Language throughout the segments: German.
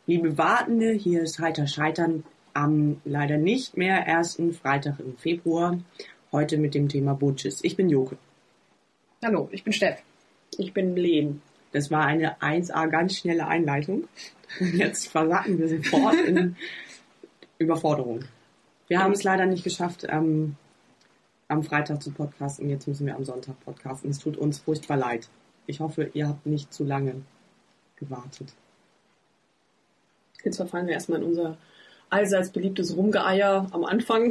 Liebe Wartende, hier ist Heiter Scheitern am leider nicht mehr ersten Freitag im Februar. Heute mit dem Thema Butches. Ich bin Joke. Hallo, ich bin Steff. Ich bin Len. Das war eine 1A ganz schnelle Einleitung. Jetzt versacken wir sofort in Überforderung. Wir haben es leider nicht geschafft, am Freitag zu podcasten. Jetzt müssen wir am Sonntag podcasten. Es tut uns furchtbar leid. Ich hoffe, ihr habt nicht zu lange gewartet. Jetzt verfallen wir erstmal in unser allseits beliebtes Rumgeeier am Anfang.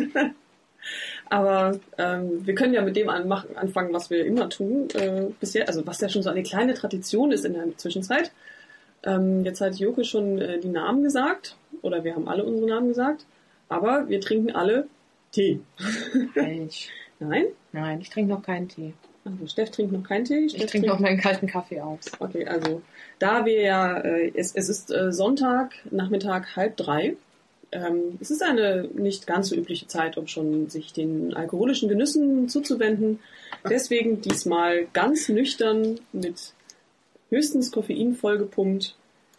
Aber wir können ja mit dem anfangen, was wir immer tun bisher. Also was ja schon so eine kleine Tradition ist in der Zwischenzeit. Jetzt hat Joke schon die Namen gesagt. Oder wir haben alle unsere Namen gesagt. Aber wir trinken alle Tee. Falsch. Nein? Nein, ich trinke noch keinen Tee. Also Steff trinkt noch keinen Tee. Ich trinke noch meinen kalten Kaffee aus. Okay, also da wir ja, es ist Sonntag, Nachmittag 2:30. Es ist eine nicht ganz so übliche Zeit, um schon sich den alkoholischen Genüssen zuzuwenden. Deswegen diesmal ganz nüchtern mit höchstens Koffein vollgepumpt.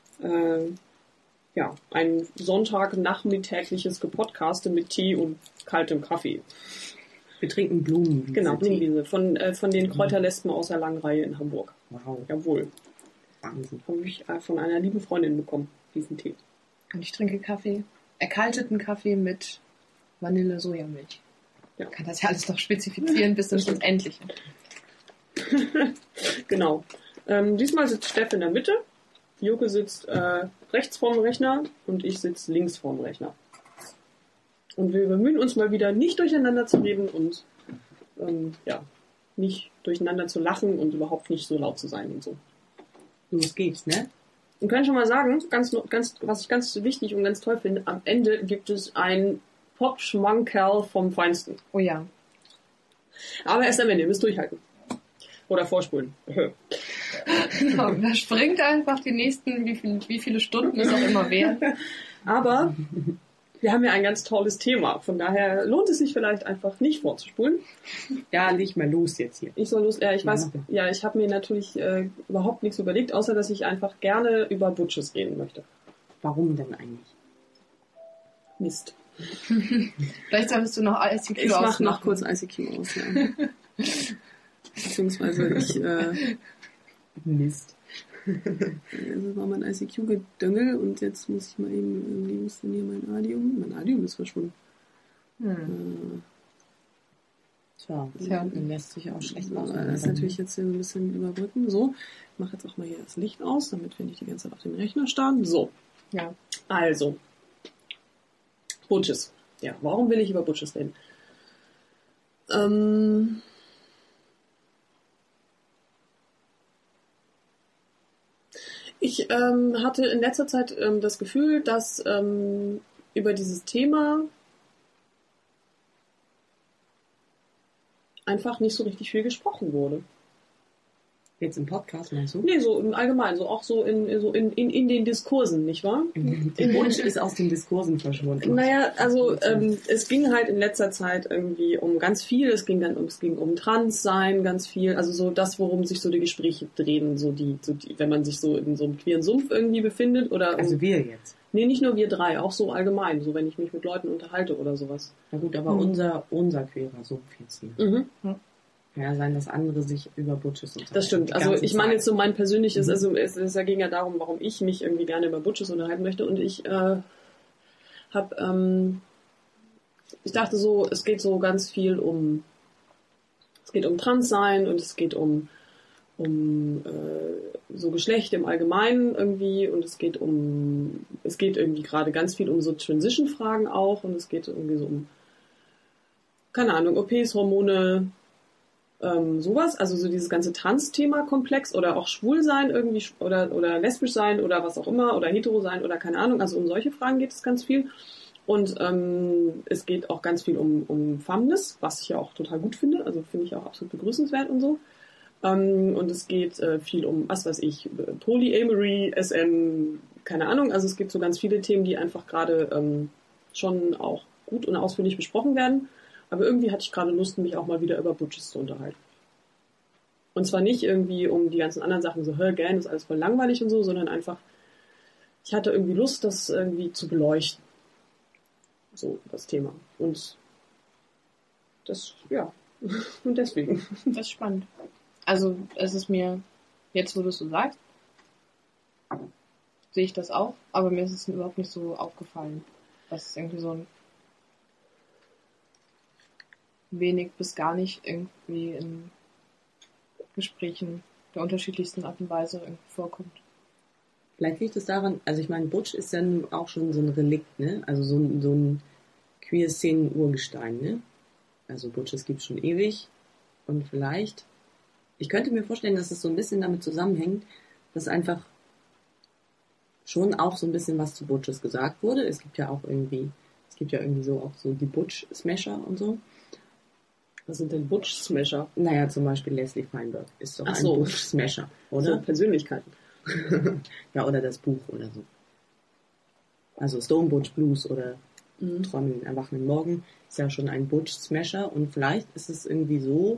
Ein Sonntag-nachmittägliches Gepodcaste mit Tee und kaltem Kaffee. Wir trinken Blumenwiese. Genau, Blumenwiese. Von den Kräuterlespen aus der Langreihe in Hamburg. Wow. Jawohl. Wahnsinn. Habe ich von einer lieben Freundin bekommen, diesen Tee. Und ich trinke Kaffee. Erkalteten Kaffee mit Vanille-Sojamilch. Ja. Kann das ja alles noch spezifizieren bis ins Endliche. Genau. Diesmal sitzt Steff in der Mitte. Joke sitzt rechts vorm Rechner und ich sitze links vorm Rechner. Und wir bemühen uns mal wieder nicht durcheinander zu reden und nicht durcheinander zu lachen und überhaupt nicht so laut zu sein und so. Los geht's, ne? Und kann schon mal sagen, was ich ganz wichtig und ganz toll finde, am Ende gibt es ein Pop-Schmankerl vom Feinsten. Oh ja. Aber erst am Ende, ihr müsst durchhalten. Oder vorspulen. Genau, da springt einfach die nächsten, wie viele Stunden es auch immer wert. Aber wir haben ja ein ganz tolles Thema. Von daher lohnt es sich vielleicht einfach nicht vorzuspulen. Ja, leg mal los jetzt hier. Ich soll los. Ich weiß. Ja, ich habe mir natürlich überhaupt nichts überlegt, außer dass ich einfach gerne über Butches reden möchte. Warum denn eigentlich? Mist. Vielleicht solltest du noch ICQ ausmachen. Ich mache noch kurz ICQ aus, ja. Beziehungsweise ich... Mist. Das war mein ICQ-Gedöngel und jetzt muss ich mal eben irgendwie, wo ist denn hier mein Adium? Mein Adium ist verschwunden. Tja, lässt sich auch schlecht aus. Das ist natürlich jetzt hier so ein bisschen überbrücken. So, ich mache jetzt auch mal hier das Licht aus, damit wir nicht die ganze Zeit auf dem Rechner starren. So. Ja. Also. Butches. Ja, warum will ich über Butches reden? Ich hatte in letzter Zeit das Gefühl, dass über dieses Thema einfach nicht so richtig viel gesprochen wurde. Jetzt im Podcast, meinst du? Nee, so im Allgemeinen, so auch so in den Diskursen, nicht wahr? Der Wunsch ist aus den Diskursen verschwunden. Naja, also es ging halt in letzter Zeit irgendwie um ganz viel. Es ging um Transsein, ganz viel. Also so das, worum sich so die Gespräche drehen, so die, wenn man sich so in so einem queeren Sumpf irgendwie befindet oder. Also wir jetzt. Nee, nicht nur wir drei, auch so allgemein, so wenn ich mich mit Leuten unterhalte oder sowas. Na gut, aber unser queerer Sumpf jetzt hier. Mhm. Kann ja sein, dass andere sich über Butches unterhalten. Das stimmt. Also ich meine jetzt so mein persönliches, also es ging ja darum, warum ich mich irgendwie gerne über Butches unterhalten möchte und ich ich dachte so, es geht so ganz viel um Transsein und es geht um so Geschlecht im Allgemeinen irgendwie und es geht irgendwie gerade ganz viel um so Transition-Fragen auch und es geht irgendwie so um, keine Ahnung, OPs, Hormone, sowas, also so dieses ganze Trans-Thema-Komplex oder auch schwul sein irgendwie oder lesbisch sein oder was auch immer oder hetero sein oder keine Ahnung, also um solche Fragen geht es ganz viel und es geht auch ganz viel um Femmes, was ich ja auch total gut finde, also finde ich auch absolut begrüßenswert und so und es geht viel um, was weiß ich, Polyamory, SM, keine Ahnung, also es gibt so ganz viele Themen, die einfach gerade schon auch gut und ausführlich besprochen werden. Aber irgendwie hatte ich gerade Lust, mich auch mal wieder über Butches zu unterhalten. Und zwar nicht irgendwie um die ganzen anderen Sachen, so, gern ist alles voll langweilig und so, sondern einfach, ich hatte irgendwie Lust, das irgendwie zu beleuchten. So, das Thema. Und das, ja, und deswegen. Das ist spannend. Also es ist mir, jetzt wo du es so sagst, sehe ich das auch, aber mir ist es überhaupt nicht so aufgefallen, dass es irgendwie so ein wenig bis gar nicht irgendwie in Gesprächen der unterschiedlichsten Art und Weise irgendwie vorkommt. Vielleicht liegt es daran, also ich meine, Butch ist ja nun auch schon so ein Relikt, ne? Also so ein Queer-Szenen-Urgestein, ne? Also Butches gibt es schon ewig und vielleicht, ich könnte mir vorstellen, dass es so ein bisschen damit zusammenhängt, dass einfach schon auch so ein bisschen was zu Butches gesagt wurde. Es gibt ja irgendwie so auch so die Butch-Smasher und so. Was sind denn Butch-Smasher? Naja, zum Beispiel Leslie Feinberg ist doch Ach ein so. Butch-Smasher, oder? So, Persönlichkeiten. Ja, oder das Buch oder so. Also Stone Butch Blues oder Träumen den erwachenden Morgen ist ja schon ein Butch-Smasher und vielleicht ist es irgendwie so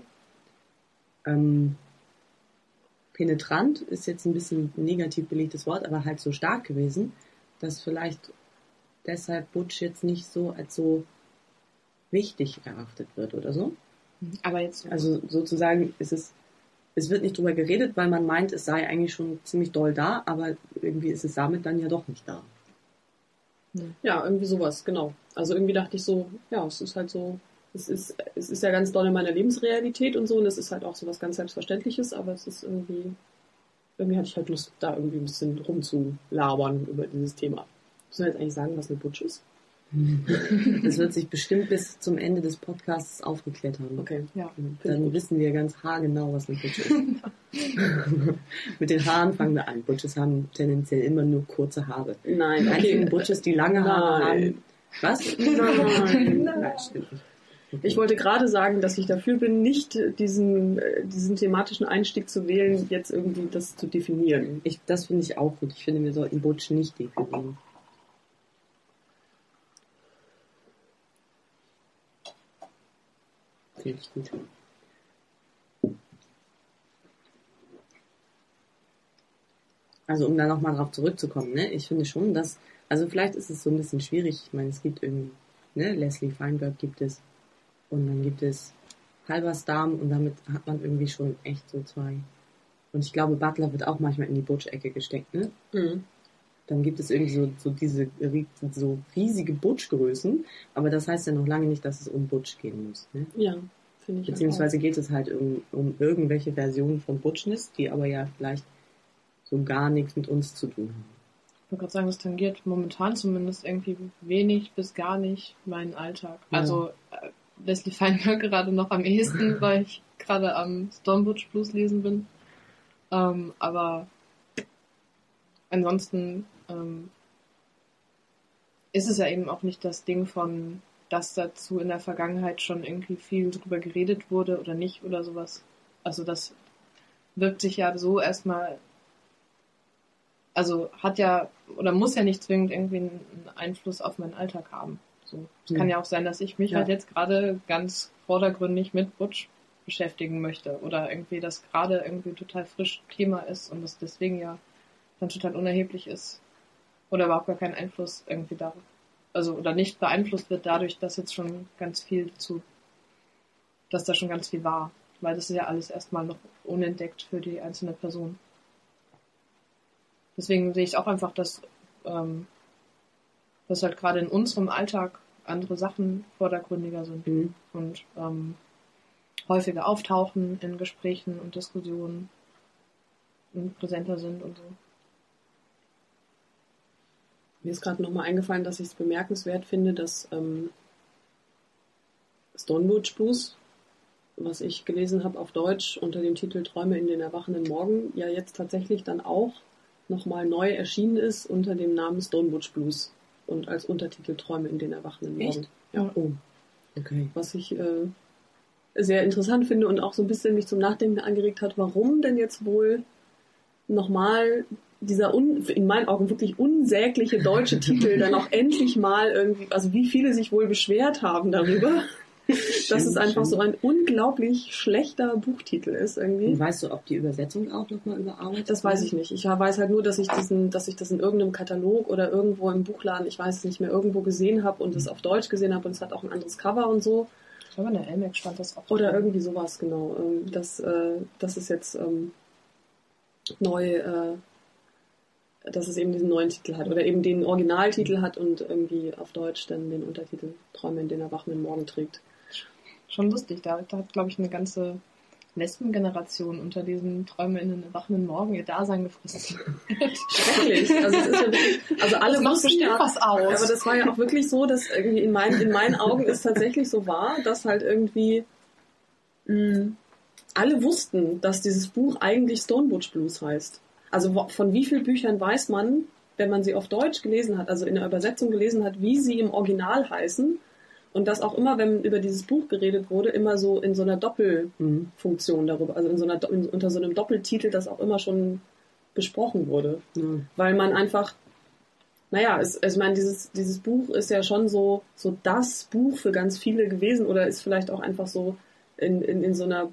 penetrant, ist jetzt ein bisschen ein negativ belegtes Wort, aber halt so stark gewesen, dass vielleicht deshalb Butch jetzt nicht so als so wichtig erachtet wird oder so. Aber jetzt Also sozusagen es wird nicht drüber geredet, weil man meint, es sei eigentlich schon ziemlich doll da, aber irgendwie ist es damit dann ja doch nicht da. Ja, irgendwie sowas, genau. Also irgendwie dachte ich so, ja, es ist halt so, es ist ja ganz doll in meiner Lebensrealität und so und es ist halt auch so was ganz Selbstverständliches, aber es ist irgendwie hatte ich halt Lust, da irgendwie ein bisschen rumzulabern über dieses Thema. Muss man jetzt eigentlich sagen, was eine Butch ist? Das wird sich bestimmt bis zum Ende des Podcasts aufgeklärt haben. Okay. ja. Dann wissen wir ganz haargenau, was eine Butch ist. Mit den Haaren fangen wir an. Butches haben tendenziell immer nur kurze Haare. Nein, Einzigen okay. Butches, die lange Haare haben. Was? Nein. Stimmt nicht. Ich wollte gerade sagen, dass ich dafür bin, nicht diesen thematischen Einstieg zu wählen, jetzt irgendwie das zu definieren. Das finde ich auch gut. Ich finde, wir sollten Butch nicht definieren. Finde ich gut. Also um da nochmal drauf zurückzukommen, ne? Ich finde schon, dass, also vielleicht ist es so ein bisschen schwierig. Ich meine, es gibt irgendwie, ne, Leslie Feinberg gibt es und dann gibt es Halberstam und damit hat man irgendwie schon echt so zwei. Und ich glaube, Butler wird auch manchmal in die Butch-Ecke gesteckt, ne? Mhm. Dann gibt es irgendwie so diese so riesige Butch-Größen, aber das heißt ja noch lange nicht, dass es um Butch gehen muss. Ne? Ja, finde ich. Beziehungsweise geht es halt um irgendwelche Versionen von Butchness, die aber ja vielleicht so gar nichts mit uns zu tun haben. Ich wollte gerade sagen, das tangiert momentan zumindest irgendwie wenig bis gar nicht meinen Alltag. Ja. Also Leslie Feinberg gerade noch am ehesten, weil ich gerade am Stone Butch Blues lesen bin. Aber ansonsten ist es ja eben auch nicht das Ding von, dass dazu in der Vergangenheit schon irgendwie viel drüber geredet wurde oder nicht oder sowas. Also das wirkt sich ja so erstmal, also hat ja oder muss ja nicht zwingend irgendwie einen Einfluss auf meinen Alltag haben. So. Es kann ja auch sein, dass ich mich halt jetzt gerade ganz vordergründig mit Butch beschäftigen möchte oder irgendwie das gerade irgendwie total frisch Thema ist und das deswegen ja dann total unerheblich ist oder überhaupt gar keinen Einfluss irgendwie darauf, also oder nicht beeinflusst wird dadurch, dass jetzt schon ganz viel dass da schon ganz viel war, weil das ist ja alles erstmal noch unentdeckt für die einzelne Person. Deswegen sehe ich auch einfach, dass halt gerade in unserem Alltag andere Sachen vordergründiger sind und häufiger auftauchen in Gesprächen und Diskussionen und präsenter sind und so. Mir ist gerade nochmal eingefallen, dass ich es bemerkenswert finde, dass Stone Butch Blues, was ich gelesen habe auf Deutsch unter dem Titel Träume in den erwachenden Morgen, ja jetzt tatsächlich dann auch nochmal neu erschienen ist unter dem Namen Stone Butch Blues und als Untertitel Träume in den erwachenden Morgen. Echt? Ja. Oh, okay. Was ich sehr interessant finde und auch so ein bisschen mich zum Nachdenken angeregt hat, warum denn jetzt wohl nochmal dieser in meinen Augen wirklich unsägliche deutsche Titel dann auch endlich mal irgendwie, also wie viele sich wohl beschwert haben darüber, dass es einfach so ein unglaublich schlechter Buchtitel ist irgendwie. Und weißt du, ob die Übersetzung auch nochmal überarbeitet? Das weiß ich nicht. Ich weiß halt nur, dass ich das in irgendeinem Katalog oder irgendwo im Buchladen, ich weiß es nicht mehr, irgendwo gesehen habe und es auf Deutsch gesehen habe und es hat auch ein anderes Cover und so. Ich glaube, in der LMAC stand das auch. Oder irgendwie sowas, genau. Das ist jetzt neu, dass es eben diesen neuen Titel hat oder eben den Originaltitel hat und irgendwie auf Deutsch dann den Untertitel Träume, in den erwachenden Morgen trägt. Schon lustig, da hat, glaube ich, eine ganze Lesbengeneration unter diesen Träume in den erwachenden Morgen ihr Dasein gefressen. Schrecklich. Also, es ist ja wirklich, also alle wussten ja was aus. Aber das war ja auch wirklich so, dass irgendwie in meinen Augen es tatsächlich so war, dass halt irgendwie alle wussten, dass dieses Buch eigentlich Stonebutch Blues heißt. Also von wie vielen Büchern weiß man, wenn man sie auf Deutsch gelesen hat, also in der Übersetzung gelesen hat, wie sie im Original heißen und das auch immer, wenn über dieses Buch geredet wurde, immer so in so einer Doppelfunktion darüber, also unter so einem Doppeltitel, das auch immer schon besprochen wurde. Weil man einfach, ich meine, dieses Buch ist ja schon so das Buch für ganz viele gewesen oder ist vielleicht auch einfach so in so einer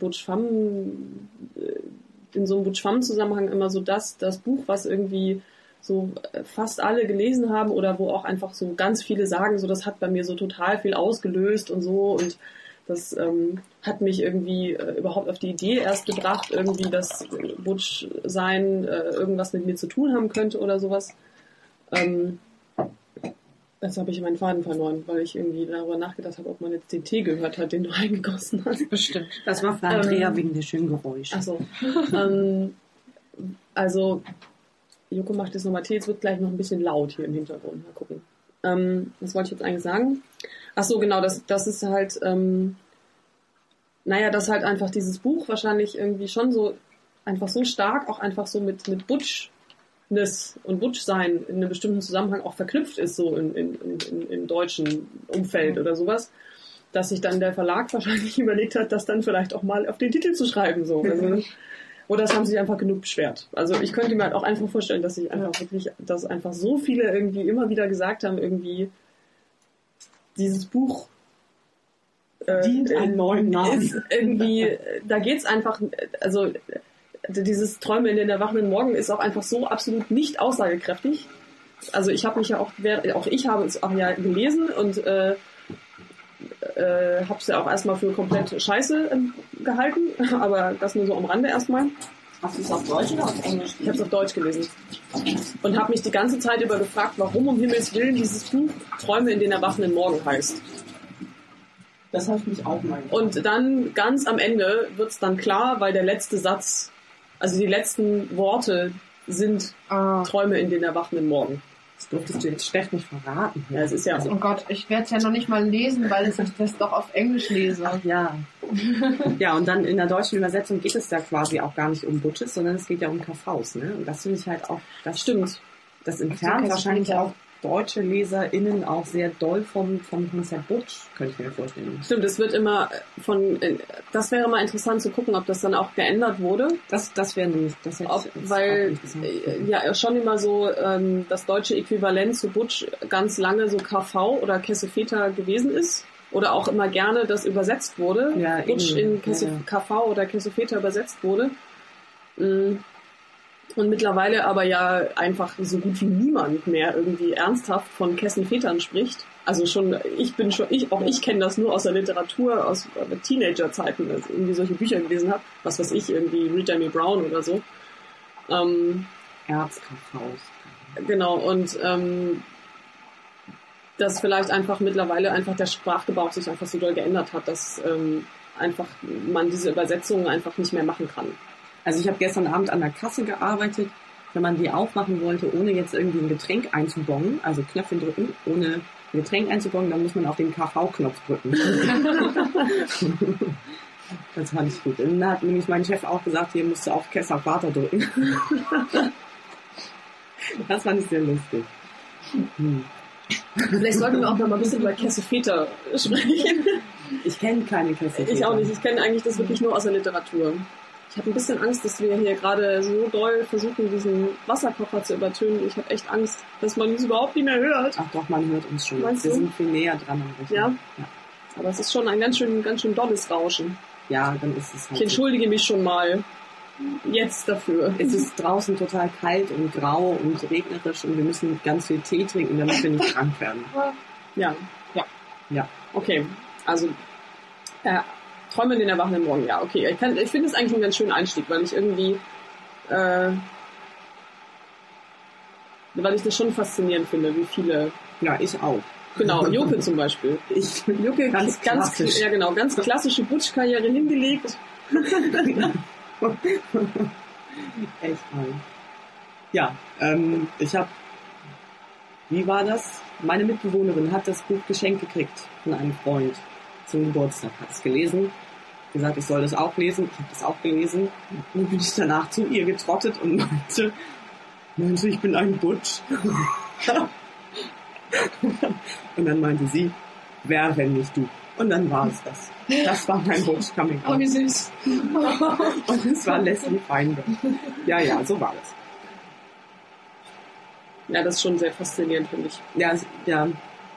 in so einem Butch-Femme-Zusammenhang immer so das Buch, was irgendwie so fast alle gelesen haben oder wo auch einfach so ganz viele sagen, so das hat bei mir so total viel ausgelöst und so und das hat mich irgendwie überhaupt auf die Idee erst gebracht, irgendwie, dass Butch-Sein irgendwas mit mir zu tun haben könnte oder sowas. Jetzt habe ich meinen Faden verloren, weil ich irgendwie darüber nachgedacht habe, ob man jetzt den Tee gehört hat, den du eingegossen hast. Bestimmt. Das war für Andrea wegen der schönen Geräusche. Achso. Also, Joko macht jetzt nochmal Tee, es wird gleich noch ein bisschen laut hier im Hintergrund. Mal gucken. Was wollte ich jetzt eigentlich sagen? Achso, genau, das ist halt, dass halt einfach dieses Buch wahrscheinlich irgendwie schon so, einfach so stark, auch einfach so mit Butch und Butch-Sein in einem bestimmten Zusammenhang auch verknüpft ist, so im deutschen Umfeld oder sowas, dass sich dann der Verlag wahrscheinlich überlegt hat, das dann vielleicht auch mal auf den Titel zu schreiben. So. Also, oder es haben sich einfach genug beschwert. Also ich könnte mir halt auch einfach vorstellen, dass dass einfach so viele irgendwie immer wieder gesagt haben, irgendwie dieses Buch dient einen neuen Namen. Ist irgendwie, da geht's einfach, also dieses Träume in den erwachenden Morgen ist auch einfach so absolut nicht aussagekräftig. Also ich habe mich ja auch ich habe es auch ja gelesen und habe es ja auch erstmal für komplett scheiße gehalten, aber das nur so am Rande erstmal. Hast du es auf Deutsch oder auf Englisch? Ich habe es auf Deutsch gelesen und habe mich die ganze Zeit über gefragt, warum um Himmels Willen dieses Buch Träume in den erwachenden Morgen heißt. Das habe ich mich auch mal gefragt. Und dann ganz am Ende wird es dann klar, weil der letzte Satz, also die letzten Worte sind Träume in den erwachenden Morgen. Das durftest du jetzt Steff nicht verraten. Ja, es ist ja. Oh Gott, ich werde es ja noch nicht mal lesen, weil ich das doch auf Englisch lese. Ach ja. Ja, und dann in der deutschen Übersetzung geht es ja quasi auch gar nicht um Butches, sondern es geht ja um KVs, ne? Und das finde ich halt auch, das stimmt. Das entfernt wahrscheinlich auch deutsche LeserInnen auch sehr doll vom Konzept Butch, könnte ich mir vorstellen. Stimmt, es wird immer das wäre mal interessant zu gucken, ob das dann auch geändert wurde. Das wäre nämlich, das hätte ich weil ja schon immer so das deutsche Äquivalent zu Butch ganz lange so KV oder Kesefeta gewesen ist. Oder auch immer gerne das übersetzt wurde. Ja, Butch in KV oder Kesefeta übersetzt wurde. Und mittlerweile aber ja einfach so gut wie niemand mehr irgendwie ernsthaft von Kessenvätern spricht. Also ich kenne das nur aus der Literatur, aus Teenager-Zeiten, als ich irgendwie solche Bücher gelesen habe. Was weiß ich, irgendwie Read Jeremy Brown oder so. Erzkaufhaus. Genau, und dass vielleicht einfach mittlerweile einfach der Sprachgebrauch sich einfach so doll geändert hat, dass einfach man diese Übersetzungen einfach nicht mehr machen kann. Also ich habe gestern Abend an der Kasse gearbeitet, wenn man die aufmachen wollte, ohne jetzt irgendwie ein Getränk einzugongen, also Knöpfe drücken, ohne ein Getränk einzugongen, dann muss man auf den KV-Knopf drücken. Das fand ich gut. Und dann hat nämlich mein Chef auch gesagt, hier musst du auf Kessa Vater drücken. Das fand ich sehr lustig. Vielleicht sollten wir auch noch mal ein bisschen über Kesefeta sprechen. Ich kenne keine Kesefeta. Ich auch nicht. Ich kenne eigentlich das wirklich nur aus der Literatur. Ich habe ein bisschen Angst, dass wir hier gerade so doll versuchen, diesen Wasserkocher zu übertönen. Ich habe echt Angst, dass man uns überhaupt nicht mehr hört. Ach doch, man hört uns schon. Meinst wir du? sind viel näher dran am Rechner. Ja? Ja. Aber es ist schon ein ganz schön dolles Rauschen. Ja, dann ist es halt. Ich entschuldige mich schon mal jetzt dafür. Es ist draußen total kalt und grau und regnerisch und wir müssen ganz viel Tee trinken, damit wir nicht krank werden. Ja. Ja. Okay, also Träume in den erwachenden Morgen, ja, okay. Ich finde es eigentlich einen ganz schönen Einstieg, weil ich irgendwie weil ich das schon faszinierend finde, wie viele... Ja, ich auch. Genau, Joke zum Beispiel. Joke ganz klassisch. Ja, genau, ganz klassische Butch-Karriere hingelegt. Echt mal. Ja, ich habe... Wie war das? Meine Mitbewohnerin hat das Buch geschenkt gekriegt von einem Freund zum Geburtstag. Hat es gelesen, gesagt, ich soll das auch lesen. Ich habe das auch gelesen. Dann bin ich danach zu ihr getrottet und meinte, ich bin ein Butch. Und dann meinte sie, wer, wenn nicht du? Und dann war es das. Das war mein Butch-Coming-out. Oh, wie süß. Und es war Leslie Feinberg. Ja, so war das. Ja, das ist schon sehr faszinierend, finde ich. Ja.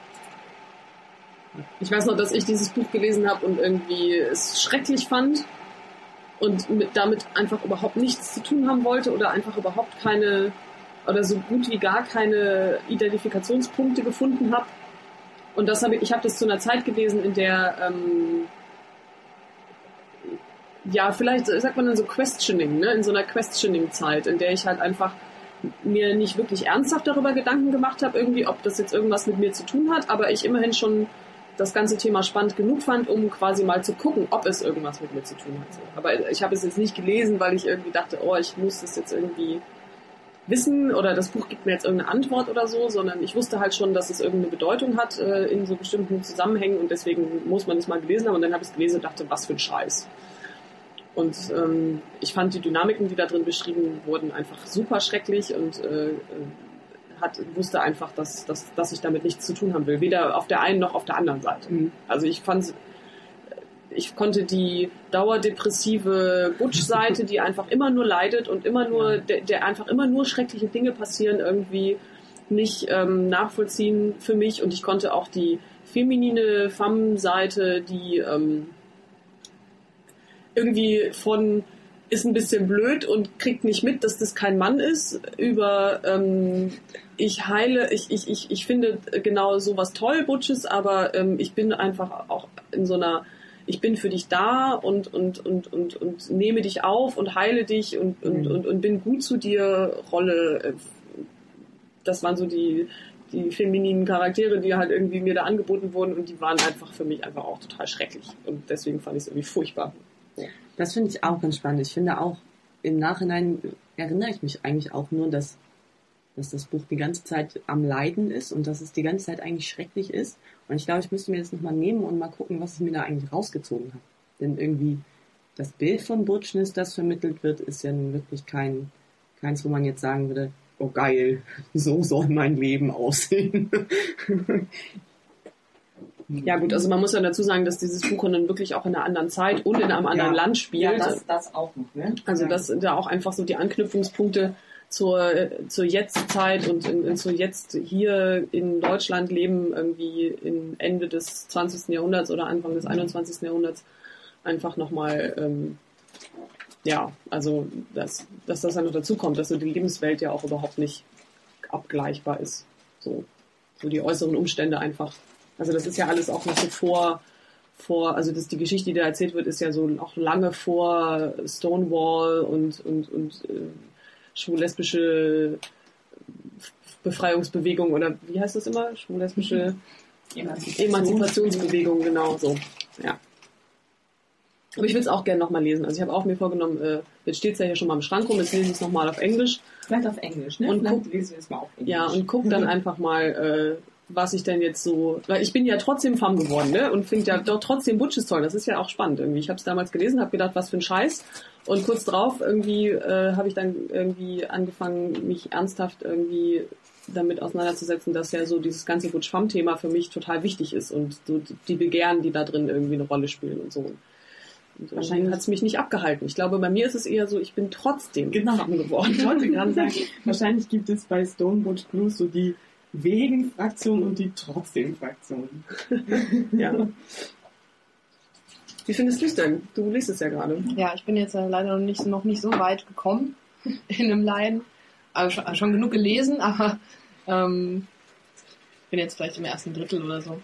Ich weiß noch, dass ich dieses Buch gelesen habe und irgendwie es schrecklich fand und damit einfach überhaupt nichts zu tun haben wollte oder einfach überhaupt keine oder so gut wie gar keine Identifikationspunkte gefunden habe. Und ich habe das zu einer Zeit gelesen, in der vielleicht sagt man dann so Questioning, ne? In so einer Questioning-Zeit, in der ich halt einfach mir nicht wirklich ernsthaft darüber Gedanken gemacht habe, irgendwie, ob das jetzt irgendwas mit mir zu tun hat, aber ich immerhin schon das ganze Thema spannend genug fand, um quasi mal zu gucken, ob es irgendwas mit mir zu tun hat. Aber ich habe es jetzt nicht gelesen, weil ich irgendwie dachte, ich muss das jetzt irgendwie wissen oder das Buch gibt mir jetzt irgendeine Antwort oder so, sondern ich wusste halt schon, dass es irgendeine Bedeutung hat in so bestimmten Zusammenhängen und deswegen muss man es mal gelesen haben und dann habe ich es gelesen und dachte, was für ein Scheiß. Und ich fand die Dynamiken, die da drin beschrieben wurden, einfach super schrecklich und wusste einfach, dass ich damit nichts zu tun haben will. Weder auf der einen noch auf der anderen Seite. Mhm. Also ich konnte die dauerdepressive Butch-Seite, die einfach immer nur leidet und immer nur, der einfach immer nur schreckliche Dinge passieren, irgendwie nicht nachvollziehen für mich. Und ich konnte auch die feminine Femme-Seite, die irgendwie von ist ein bisschen blöd und kriegt nicht mit, dass das kein Mann ist, über ich finde genau sowas toll, Butches, aber ich bin einfach auch in so einer, ich bin für dich da und nehme dich auf und heile dich und bin gut zu dir Rolle. Das waren so die femininen Charaktere, die halt irgendwie mir da angeboten wurden und die waren einfach für mich einfach auch total schrecklich und deswegen fand ich es irgendwie furchtbar. Das finde ich auch ganz spannend. Ich finde auch, im Nachhinein erinnere ich mich eigentlich auch nur, dass das Buch die ganze Zeit am Leiden ist und dass es die ganze Zeit eigentlich schrecklich ist. Und ich glaube, ich müsste mir das nochmal nehmen und mal gucken, was ich mir da eigentlich rausgezogen habe. Denn irgendwie das Bild von Butchness, das vermittelt wird, ist ja nun wirklich keins, wo man jetzt sagen würde, oh geil, so soll mein Leben aussehen. Ja gut, also man muss ja dazu sagen, dass dieses Buch dann wirklich auch in einer anderen Zeit und in einem anderen Land spielt. Ja, das auch noch, ne? Also das sind ja auch einfach so die Anknüpfungspunkte zur Jetztzeit und zur Jetzt hier in Deutschland leben, irgendwie in Ende des 20. Jahrhunderts oder Anfang des 21. Jahrhunderts einfach nochmal, also dass das ja noch dazu kommt, dass so die Lebenswelt ja auch überhaupt nicht abgleichbar ist. So die äußeren Umstände einfach. Also das ist ja alles auch noch so also die Geschichte, die da erzählt wird, ist ja so auch lange vor Stonewall und schwul-lesbische Befreiungsbewegung oder wie heißt das immer? Schwul-lesbische Emanzipationsbewegung, genau so. Ja. Aber ich will es auch gerne nochmal lesen. Also ich habe auch mir vorgenommen, jetzt steht es ja hier schon mal im Schrank rum, jetzt lese ich es nochmal auf Englisch. Vielleicht auf Englisch, ne? Und lesen wir es mal auf Englisch. Ja, und guck dann einfach mal, was ich denn jetzt so, weil ich bin ja trotzdem Femme geworden, ne? Und finde ja doch trotzdem Butches toll. Das ist ja auch spannend irgendwie. Ich habe es damals gelesen, habe gedacht, was für ein Scheiß. Und kurz drauf irgendwie habe ich dann irgendwie angefangen, mich ernsthaft irgendwie damit auseinanderzusetzen, dass ja so dieses ganze Butch-Femme-Thema für mich total wichtig ist und so die Begehren, die da drin irgendwie eine Rolle spielen und so. Und wahrscheinlich hat es mich nicht abgehalten. Ich glaube, bei mir ist es eher so, ich bin trotzdem Femme geworden. Ich wollte gerade sagen, wahrscheinlich gibt es bei Stone Butch Blues so die Wegen-Fraktion und die Trotzdem-Fraktion. Ja. Wie findest du es denn? Du liest es ja gerade. Ja, ich bin jetzt leider noch nicht so weit gekommen in einem Leiden. Also schon genug gelesen, aber bin jetzt vielleicht im ersten Drittel oder so.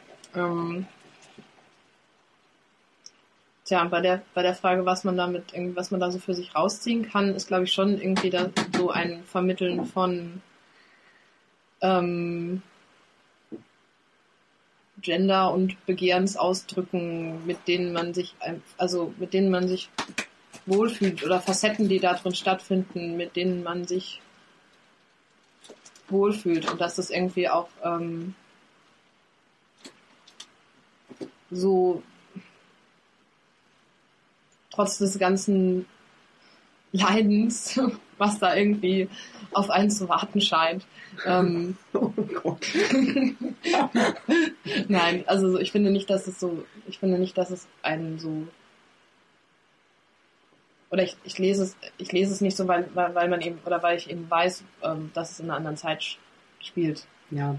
Bei der Frage, was man da so für sich rausziehen kann, ist, glaube ich, schon irgendwie da so ein Vermitteln von Gender- und Begehrsausdrücken, mit denen man sich wohlfühlt, oder Facetten, die da drin stattfinden, mit denen man sich wohlfühlt, und dass das irgendwie auch so trotz des ganzen Leidens, was da irgendwie auf einen zu warten scheint. Oh Gott. Nein, also ich finde nicht, dass es einen so, oder ich lese es nicht so, weil man eben, oder weil ich eben weiß, dass es in einer anderen Zeit spielt. Ja.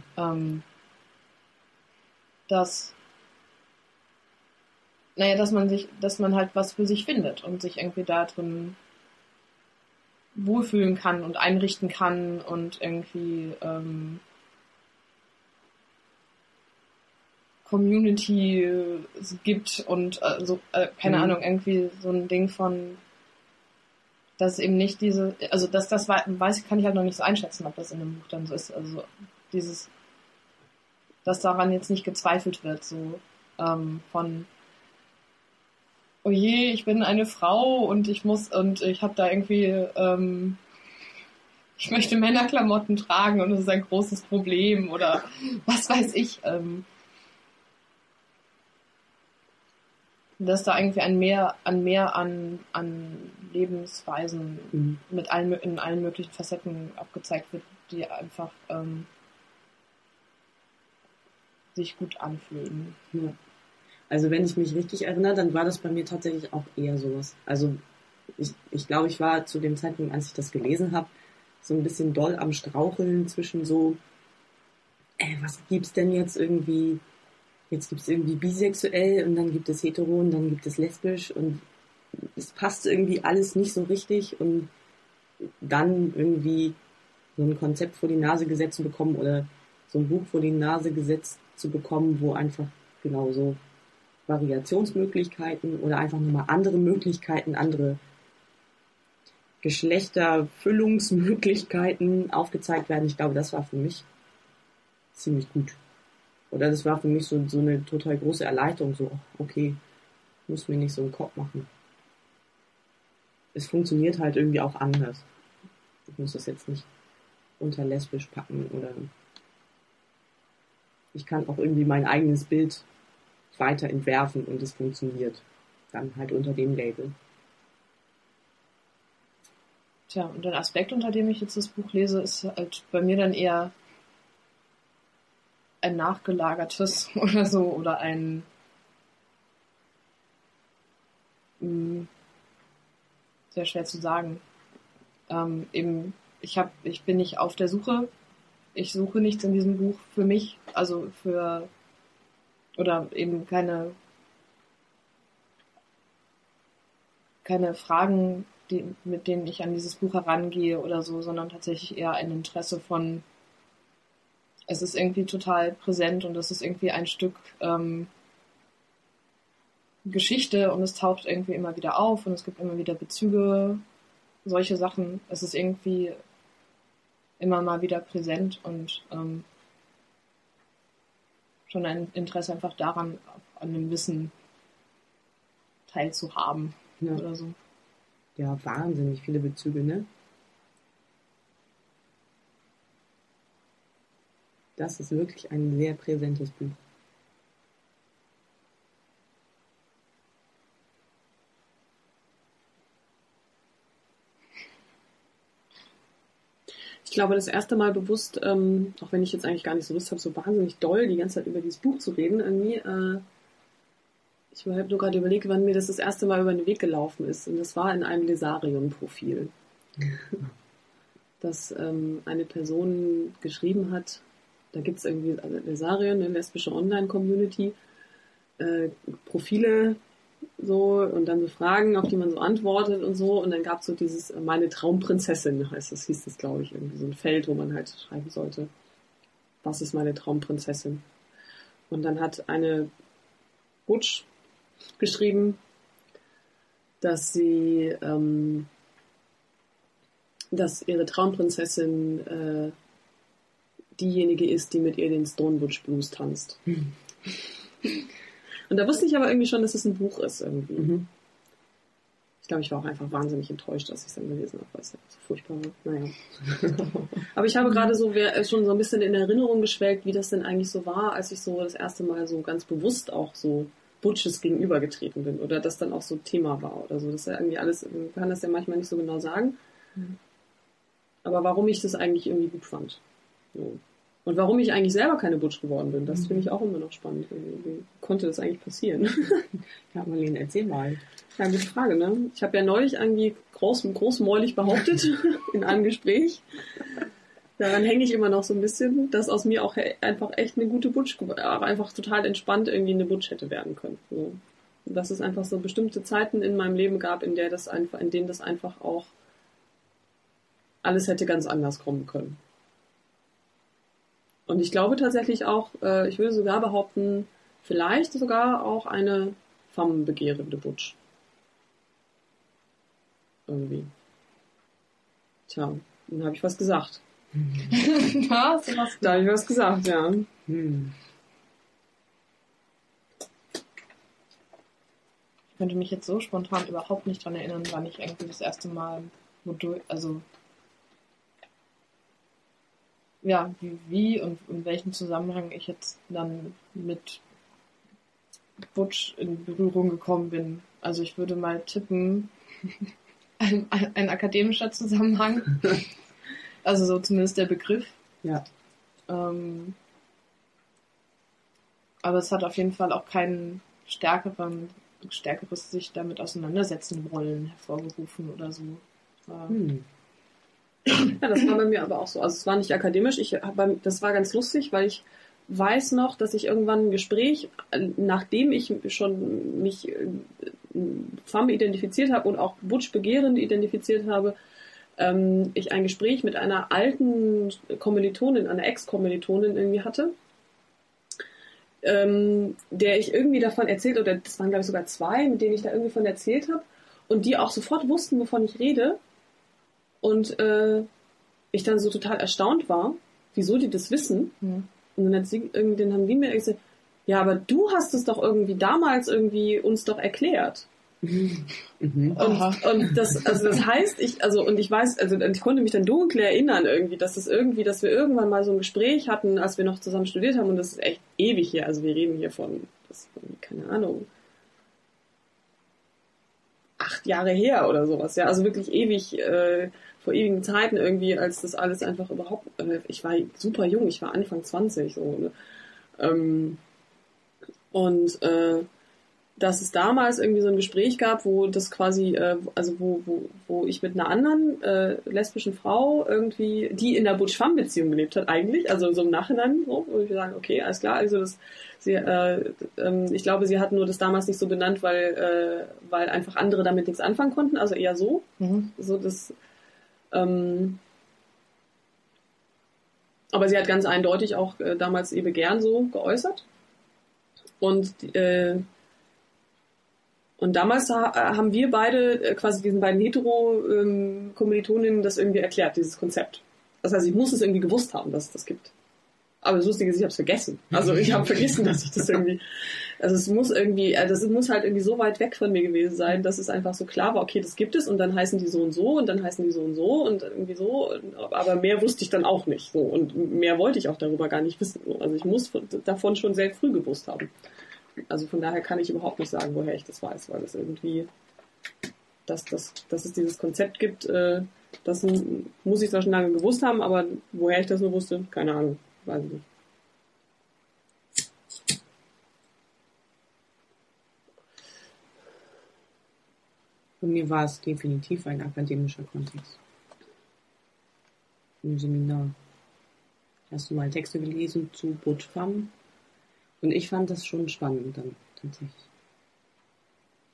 Dass man halt was für sich findet und sich irgendwie da drin wohlfühlen kann und einrichten kann und irgendwie Community gibt und keine Ahnung, irgendwie so ein Ding von, dass eben nicht diese, also das kann ich halt noch nicht so einschätzen, ob das in dem Buch dann so ist, also dieses, dass daran jetzt nicht gezweifelt wird, so von oh je, ich bin eine Frau und ich habe da irgendwie, ich möchte Männerklamotten tragen und das ist ein großes Problem oder was weiß ich. Dass da irgendwie ein Mehr an Lebensweisen in allen möglichen Facetten aufgezeigt wird, die einfach sich gut anfühlen. Ja. Also wenn ich mich richtig erinnere, dann war das bei mir tatsächlich auch eher sowas. Also ich glaube, ich war zu dem Zeitpunkt, als ich das gelesen habe, so ein bisschen doll am Straucheln zwischen so, was gibt's denn jetzt irgendwie? Jetzt gibt's irgendwie bisexuell und dann gibt es hetero und dann gibt es lesbisch und es passt irgendwie alles nicht so richtig, und dann irgendwie so ein Konzept vor die Nase gesetzt zu bekommen oder so ein Buch vor die Nase gesetzt zu bekommen, wo einfach genau so Variationsmöglichkeiten oder einfach nochmal andere Möglichkeiten, andere Geschlechterfüllungsmöglichkeiten aufgezeigt werden. Ich glaube, das war für mich ziemlich gut. Oder das war für mich so eine total große Erleichterung, so, okay, muss mir nicht so einen Kopf machen. Es funktioniert halt irgendwie auch anders. Ich muss das jetzt nicht unter lesbisch packen oder ich kann auch irgendwie mein eigenes Bild weiter entwerfen und es funktioniert. Dann halt unter dem Label. Tja, und der Aspekt, unter dem ich jetzt das Buch lese, ist halt bei mir dann eher ein nachgelagertes oder so, oder ein sehr schwer zu sagen. Ich bin nicht auf der Suche. Ich suche nichts in diesem Buch für mich, also oder eben keine Fragen, mit denen ich an dieses Buch herangehe oder so, sondern tatsächlich eher ein Interesse von, es ist irgendwie total präsent und es ist irgendwie ein Stück Geschichte und es taucht irgendwie immer wieder auf und es gibt immer wieder Bezüge, solche Sachen. Es ist irgendwie immer mal wieder präsent und schon ein Interesse einfach daran, an dem Wissen teilzuhaben oder so. Ja, wahnsinnig viele Bezüge, ne? Das ist wirklich ein sehr präsentes Buch. Ich glaube, das erste Mal bewusst, auch wenn ich jetzt eigentlich gar nicht so Lust habe, so wahnsinnig doll die ganze Zeit über dieses Buch zu reden, irgendwie, ich habe nur gerade überlegt, wann mir das erste Mal über den Weg gelaufen ist. Und das war in einem Lesarion-Profil. Das eine Person geschrieben hat, da gibt es irgendwie Lesarion, eine lesbische Online-Community, Profile so, und dann so Fragen, auf die man so antwortet und so, und dann gab es so dieses meine Traumprinzessin, hieß das, glaube ich, irgendwie so ein Feld, wo man halt schreiben sollte, was ist meine Traumprinzessin? Und dann hat eine Butch geschrieben, dass ihre Traumprinzessin diejenige ist, die mit ihr den Stone Butch Blues tanzt. Und da wusste ich aber irgendwie schon, dass es ein Buch ist irgendwie. Mhm. Ich glaube, ich war auch einfach wahnsinnig enttäuscht, als ich es dann gelesen habe, weil es ja so furchtbar war. Naja. Aber ich habe gerade so schon so ein bisschen in Erinnerung geschwelgt, wie das denn eigentlich so war, als ich so das erste Mal so ganz bewusst auch so Butches gegenübergetreten bin oder das dann auch so Thema war oder so. Das ist ja irgendwie alles, man kann das ja manchmal nicht so genau sagen. Mhm. Aber warum ich das eigentlich irgendwie gut fand. So. Und warum ich eigentlich selber keine Butch geworden bin, das finde ich auch immer noch spannend. Wie konnte das eigentlich passieren? Ja, Marlene, erzähl mal. Ja, gute Frage, ne? Ich habe ja neulich irgendwie großmäulig behauptet in einem Gespräch. Daran hänge ich immer noch so ein bisschen, dass aus mir auch einfach echt eine gute Butch, auch einfach total entspannt irgendwie eine Butch hätte werden können. So. Dass es einfach so bestimmte Zeiten in meinem Leben gab, in denen das einfach auch alles hätte ganz anders kommen können. Und ich glaube tatsächlich auch, ich würde sogar behaupten, vielleicht sogar auch eine femme-begehrende Butch. Irgendwie. Tja, dann habe ich was gesagt. Da habe ich was gesagt, ja. Ich könnte mich jetzt so spontan überhaupt nicht dran erinnern, wann ich irgendwie das erste Mal wie und in welchem Zusammenhang ich jetzt dann mit Butch in Berührung gekommen bin. Also ich würde mal tippen, ein akademischer Zusammenhang. Also so zumindest der Begriff. Ja. Aber es hat auf jeden Fall auch kein stärkeres sich damit auseinandersetzen wollen hervorgerufen oder so. Ja, das war bei mir aber auch so. Also es war nicht akademisch. Das war ganz lustig, weil ich weiß noch, dass ich irgendwann ein Gespräch, nachdem ich schon mich femme identifiziert habe und auch Butch begehrend identifiziert habe, ich ein Gespräch mit einer alten Kommilitonin, einer Ex-Kommilitonin irgendwie hatte, der ich irgendwie davon erzählt, oder das waren glaube ich sogar 2, mit denen ich da irgendwie von erzählt habe und die auch sofort wussten, wovon ich rede. Und ich dann so total erstaunt war, wieso die das wissen. Mhm. Und dann haben die mir gesagt, ja, aber du hast es doch irgendwie damals irgendwie uns doch erklärt. Mhm. Und das heißt, ich konnte mich dann dunkel erinnern irgendwie, dass wir irgendwann mal so ein Gespräch hatten, als wir noch zusammen studiert haben, und das ist echt ewig hier. Also wir reden hier von keine Ahnung, 8 Jahre her oder sowas, ja, also wirklich ewig, vor ewigen Zeiten irgendwie, als das alles einfach überhaupt, ich war super jung, ich war Anfang 20, so, ne? Dass es damals irgendwie so ein Gespräch gab, wo das quasi, wo ich mit einer anderen lesbischen Frau irgendwie, die in der Butch-Femme-Beziehung gelebt hat eigentlich, also so im Nachhinein, so, wo ich sagen, okay, alles klar, also ich glaube, sie hat nur das damals nicht so benannt, weil einfach andere damit nichts anfangen konnten, also eher so, so das, aber sie hat ganz eindeutig auch damals ihr Begehren so geäußert und damals haben wir beide, quasi diesen beiden Hetero-Kommilitoninnen, das irgendwie erklärt, dieses Konzept. Das heißt, ich muss es irgendwie gewusst haben, dass es das gibt. Aber das Lustige ist, ich habe es vergessen. Also ich habe vergessen, dass ich das irgendwie... Also es muss halt irgendwie so weit weg von mir gewesen sein, dass es einfach so klar war, okay, das gibt es und dann heißen die so und dann heißen die so und irgendwie so. Aber mehr wusste ich dann auch nicht. So. Und mehr wollte ich auch darüber gar nicht wissen. Also ich muss davon schon sehr früh gewusst haben. Also von daher kann ich überhaupt nicht sagen, woher ich das weiß, weil das irgendwie, dass es dieses Konzept gibt, das muss ich zwar schon lange gewusst haben, aber woher ich das nur wusste, keine Ahnung, weiß ich nicht. Für mir war es definitiv ein akademischer Kontext. Im Seminar. Hast du mal Texte gelesen zu Butch-Femme? Und ich fand das schon spannend dann tatsächlich.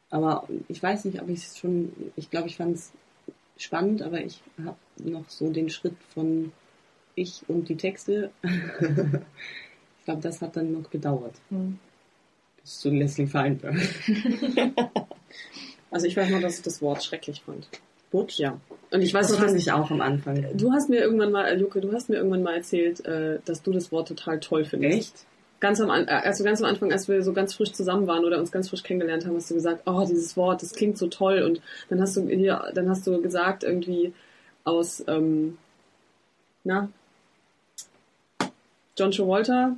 Aber ich weiß nicht, ob ich es schon, ich glaube, ich fand es spannend, aber ich habe noch so den Schritt von ich und die Texte. Ich glaube, das hat dann noch gedauert. Bis zu Leslie Feinberg. Also ich weiß noch, dass ich das Wort schrecklich fand. Butch? Ja. Und ich weiß das noch, fand ich auch am Anfang. Du hast mir irgendwann mal erzählt, dass du das Wort total toll findest. Echt? Ganz am Anfang, als wir so ganz frisch zusammen waren oder uns ganz frisch kennengelernt haben, hast du gesagt, oh, dieses Wort, das klingt so toll. Und dann hast du gesagt, irgendwie aus, John Travolta,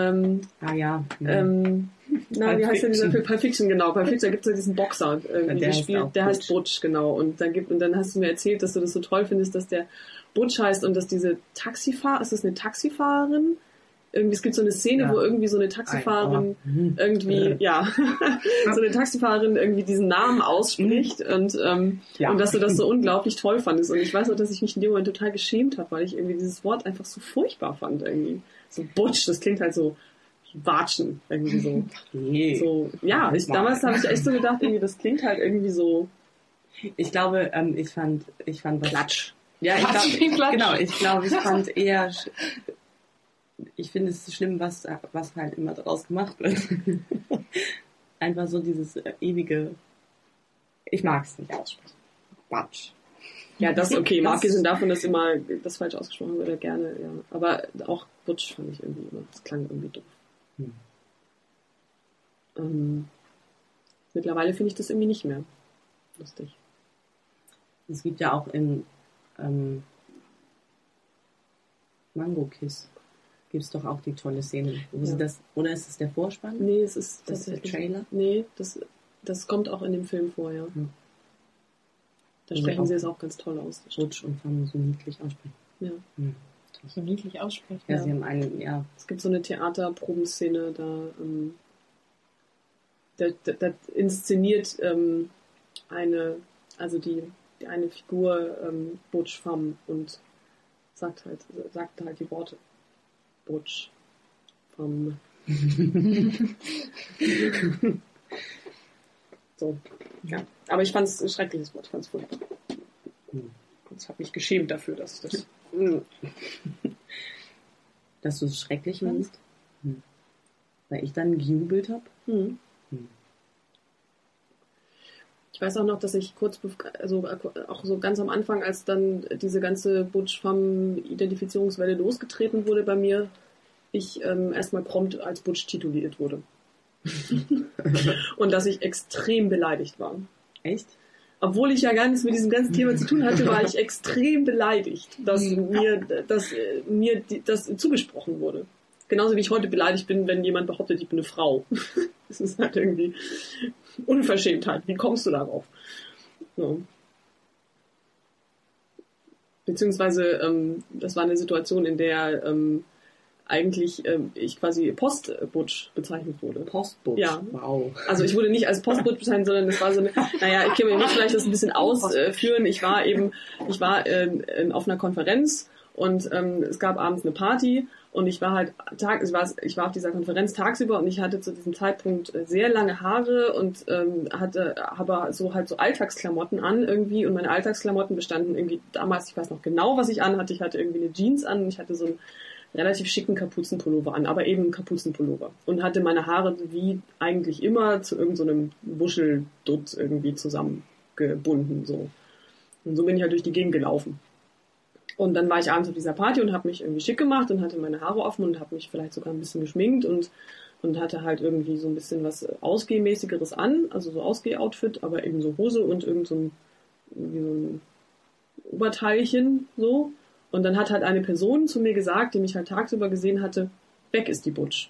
wie heißt denn dieser Film? Pulp Fiction, genau. Pulp Fiction, da gibt es ja diesen Boxer, der heißt Butch, genau. Und dann hast du mir erzählt, dass du das so toll findest, dass der Butch heißt und dass diese ist das eine Taxifahrerin? Irgendwie, es gibt so eine Szene, wo irgendwie so eine Taxifahrerin so eine Taxifahrerin irgendwie diesen Namen ausspricht und dass du das so unglaublich toll fandest. Und ich weiß auch, dass ich mich in dem Moment total geschämt habe, weil ich irgendwie dieses Wort einfach so furchtbar fand irgendwie. So Butch, das klingt halt so Watschen, irgendwie so. Nee. Damals habe ich echt so gedacht, irgendwie, das klingt halt irgendwie so. Ich glaube, ich fand Klatsch. Ja, ich fand eher, ich finde es schlimm, was halt immer daraus gemacht wird. Einfach so dieses ewige, ich mag es nicht aussprechen. Quatsch. Ja, das okay. Abgesehen davon, dass immer das falsch ausgesprochen wird, gerne, ja. Aber auch Butch fand ich irgendwie immer, das klang irgendwie doof. Mittlerweile finde ich das irgendwie nicht mehr lustig. Es gibt ja auch in Mango Kiss gibt es doch auch die tolle Szene. Wo sie das, oder ist es der Vorspann? Nee, es ist das der Trailer? Nee, das kommt auch in dem Film vor, ja. Da sprechen sie es auch ganz toll aus. Butch und Femme so niedlich aussprechen. Ja. So niedlich aussprechen. Ja, sie haben es gibt so eine Theaterprobenszene, da inszeniert eine Figur Butch Femme und sagt halt die Worte Butch Femme. So, ja. Aber ich fand es ein schreckliches Wort, ich fand es furchtbar. Ich habe mich geschämt dafür, dass ich das... Dass du es schrecklich fandst? Weil ich dann gejubelt habe? Ich weiß auch noch, dass ich auch so ganz am Anfang, als dann diese ganze Butch-Femme-Identifizierungswelle losgetreten wurde bei mir, ich erstmal prompt als Butch tituliert wurde. Und dass ich extrem beleidigt war. Echt? Obwohl ich ja gar nichts mit diesem ganzen Thema zu tun hatte, war ich extrem beleidigt, dass mir das zugesprochen wurde. Genauso wie ich heute beleidigt bin, wenn jemand behauptet, ich bin eine Frau. Das ist halt irgendwie Unverschämtheit. Wie kommst du darauf? So. Beziehungsweise, das war eine Situation, in der eigentlich ich quasi Post-Butch bezeichnet wurde. Post-Butch? Ja. Wow. Also ich wurde nicht als Post-Butch bezeichnet, sondern das war so eine, ich muss vielleicht das ein bisschen ausführen. Ich war auf einer Konferenz und es gab abends eine Party und ich war auf dieser Konferenz tagsüber und ich hatte zu diesem Zeitpunkt sehr lange Haare und habe so Alltagsklamotten an irgendwie und meine Alltagsklamotten bestanden irgendwie damals, ich weiß noch genau, was ich anhatte. Ich hatte irgendwie eine Jeans an und ich hatte so einen relativ schicken Kapuzenpullover an, aber eben einen Kapuzenpullover. Und hatte meine Haare wie eigentlich immer zu irgendeinem Wuscheldutt irgendwie zusammengebunden. So. Und so bin ich halt durch die Gegend gelaufen. Und dann war ich abends auf dieser Party und habe mich irgendwie schick gemacht und hatte meine Haare offen und habe mich vielleicht sogar ein bisschen geschminkt und hatte halt irgendwie so ein bisschen was Ausgehmäßigeres an, also so Ausgeh-Outfit, aber eben so Hose und irgend so ein Oberteilchen so. Und dann hat halt eine Person zu mir gesagt, die mich halt tagsüber gesehen hatte, weg ist die Butch.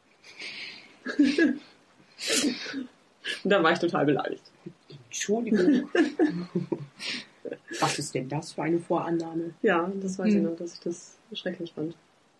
Und da war ich total beleidigt. Entschuldigung. Was ist denn das für eine Vorannahme? Ja, das weiß ich noch, dass ich das schrecklich fand.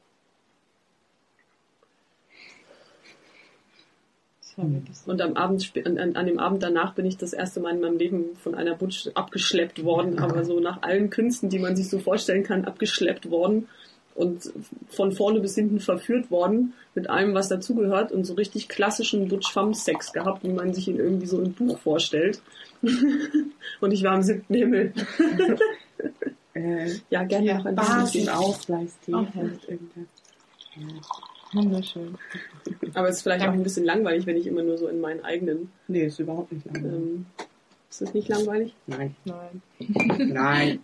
Und an dem Abend danach bin ich das erste Mal in meinem Leben von einer Butch abgeschleppt worden, aber so nach allen Künsten, die man sich so vorstellen kann, abgeschleppt worden und von vorne bis hinten verführt worden mit allem, was dazugehört und so richtig klassischen Butch-Femme-Sex gehabt, wie man sich ihn irgendwie so im Buch vorstellt. Und ich war am 7. Himmel. Ja, gerne noch ein bisschen Ausgleichstee. Wunderschön. Aber es ist vielleicht auch ein bisschen langweilig, wenn ich immer nur so in meinen eigenen... Nee, ist überhaupt nicht langweilig. Ist das nicht langweilig? Nein. Nein.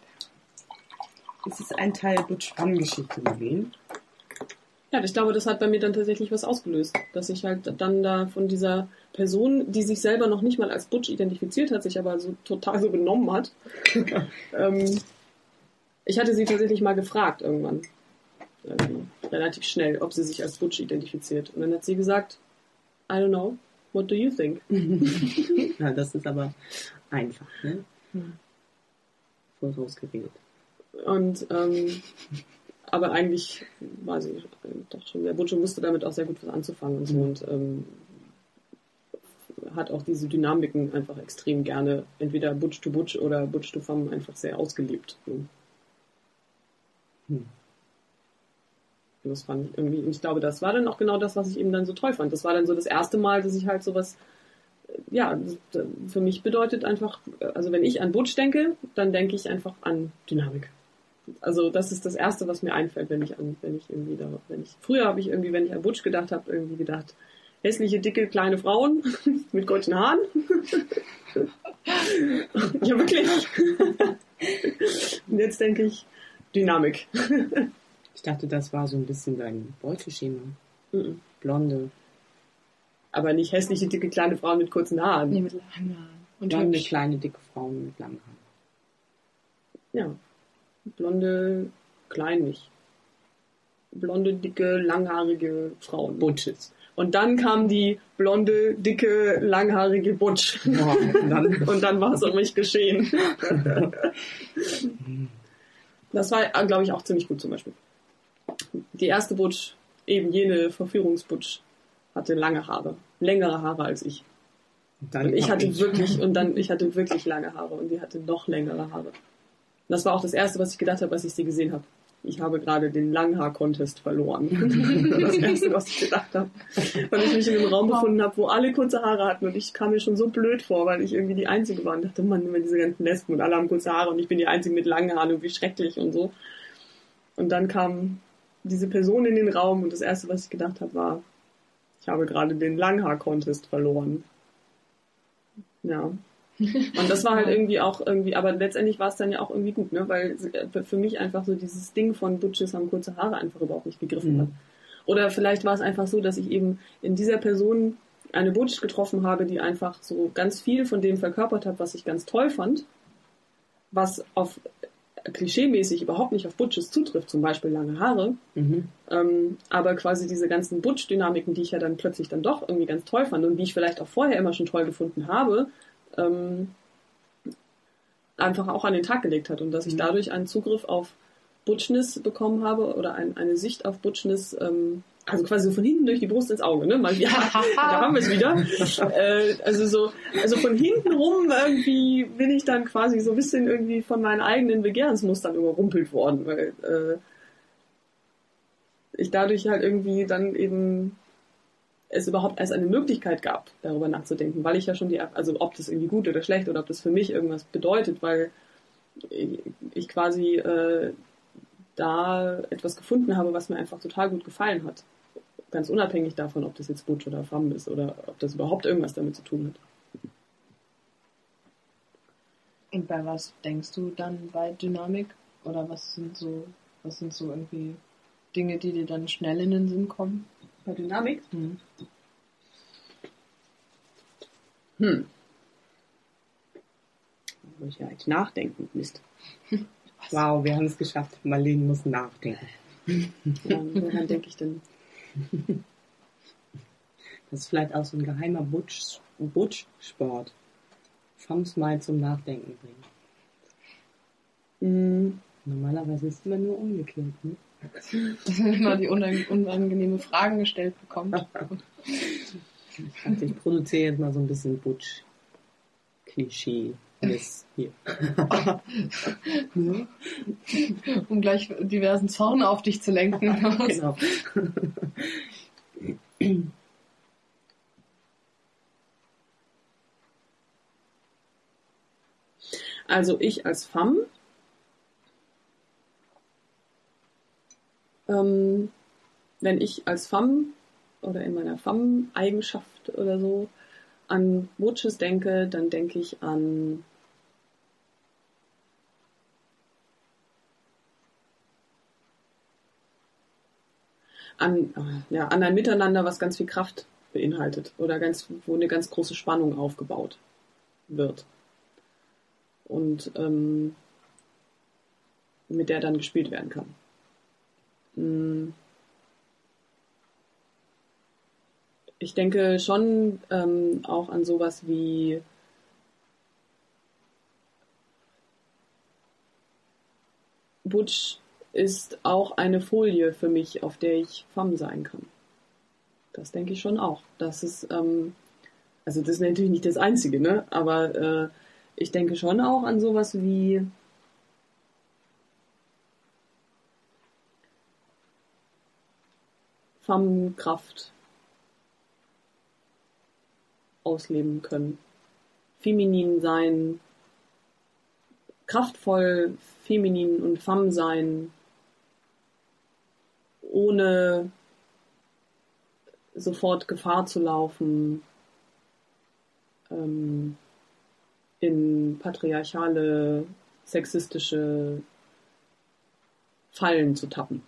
Es ist ein Teil Butch-Femme-Geschichte gewesen. Ja, ich glaube, das hat bei mir dann tatsächlich was ausgelöst. Dass ich halt dann da von dieser Person, die sich selber noch nicht mal als Butch identifiziert hat, sich aber so total so benommen hat. Ich hatte sie tatsächlich mal gefragt irgendwann. Relativ schnell, ob sie sich als Butch identifiziert. Und dann hat sie gesagt, I don't know, what do you think? Ja, das ist aber einfach, ne? Voraus geredet. Und, aber eigentlich war sie doch schon sehr Butch und wusste damit auch sehr gut was anzufangen und so und hat auch diese Dynamiken einfach extrem gerne, entweder Butch to Butch oder Butch to Femme einfach sehr ausgelebt. Und das fand ich irgendwie, und ich glaube, das war dann auch genau das, was ich eben dann so toll fand. Das war dann so das erste Mal, dass ich halt sowas, ja, für mich bedeutet einfach, also wenn ich an Butch denke, dann denke ich einfach an Dynamik. Also das ist das Erste, was mir einfällt, wenn ich früher habe ich irgendwie, wenn ich an Butch gedacht habe, irgendwie gedacht, hässliche, dicke, kleine Frauen mit kurzen Haaren. Ja, wirklich. Und jetzt denke ich Dynamik. Ich dachte, das war so ein bisschen dein Beuteschema. Blonde. Aber nicht hässliche, dicke, kleine Frauen mit kurzen Haaren. Nee, mit langen Haaren. Und Blonde, hübsch. kleine, dicke Frauen mit langen Haaren. Ja. Blonde, klein nicht. Blonde, dicke, langhaarige Frauen. Butches. Und dann kam die blonde, dicke, langhaarige Butch. Ja, und dann war es um mich geschehen. Das war, glaube ich, auch ziemlich gut zum Beispiel. Die erste Butch, eben jene Verführungsbutch, hatte lange Haare. Längere Haare als ich. Und ich hatte wirklich lange Haare und die hatte noch längere Haare. Das war auch das Erste, was ich gedacht habe, als ich sie gesehen habe. Ich habe gerade den Langhaar-Contest verloren. Das Erste, was ich gedacht habe. Weil ich mich in einem Raum befunden habe, wo alle kurze Haare hatten und ich kam mir schon so blöd vor, weil ich irgendwie die Einzige war und dachte, Mann, immer diese ganzen Lesben und alle haben kurze Haare und ich bin die Einzige mit langen Haaren und wie schrecklich und so. Und dann kam diese Person in den Raum und das Erste, was ich gedacht habe, war, ich habe gerade den Langhaar-Contest verloren. Ja. Und das war halt aber letztendlich war es dann ja auch irgendwie gut, ne, weil für mich einfach so dieses Ding von Butches haben kurze Haare einfach überhaupt nicht gegriffen hat. Oder vielleicht war es einfach so, dass ich eben in dieser Person eine Butch getroffen habe, die einfach so ganz viel von dem verkörpert hat, was ich ganz toll fand, was auf klischeemäßig überhaupt nicht auf Butches zutrifft, zum Beispiel lange Haare, aber quasi diese ganzen Butch-Dynamiken, die ich ja dann plötzlich dann doch irgendwie ganz toll fand und die ich vielleicht auch vorher immer schon toll gefunden habe, einfach auch an den Tag gelegt hat und dass ich dadurch einen Zugriff auf Butchness bekommen habe oder eine Sicht auf Butchness, also quasi so von hinten durch die Brust ins Auge, ne? Mal, ja, da haben wir es wieder. Also von hinten rum irgendwie bin ich dann quasi so ein bisschen irgendwie von meinen eigenen Begehrensmustern überrumpelt worden, weil ich dadurch halt irgendwie dann eben es überhaupt erst eine Möglichkeit gab, darüber nachzudenken, weil ich ja schon also ob das irgendwie gut oder schlecht oder ob das für mich irgendwas bedeutet, weil ich quasi da etwas gefunden habe, was mir einfach total gut gefallen hat. Ganz unabhängig davon, ob das jetzt Butch oder Femme ist oder ob das überhaupt irgendwas damit zu tun hat. Und bei was denkst du dann bei Dynamik? Oder was sind so irgendwie Dinge, die dir dann schnell in den Sinn kommen? Bei Dynamik? Muss ich ja echt nachdenken, Mist. Wow, wir haben es geschafft. Marlene muss nachdenken. Ja, woran denke ich denn? Das ist vielleicht auch so ein geheimer Butch-Sport. Femmes mal zum Nachdenken bringen. Normalerweise ist es immer nur umgekehrt, ne? Immer die unangenehme Fragen gestellt bekommt. Ich produziere jetzt mal so ein bisschen Butch-Klischee. Alles hier. Um gleich diversen Zorn auf dich zu lenken. Genau. Also ich als Femme, wenn ich als Femme oder in meiner Femme-Eigenschaft oder so an Butches denke, dann denke ich an ein Miteinander, was ganz viel Kraft beinhaltet oder wo eine ganz große Spannung aufgebaut wird. Und mit der dann gespielt werden kann. Ich denke schon auch an sowas wie Butch ist auch eine Folie für mich, auf der ich Femme sein kann. Das denke ich schon auch. Das ist, also das ist natürlich nicht das Einzige, ne? Aber ich denke schon auch an sowas wie Femme-Kraft ausleben können. Feminin sein, kraftvoll, feminin und Femme sein, ohne sofort Gefahr zu laufen, in patriarchale, sexistische Fallen zu tappen.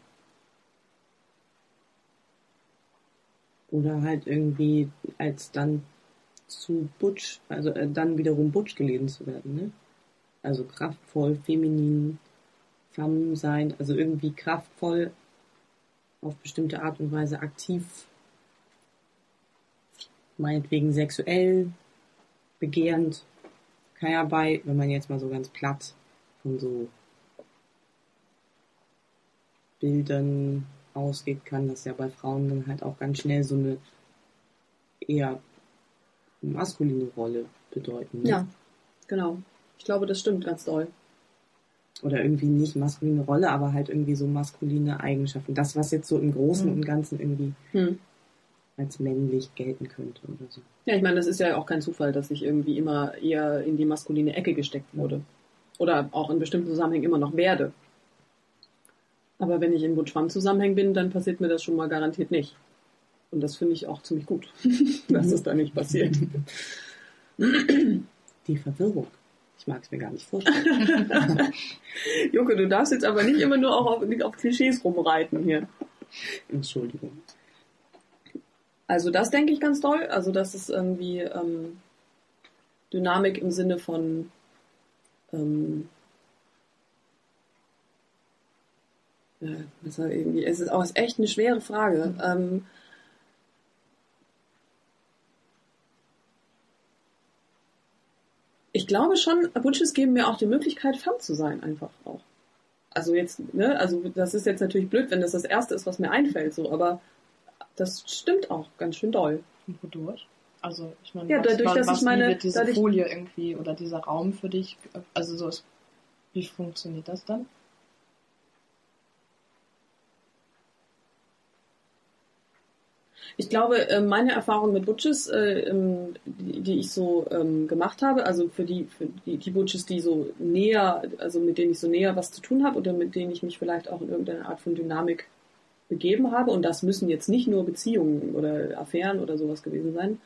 Oder halt irgendwie als dann zu Butch, also dann wiederum Butch gelesen zu werden, ne? Also kraftvoll, feminin, Femme sein, also irgendwie kraftvoll, auf bestimmte Art und Weise aktiv, meinetwegen sexuell, begehrend, kann ja wenn man jetzt mal so ganz platt von so Bildern ausgeht, kann das ja bei Frauen dann halt auch ganz schnell so eine eher maskuline Rolle bedeuten. Ne? Ja, genau. Ich glaube, das stimmt ganz doll. Oder irgendwie nicht maskuline Rolle, aber halt irgendwie so maskuline Eigenschaften. Das, was jetzt so im Großen und Ganzen irgendwie als männlich gelten könnte oder so. Ja, ich meine, das ist ja auch kein Zufall, dass ich irgendwie immer eher in die maskuline Ecke gesteckt wurde. Oder auch in bestimmten Zusammenhängen immer noch werde. Aber wenn ich in Butch-Femme-Zusammenhängen bin, dann passiert mir das schon mal garantiert nicht. Und das finde ich auch ziemlich gut, dass das da nicht passiert. Die Verwirrung. Ich mag es mir gar nicht vorstellen. Jocke, du darfst jetzt aber nicht immer nur auch auf Klischees rumreiten hier. Entschuldigung. Also das denke ich ganz doll. Also das ist irgendwie Dynamik im Sinne von das war irgendwie, es ist auch echt eine schwere Frage. Ich glaube schon, Butches geben mir auch die Möglichkeit, Femme zu sein, einfach auch. Also jetzt, ne, also das ist jetzt natürlich blöd, wenn das das Erste ist, was mir einfällt, so, aber das stimmt auch ganz schön doll. Und wodurch? Also ich meine, ja, wie wird diese Folie irgendwie oder dieser Raum für dich, also so ist, wie funktioniert das dann? Ich glaube, meine Erfahrung mit Butches, die ich so gemacht habe, also für die Butches, die so näher, also mit denen ich so näher was zu tun habe oder mit denen ich mich vielleicht auch in irgendeine Art von Dynamik begeben habe, und das müssen jetzt nicht nur Beziehungen oder Affären oder sowas gewesen sein,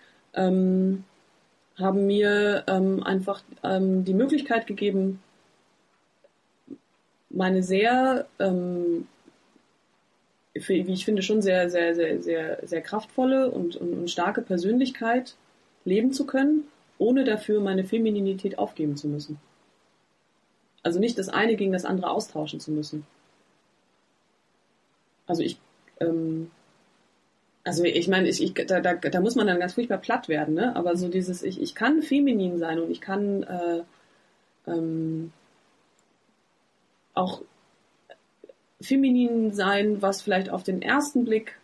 haben mir einfach die Möglichkeit gegeben, meine sehr wie ich finde, schon sehr, sehr, sehr, sehr, sehr kraftvolle und starke Persönlichkeit leben zu können, ohne dafür meine Femininität aufgeben zu müssen. Also nicht das eine gegen das andere austauschen zu müssen. Also ich meine, da muss man dann ganz furchtbar platt werden, ne? Aber so dieses, ich kann feminin sein und ich kann auch feminin sein, was vielleicht auf den ersten Blick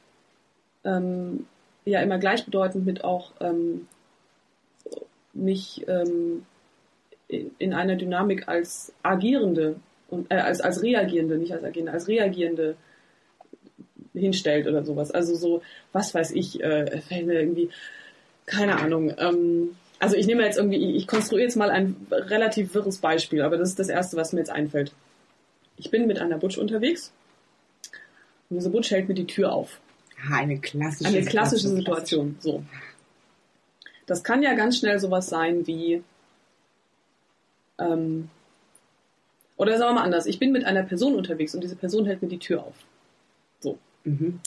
ja immer gleichbedeutend mit auch mich in einer Dynamik als Agierende und als Reagierende, nicht als Agierende, als Reagierende hinstellt oder sowas. Also so, was weiß ich, fällt mir irgendwie, keine Ahnung. Also ich nehme jetzt irgendwie, ich konstruiere jetzt mal ein relativ wirres Beispiel, aber das ist das Erste, was mir jetzt einfällt. Ich bin mit einer Butch unterwegs und diese Butch hält mir die Tür auf. Eine klassische Situation. So. Das kann ja ganz schnell sowas sein wie, oder sagen wir mal anders, ich bin mit einer Person unterwegs und diese Person hält mir die Tür auf. So. Mhm.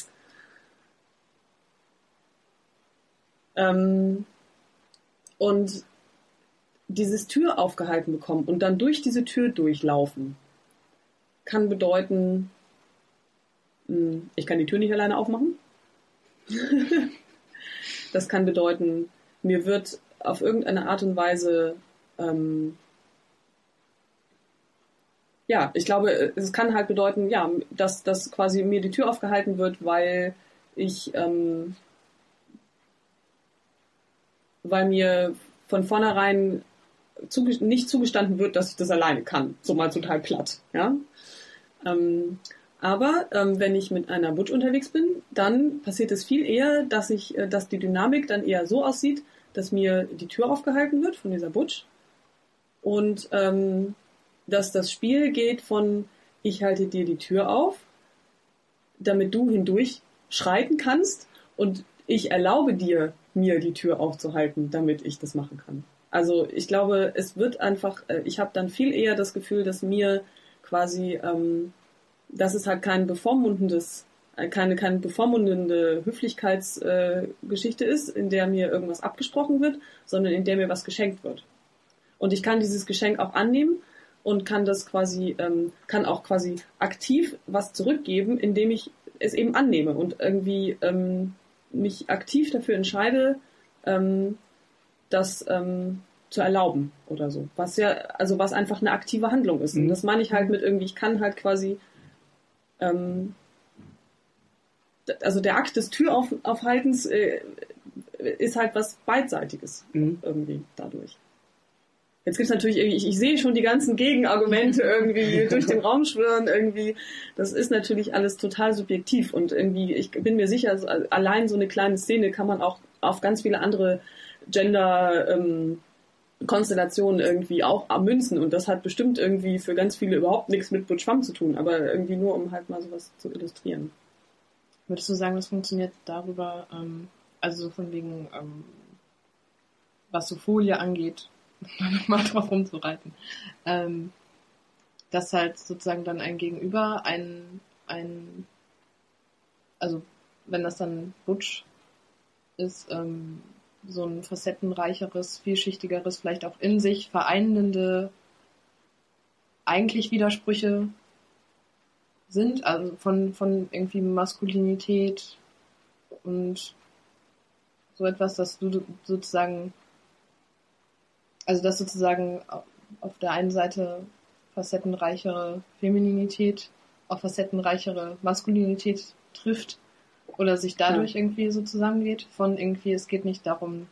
Und dieses Tür aufgehalten bekommen und dann durch diese Tür durchlaufen, kann bedeuten, ich kann die Tür nicht alleine aufmachen. Das kann bedeuten, mir wird auf irgendeine Art und Weise, ich glaube, es kann halt bedeuten, dass quasi mir die Tür aufgehalten wird, weil mir von vornherein nicht zugestanden wird, dass ich das alleine kann. So mal total platt. Ja? Aber wenn ich mit einer Butch unterwegs bin, dann passiert es viel eher, dass die Dynamik dann eher so aussieht, dass mir die Tür aufgehalten wird von dieser Butch und dass das Spiel geht von ich halte dir die Tür auf, damit du hindurch schreiten kannst und ich erlaube dir, mir die Tür aufzuhalten, damit ich das machen kann. Also ich glaube, es wird einfach, ich habe dann viel eher das Gefühl, dass mir quasi, dass es halt keine bevormundende Höflichkeitsgeschichte ist, in der mir irgendwas abgesprochen wird, sondern in der mir was geschenkt wird. Und ich kann dieses Geschenk auch annehmen und kann das quasi, kann auch quasi aktiv was zurückgeben, indem ich es eben annehme und irgendwie mich aktiv dafür entscheide, das zu erlauben oder so. Was einfach eine aktive Handlung ist. Und das meine ich halt mit irgendwie, ich kann halt quasi, also der Akt des Türaufhaltens ist halt was Beidseitiges irgendwie dadurch. Jetzt gibt's natürlich irgendwie, ich sehe schon die ganzen Gegenargumente irgendwie durch den Raum schwirren irgendwie. Das ist natürlich alles total subjektiv und irgendwie, ich bin mir sicher, allein so eine kleine Szene kann man auch auf ganz viele andere Gender-Konstellationen irgendwie auch münzen und das hat bestimmt irgendwie für ganz viele überhaupt nichts mit Butch-Schwamm zu tun, aber irgendwie nur, um halt mal sowas zu illustrieren. Würdest du sagen, das funktioniert darüber, also so von wegen, was so Folie angeht, mal drauf rumzureiten, dass halt sozusagen dann ein Gegenüber also wenn das dann Butch ist, so ein facettenreicheres, vielschichtigeres, vielleicht auch in sich vereinende eigentlich Widersprüche sind, also von irgendwie Maskulinität und so etwas, dass du sozusagen, also dass sozusagen auf der einen Seite facettenreichere Femininität auf facettenreichere Maskulinität trifft oder sich dadurch irgendwie so zusammengeht, von irgendwie, es geht nicht darum,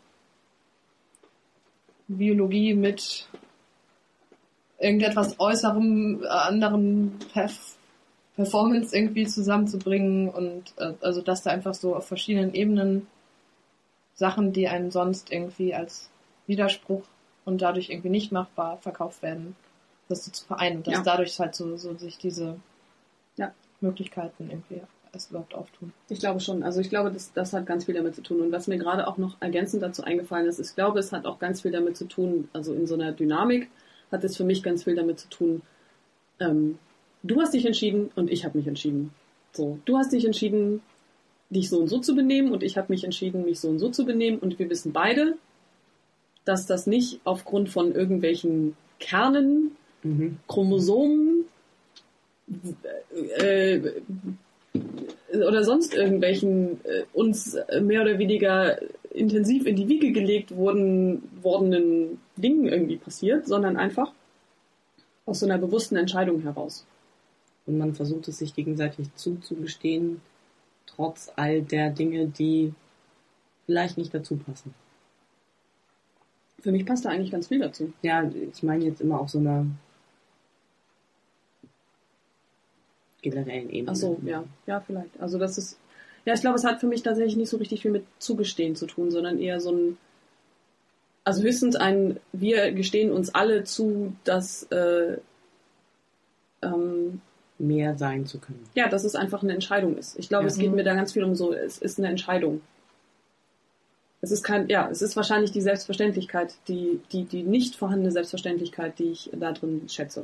Biologie mit irgendetwas äußerem, anderen Performance irgendwie zusammenzubringen und also dass da einfach so auf verschiedenen Ebenen Sachen, die einem sonst irgendwie als Widerspruch und dadurch irgendwie nicht machbar verkauft werden, das so zu vereinen und dass dadurch halt so sich diese Möglichkeiten irgendwie erst überhaupt auftun. Ich glaube schon. Also ich glaube, das hat ganz viel damit zu tun. Und was mir gerade auch noch ergänzend dazu eingefallen ist, ich glaube, es hat auch ganz viel damit zu tun, also in so einer Dynamik hat es für mich ganz viel damit zu tun, du hast dich entschieden und ich habe mich entschieden. So, du hast dich entschieden, dich so und so zu benehmen und ich habe mich entschieden, mich so und so zu benehmen und wir wissen beide, dass das nicht aufgrund von irgendwelchen Kernen, Chromosomen oder sonst irgendwelchen uns mehr oder weniger intensiv in die Wiege gelegt wordenen Dingen irgendwie passiert, sondern einfach aus so einer bewussten Entscheidung heraus. Und man versucht es sich gegenseitig zuzugestehen, trotz all der Dinge, die vielleicht nicht dazu passen. Für mich passt da eigentlich ganz viel dazu. Ja, ich meine jetzt immer auf so einer generellen Ebene. Ach so, ja. Ja, vielleicht. Also das ist, ja, ich glaube, es hat für mich tatsächlich nicht so richtig viel mit Zugestehen zu tun, sondern eher so ein, also höchstens wir gestehen uns alle zu, dass mehr sein zu können. ja, dass es einfach eine Entscheidung ist. Ich glaube, Ja. es geht mir da ganz viel um so, es ist eine Entscheidung. Es ist es ist wahrscheinlich die Selbstverständlichkeit, die nicht vorhandene Selbstverständlichkeit, die ich da drin schätze.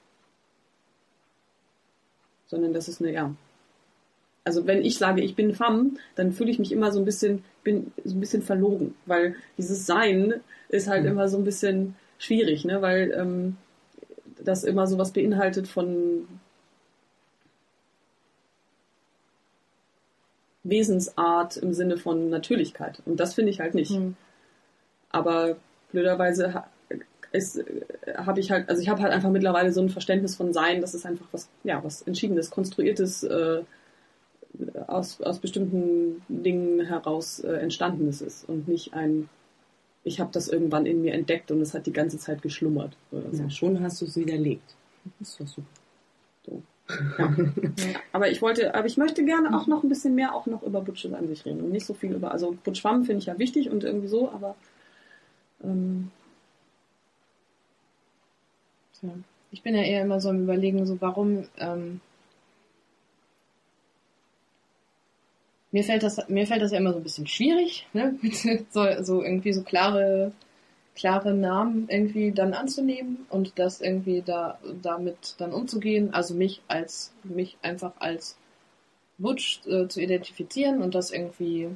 Sondern das ist also wenn ich sage, ich bin femme, dann fühle ich mich immer bin so ein bisschen verlogen, weil dieses Sein ist halt immer so ein bisschen schwierig, ne, weil das immer so was beinhaltet von Wesensart im Sinne von Natürlichkeit. Und das finde ich halt nicht. Aber blöderweise habe ich halt, also ich habe halt einfach mittlerweile so ein Verständnis von Sein, das ist einfach was Entschiedenes, Konstruiertes, aus bestimmten Dingen heraus entstandenes ist und nicht ich habe das irgendwann in mir entdeckt und es hat die ganze Zeit geschlummert. Oder so. Ja, schon hast du es widerlegt. Das ist doch super. So. Ja. Aber ich möchte gerne auch noch ein bisschen mehr auch noch über Butch an sich reden und nicht so viel also Butch Schwamm finde ich ja wichtig und irgendwie so, aber ich bin ja eher immer so am Überlegen, so warum mir fällt das ja immer so ein bisschen schwierig, ne? so irgendwie so klare Namen irgendwie dann anzunehmen und das irgendwie damit dann umzugehen, also mich einfach als Butch zu identifizieren und das irgendwie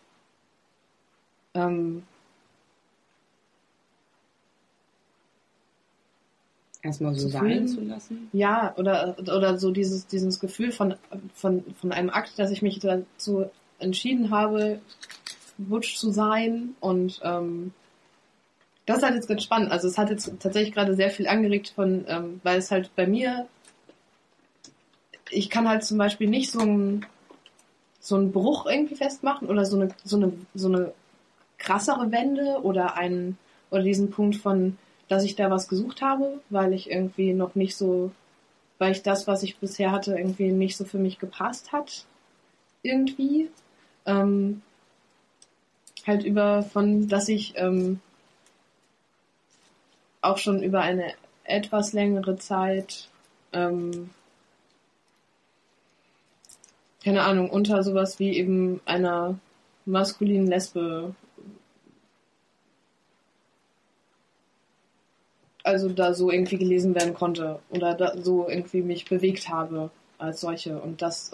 erstmal so sein zu lassen. Ja, oder so dieses Gefühl von einem Akt, dass ich mich dazu entschieden habe, Butch zu sein und das ist halt jetzt ganz spannend. Also es hat jetzt tatsächlich gerade sehr viel angeregt weil es halt bei mir, ich kann halt zum Beispiel nicht so einen Bruch irgendwie festmachen oder so eine krassere Wende oder diesen Punkt von, dass ich da was gesucht habe, weil ich irgendwie noch nicht so, weil ich das, was ich bisher hatte, irgendwie nicht so für mich gepasst hat. Irgendwie. Halt dass ich auch schon über eine etwas längere Zeit keine Ahnung, unter sowas wie eben einer maskulinen Lesbe, also da so irgendwie gelesen werden konnte oder da so irgendwie mich bewegt habe als solche und das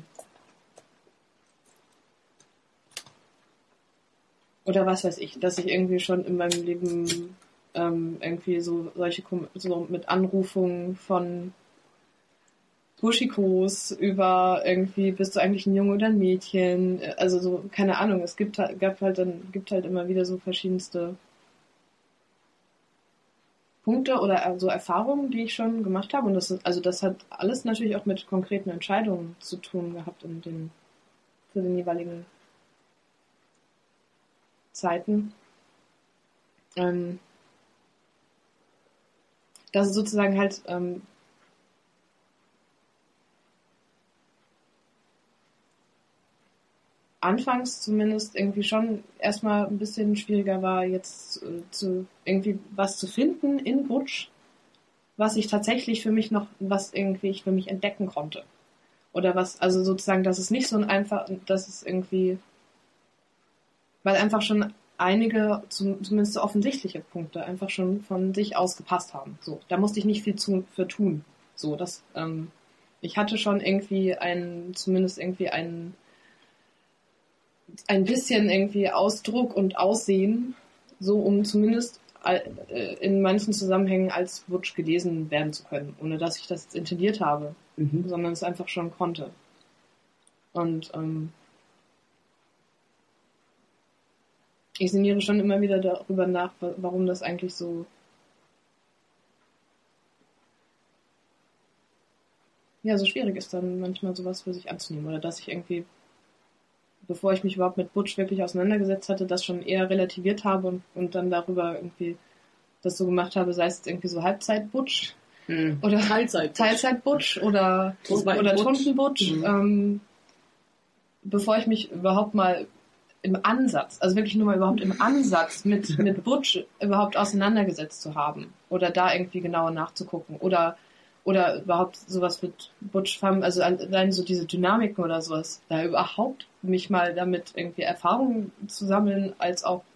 oder was weiß ich, dass ich irgendwie schon in meinem Leben irgendwie so mit Anrufungen von Buschikos über irgendwie, bist du eigentlich ein Junge oder ein Mädchen, also so, keine Ahnung, gibt halt immer wieder so verschiedenste Punkte oder so Erfahrungen, die ich schon gemacht habe und das hat alles natürlich auch mit konkreten Entscheidungen zu tun gehabt für den jeweiligen Zeiten. Das ist sozusagen halt anfangs zumindest irgendwie schon erstmal ein bisschen schwieriger war, jetzt irgendwie was zu finden in Butch, was ich tatsächlich was irgendwie ich für mich entdecken konnte. Oder also sozusagen, dass es nicht so dass es irgendwie, weil einfach schon einige, zumindest so offensichtliche Punkte, einfach schon von sich aus gepasst haben. So, da musste ich nicht viel für tun. So, ich hatte schon irgendwie zumindest irgendwie ein bisschen irgendwie Ausdruck und Aussehen, so um zumindest in manchen Zusammenhängen als Butch gelesen werden zu können, ohne dass ich das jetzt intendiert habe, sondern es einfach schon konnte. Und ich sinniere schon immer wieder darüber nach, warum das eigentlich so schwierig ist, dann manchmal sowas für sich anzunehmen oder dass ich irgendwie bevor ich mich überhaupt mit Butch wirklich auseinandergesetzt hatte, das schon eher relativiert habe und dann darüber irgendwie das so gemacht habe, sei es irgendwie so Halbzeit-Butch oder Teilzeit-Butch oder Tunten-Butch, bevor ich mich überhaupt mal im Ansatz, also wirklich nur mal überhaupt im Ansatz mit Butch überhaupt auseinandergesetzt zu haben oder da irgendwie genauer nachzugucken oder überhaupt sowas mit Butch Femme, also allein so diese Dynamiken oder sowas, da überhaupt mich mal damit irgendwie Erfahrungen zu sammeln, als auch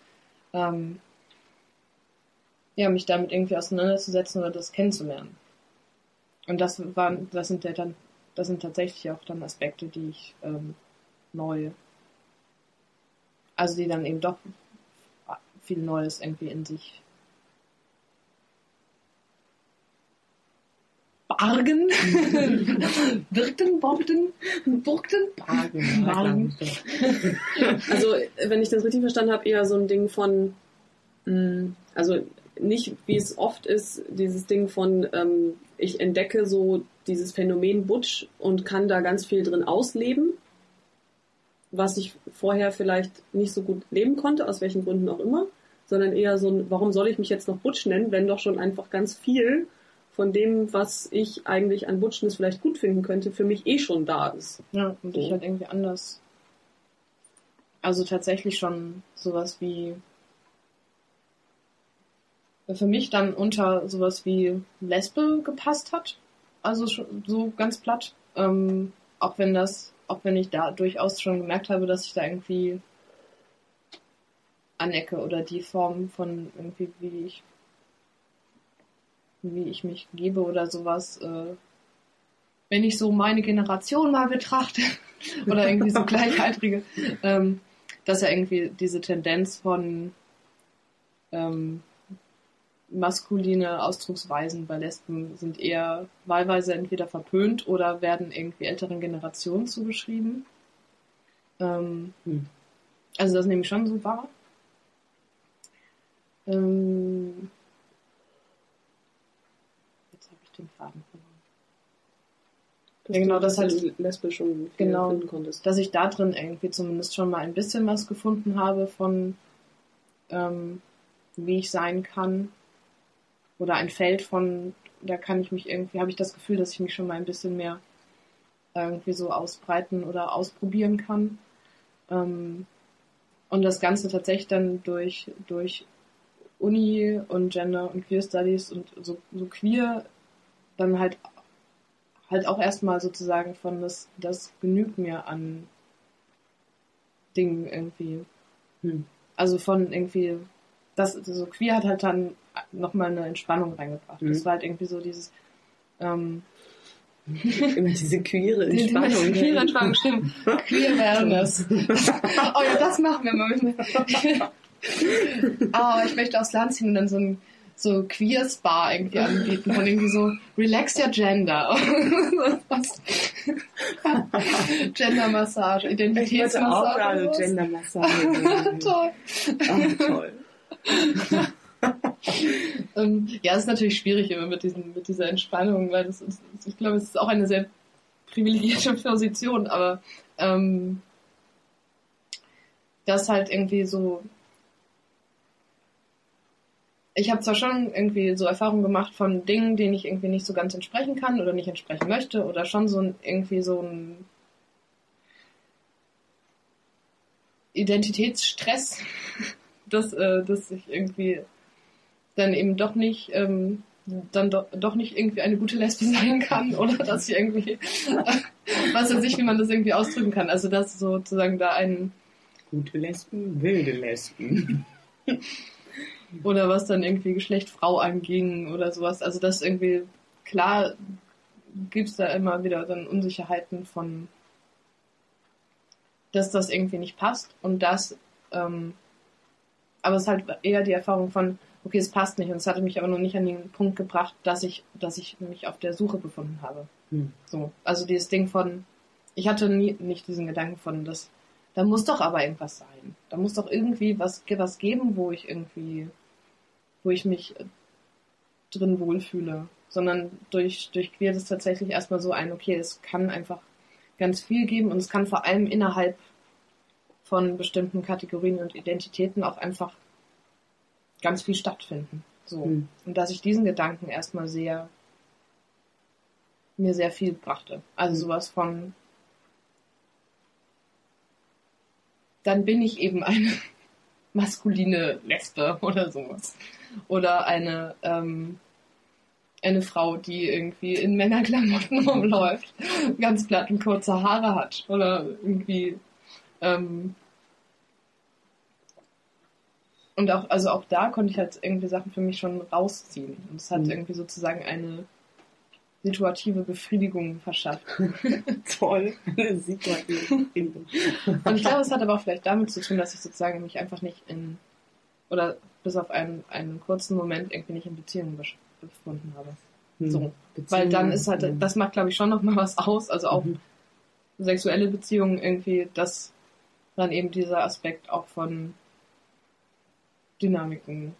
mich damit irgendwie auseinanderzusetzen oder das kennenzulernen. Und das sind tatsächlich auch dann Aspekte, die ich also die dann eben doch viel Neues irgendwie in sich bargen, burgten, bargen. Also, wenn ich das richtig verstanden habe, eher so ein Ding von, also nicht, wie es oft ist, dieses Ding von, ich entdecke so dieses Phänomen Butch und kann da ganz viel drin ausleben, was ich vorher vielleicht nicht so gut leben konnte, aus welchen Gründen auch immer, sondern eher so ein, warum soll ich mich jetzt noch Butch nennen, wenn doch schon einfach ganz viel von dem, was ich eigentlich an Butchness vielleicht gut finden könnte, für mich schon da ist. Ja, und ich halt irgendwie anders. Also tatsächlich schon sowas wie für mich dann unter sowas wie Lesbe gepasst hat. Also so ganz platt. Auch wenn ich da durchaus schon gemerkt habe, dass ich da irgendwie anecke oder die Form von irgendwie, wie ich mich gebe oder sowas, wenn ich so meine Generation mal betrachte oder irgendwie so Gleichaltrige, dass ja irgendwie diese Tendenz von maskuline Ausdrucksweisen bei Lesben sind eher wahlweise entweder verpönt oder werden irgendwie älteren Generationen zugeschrieben. Also das nehme ich schon so wahr. Jetzt habe ich den Faden verloren. Ja, genau, das halt lesbisch schon viel finden konntest. Dass ich da drin irgendwie zumindest schon mal ein bisschen was gefunden habe von wie ich sein kann. Oder ein Feld von, da kann ich mich irgendwie, habe ich das Gefühl, dass ich mich schon mal ein bisschen mehr irgendwie so ausbreiten oder ausprobieren kann. Und das Ganze tatsächlich dann durch Uni und Gender und Queer Studies und so queer dann halt auch erstmal sozusagen von das genügt mir an Dingen irgendwie. Also von irgendwie, das so queer hat halt dann nochmal eine Entspannung reingebracht. Das war halt irgendwie so dieses immer diese queere Entspannung. Die queere Entspannung, stimmt. Queer Wellness. Oh ja, das machen wir mal. Ich möchte aufs Land ziehen und dann so Queer Spa irgendwie anbieten von irgendwie so Relax Your Gender. Gender-Massage, Identitätsmassage. Ich wollte auch gerade Gender-Massage. Toll. Toll. Ja, es ist natürlich schwierig immer mit dieser Entspannung, weil ich glaube, es ist auch eine sehr privilegierte Position, aber das halt irgendwie so, ich habe zwar schon irgendwie so Erfahrungen gemacht von Dingen, denen ich irgendwie nicht so ganz entsprechen kann oder nicht entsprechen möchte oder schon irgendwie so ein Identitätsstress, dass ich irgendwie dann eben doch nicht doch nicht irgendwie eine gute Lesbe sein kann oder dass ich irgendwie was weiß ich, wie man das irgendwie ausdrücken kann. Also dass sozusagen da ein gute Lesben, wilde Lesben. Oder was dann irgendwie Geschlecht Frau anging oder sowas. Also das irgendwie, klar gibt's da immer wieder dann Unsicherheiten von, dass das irgendwie nicht passt und das, aber es ist halt eher die Erfahrung von, okay, es passt nicht und es hatte mich aber noch nicht an den Punkt gebracht, dass ich mich auf der Suche befunden habe. So, also dieses Ding von, ich hatte nicht diesen Gedanken von, da muss doch aber irgendwas sein. Da muss doch irgendwie was geben, wo ich mich drin wohlfühle. Sondern durch Queer ist tatsächlich erstmal so okay, es kann einfach ganz viel geben und es kann vor allem innerhalb von bestimmten Kategorien und Identitäten auch einfach ganz viel stattfinden. So. Und dass ich diesen Gedanken erstmal mir sehr viel brachte. Also sowas von, dann bin ich eben eine maskuline Lesbe oder sowas. Oder eine Frau, die irgendwie in Männerklamotten rumläuft, ganz platt und kurze Haare hat. Oder irgendwie und auch da konnte ich halt irgendwie Sachen für mich schon rausziehen. Und es hat irgendwie sozusagen eine situative Befriedigung verschafft. Toll, eine situative Befriedigung. Und ich glaube, es hat aber auch vielleicht damit zu tun, dass ich sozusagen mich einfach nicht oder bis auf einen kurzen Moment irgendwie nicht in Beziehungen befunden habe. So. Weil dann ist halt, das macht glaube ich schon nochmal was aus, also auch sexuelle Beziehungen irgendwie, dass dann eben dieser Aspekt auch von Dynamiken,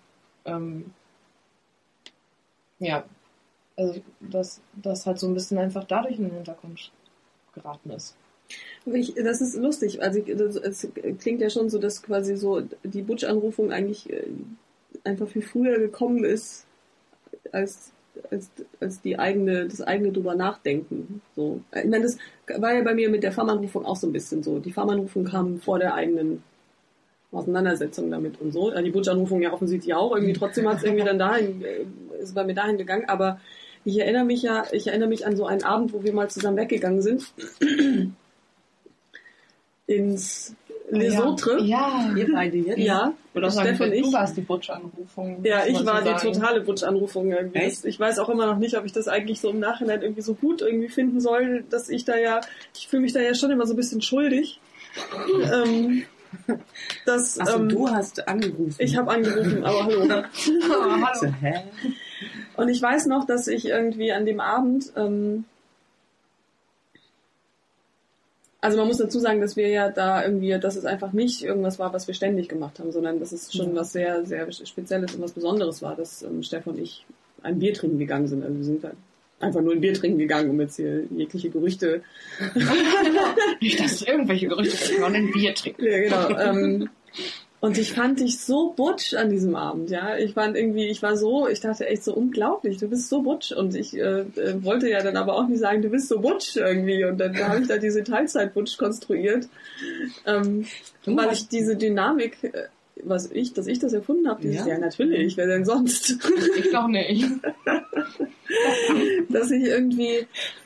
also das halt so ein bisschen einfach dadurch in den Hintergrund geraten ist. Das ist lustig. Also es klingt ja schon so, dass quasi so die Butch-Anrufung eigentlich einfach viel früher gekommen ist als das eigene drüber nachdenken. So. Ich meine, das war ja bei mir mit der Farmanrufung auch so ein bisschen so. Die Farmanrufung kam vor der eigenen Auseinandersetzung damit und so. Die Butch-Anrufung ja offensichtlich auch. Irgendwie trotzdem hat es irgendwie dann ist bei mir dahin gegangen. Aber ich erinnere mich an so einen Abend, wo wir mal zusammen weggegangen sind. Ins Lesotho. Ja. Ihr beide jetzt? Ja. Oder Steff und ich. Du warst die Butch-Anrufung. Ja, ich war die totale Butch-Anrufung irgendwie. Ich weiß auch immer noch nicht, ob ich das eigentlich so im Nachhinein irgendwie so gut irgendwie finden soll, dass ich fühle mich da ja schon immer so ein bisschen schuldig. Du hast angerufen. Ich habe angerufen, aber hallo. Hallo. So, hä? Und ich weiß noch, dass ich irgendwie an dem Abend, also man muss dazu sagen, dass wir ja da irgendwie, dass es einfach nicht irgendwas war, was wir ständig gemacht haben, sondern dass es schon was sehr, sehr Spezielles und was Besonderes war, dass Steff und ich ein Bier trinken gegangen sind. Also wir sind halt einfach nur ein Bier trinken gegangen, um jetzt hier jegliche Gerüchte... Nicht, dass es irgendwelche Gerüchte gibt, sondern ein Bier trinken. Ja, genau. Und ich fand dich so butch an diesem Abend, ja. Ich dachte echt so unglaublich, du bist so butch. Und ich wollte ja dann aber auch nicht sagen, du bist so butch irgendwie. Und dann habe ich da diese Teilzeit-Butch konstruiert. Weil ich diese Dynamik, dass ich das erfunden habe, ja natürlich, wer denn sonst? Ich doch nicht. Dass ich irgendwie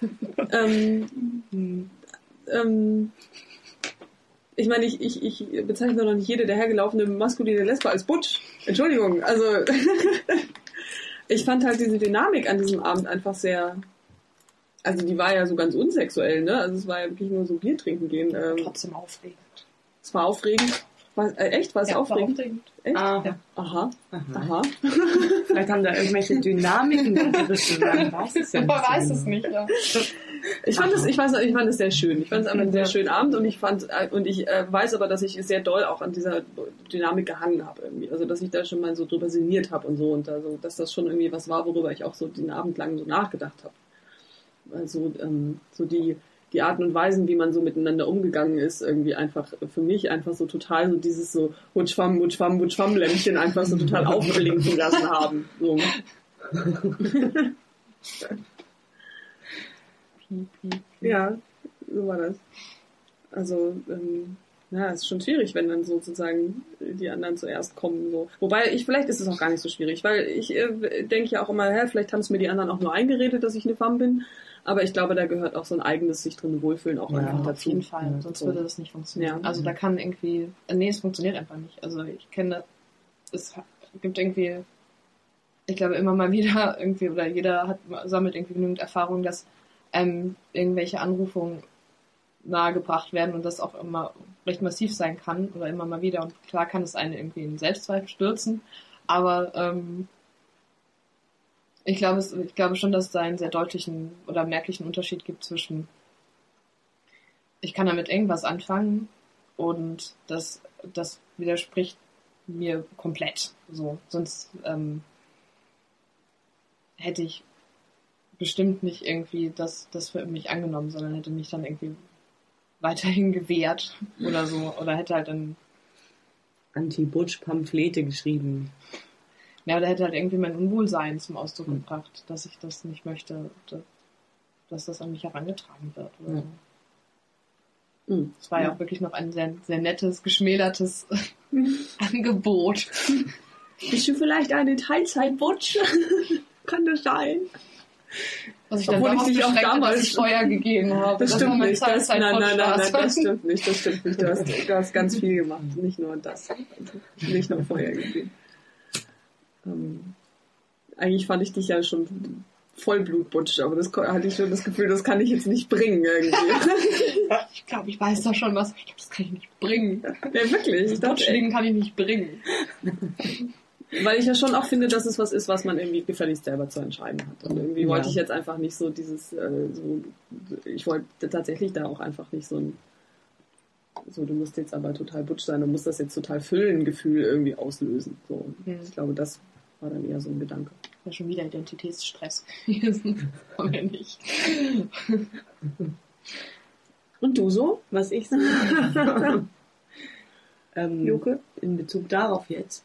ich meine, ich bezeichne noch nicht jede dahergelaufene maskuline Lesbe als Butch. Entschuldigung, also ich fand halt diese Dynamik an diesem Abend einfach sehr, also die war ja so ganz unsexuell, ne? Also es war ja wirklich nur so Bier trinken gehen. Trotzdem aufregend. Es war aufregend. Echt? War es aufregend? War aufregend. Echt? Ja. Aha. Vielleicht haben da irgendwelche Dynamiken gerissen. Man weiß es ja nicht. Man weiß es nicht, ja. Ich fand es sehr schön. Ich fand es einfach einen sehr schönen Abend und ich weiß aber, dass ich sehr doll auch an dieser Dynamik gehangen habe irgendwie. Also, dass ich da schon mal so drüber sinniert habe und so und dass das schon irgendwie was war, worüber ich auch so den Abend lang so nachgedacht habe. Also, so die Arten und Weisen, wie man so miteinander umgegangen ist, irgendwie einfach für mich einfach so total so dieses so Wutschwamm-Lämpchen einfach so total aufblinken lassen haben. So. Ja, so war das. Also, es ist schon schwierig, wenn dann sozusagen die anderen zuerst kommen. So. Wobei, vielleicht ist es auch gar nicht so schwierig, weil ich denke ja auch immer, vielleicht haben es mir die anderen auch nur eingeredet, dass ich eine Femme bin. Aber ich glaube, da gehört auch so ein eigenes sich drin wohlfühlen auch einfach dazu. Auf jeden Fall, sonst würde das nicht funktionieren. Ja. Also da kann irgendwie, es funktioniert einfach nicht. Also ich kenne, es gibt irgendwie, ich glaube immer mal wieder irgendwie, oder jeder sammelt irgendwie genügend Erfahrung, dass irgendwelche Anrufungen nahegebracht werden und das auch immer recht massiv sein kann oder immer mal wieder. Und klar kann es einen irgendwie in Selbstzweifel stürzen, aber ich glaube schon, dass es da einen sehr deutlichen oder merklichen Unterschied gibt zwischen ich kann damit irgendwas anfangen und das widerspricht mir komplett. So, sonst hätte ich bestimmt nicht irgendwie das für mich angenommen, sondern hätte mich dann irgendwie weiterhin gewehrt oder so. Oder hätte halt dann Anti-Butch-Pamphlete geschrieben. Ja, oder hätte halt irgendwie mein Unwohlsein zum Ausdruck gebracht, dass ich das nicht möchte, dass das an mich herangetragen wird. Oder so. Es war ja auch wirklich noch ein sehr, sehr nettes, geschmälertes Angebot. Bist du vielleicht eine Teilzeit-Butch? Kann das sein? Was ich dann darauf beschränkt habe, dass ich Feuer gegeben habe. Das stimmt nicht. Nein, das stimmt nicht. Du hast ganz viel gemacht. Nicht nur das. Nicht nur Feuer gegeben. Eigentlich fand ich dich ja schon Vollblutbutsch, aber das hatte ich schon das Gefühl, das kann ich jetzt nicht bringen irgendwie. Ich glaube, ich weiß da schon was. Ich glaube, das kann ich nicht bringen. Ja, wirklich. Butschlegen kann ich nicht bringen. Weil ich ja schon auch finde, dass es was ist, was man irgendwie gefälligst selber zu entscheiden hat. Und irgendwie wollte ich jetzt einfach nicht so dieses, ich wollte tatsächlich da auch einfach nicht so du musst jetzt aber total butsch sein, du musst das jetzt total füllen, Gefühl irgendwie auslösen. So. Ich glaube, das war dann eher so ein Gedanke. Ja, schon wieder Identitätsstress gewesen. Aber nicht. Und du so? Was ich so? Joke? In Bezug darauf jetzt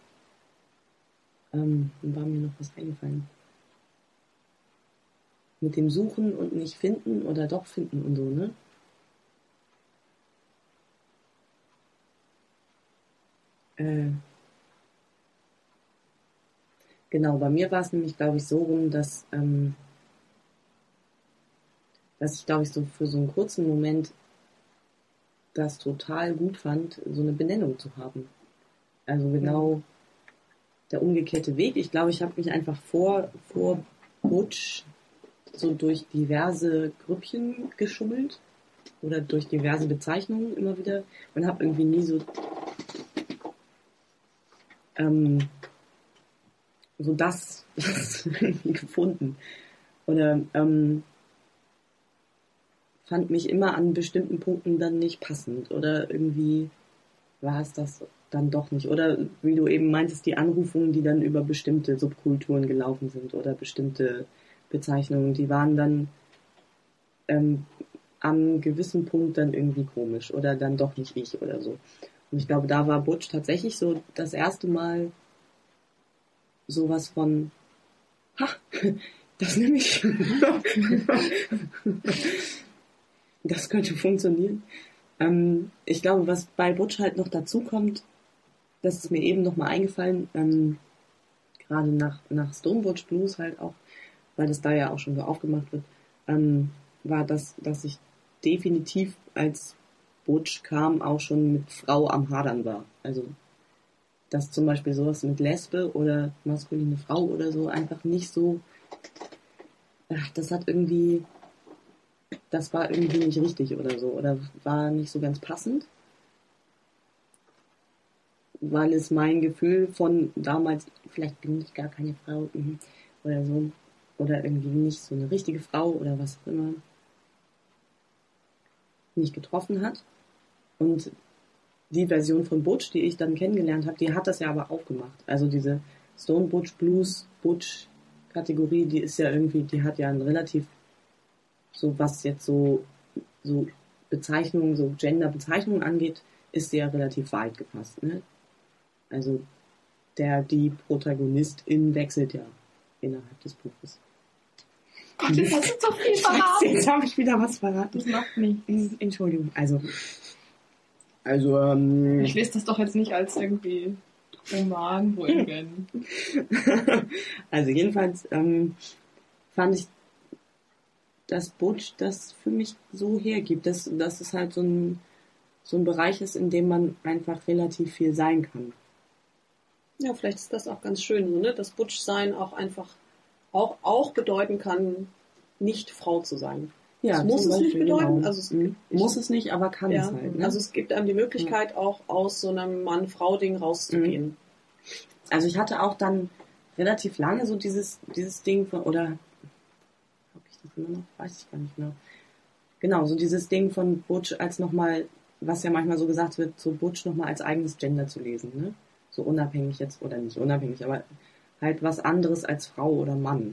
war mir noch was eingefallen. Mit dem Suchen und nicht finden oder doch finden und so, ne? Genau, bei mir war es nämlich, glaube ich, so rum, dass ich, glaube ich, so für so einen kurzen Moment das total gut fand, so eine Benennung zu haben. Also genau der umgekehrte Weg. Ich glaube, ich habe mich einfach vor Butch so durch diverse Grüppchen geschummelt oder durch diverse Bezeichnungen immer wieder und habe irgendwie nie so das irgendwie gefunden. Oder fand mich immer an bestimmten Punkten dann nicht passend. Oder irgendwie war es das dann doch nicht. Oder wie du eben meintest, die Anrufungen, die dann über bestimmte Subkulturen gelaufen sind oder bestimmte Bezeichnungen, die waren dann am gewissen Punkt dann irgendwie komisch oder dann doch nicht ich oder so. Und ich glaube, da war Butch tatsächlich so das erste Mal sowas von, das nehme ich. Das könnte funktionieren. Ich glaube, was bei Butch halt noch dazu kommt, das ist mir eben nochmal eingefallen, gerade nach Stone Butch Blues halt auch, weil das da ja auch schon so aufgemacht wird, war das, dass ich definitiv als Butch kam, auch schon mit Frau am Hadern war. Also, dass zum Beispiel sowas mit Lesbe oder maskuline Frau oder so einfach nicht so, das war irgendwie nicht richtig oder so, oder war nicht so ganz passend, weil es mein Gefühl von damals, vielleicht bin ich gar keine Frau oder so, oder irgendwie nicht so eine richtige Frau oder was auch immer, nicht getroffen hat. Und die Version von Butch, die ich dann kennengelernt habe, die hat das ja aber auch gemacht. Also diese Stone Butch Blues Butch Kategorie, die ist ja irgendwie, die hat ja ein relativ, so was jetzt so Bezeichnungen, so Gender-Bezeichnungen angeht, ist sie ja relativ weit gefasst, ne? Also die Protagonistin wechselt ja innerhalb des Buches. Gott, das hast du so viel verraten. Jetzt habe ich wieder was verraten. Das macht nichts. Entschuldigung. Also ich lese das doch jetzt nicht als irgendwie Roman, wo irgendwann. Also jedenfalls fand ich, dass Butch das für mich so hergibt, dass es halt so ein Bereich ist, in dem man einfach relativ viel sein kann. Ja, vielleicht ist das auch ganz schön, so, ne? Dass Butch-Sein auch einfach auch bedeuten kann, nicht Frau zu sein. Ja, das muss es nicht bedeuten. Genau. Also muss es nicht, aber kann es halt. Ne? Also es gibt einem die Möglichkeit, auch aus so einem Mann-Frau-Ding rauszugehen. Also ich hatte auch dann relativ lange so dieses Ding von, oder habe ich das immer noch? Weiß ich gar nicht mehr. Genau, so dieses Ding von Butch als nochmal, was ja manchmal so gesagt wird, so Butch nochmal als eigenes Gender zu lesen, ne? So unabhängig jetzt, oder nicht unabhängig, aber halt was anderes als Frau oder Mann.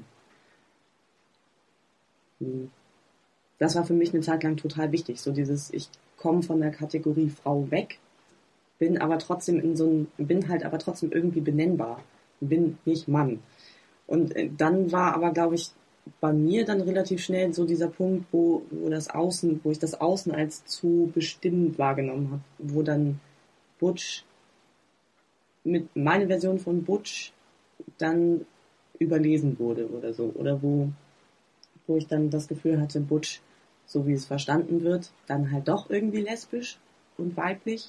Das war für mich eine Zeit lang total wichtig. So dieses, ich komme von der Kategorie Frau weg, bin halt aber trotzdem irgendwie benennbar. Bin nicht Mann. Und dann war aber, glaube ich, bei mir dann relativ schnell so dieser Punkt, wo ich das Außen als zu bestimmend wahrgenommen habe, wo dann Butch mit meiner Version von Butch dann überlesen wurde oder so. Oder wo ich dann das Gefühl hatte, Butch, so wie es verstanden wird, dann halt doch irgendwie lesbisch und weiblich,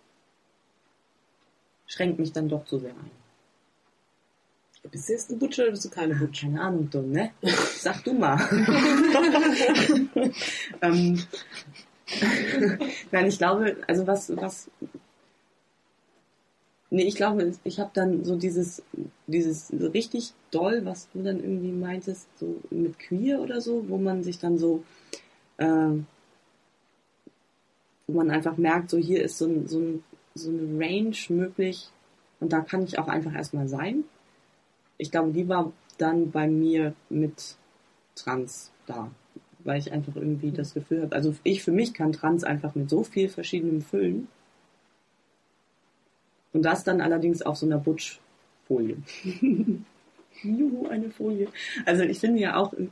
schränkt mich dann doch zu sehr ein. Bist du jetzt eine Butch oder bist du keine Butch? Keine Ahnung, du, ne? Sag du mal. Nein, ich glaube, also ich glaube, ich habe dann so dieses richtig doll, was du dann irgendwie meintest, so mit queer oder so, wo man sich dann so, wo man einfach merkt, so hier ist so eine Range möglich und da kann ich auch einfach erstmal sein. Ich glaube, die war dann bei mir mit Trans da, weil ich einfach irgendwie das Gefühl habe, also für mich kann Trans einfach mit so viel Verschiedenem füllen. Und das dann allerdings auf so einer Butch-Folie. Juhu, eine Folie. Also ich finde ja auch,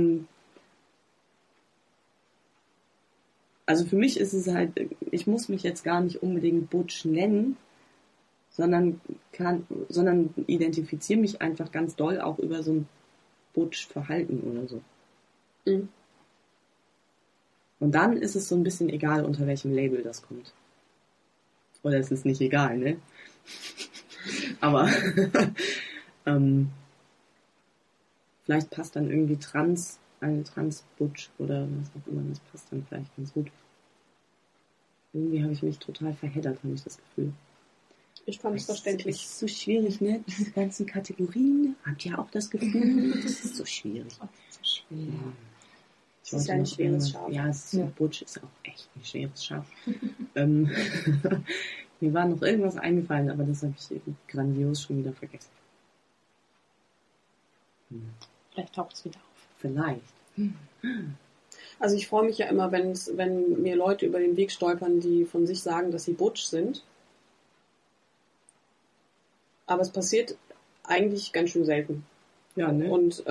also für mich ist es halt, ich muss mich jetzt gar nicht unbedingt Butch nennen, sondern identifiziere mich einfach ganz doll auch über so ein Butch-Verhalten oder so. Mhm. Und dann ist es so ein bisschen egal, unter welchem Label das kommt. Oder es ist nicht egal, ne? Aber vielleicht passt dann irgendwie eine Trans-Butch oder was auch immer, das passt dann vielleicht ganz gut. Irgendwie habe ich mich total verheddert, habe ich das Gefühl. Ich fand es verständlich. Das ist so schwierig, ne? Diese ganzen Kategorien. Habt ihr auch das Gefühl? Das ist so schwierig. Das ist so schwer. Ja. Das ist ein schweres Schaf. Ja, Butch ist auch echt ein schweres Schaf. Mir war noch irgendwas eingefallen, aber das habe ich grandios schon wieder vergessen. Vielleicht taucht es wieder auf. Vielleicht. Also ich freue mich ja immer, wenn mir Leute über den Weg stolpern, die von sich sagen, dass sie Butch sind. Aber es passiert eigentlich ganz schön selten. Ja, ne? Und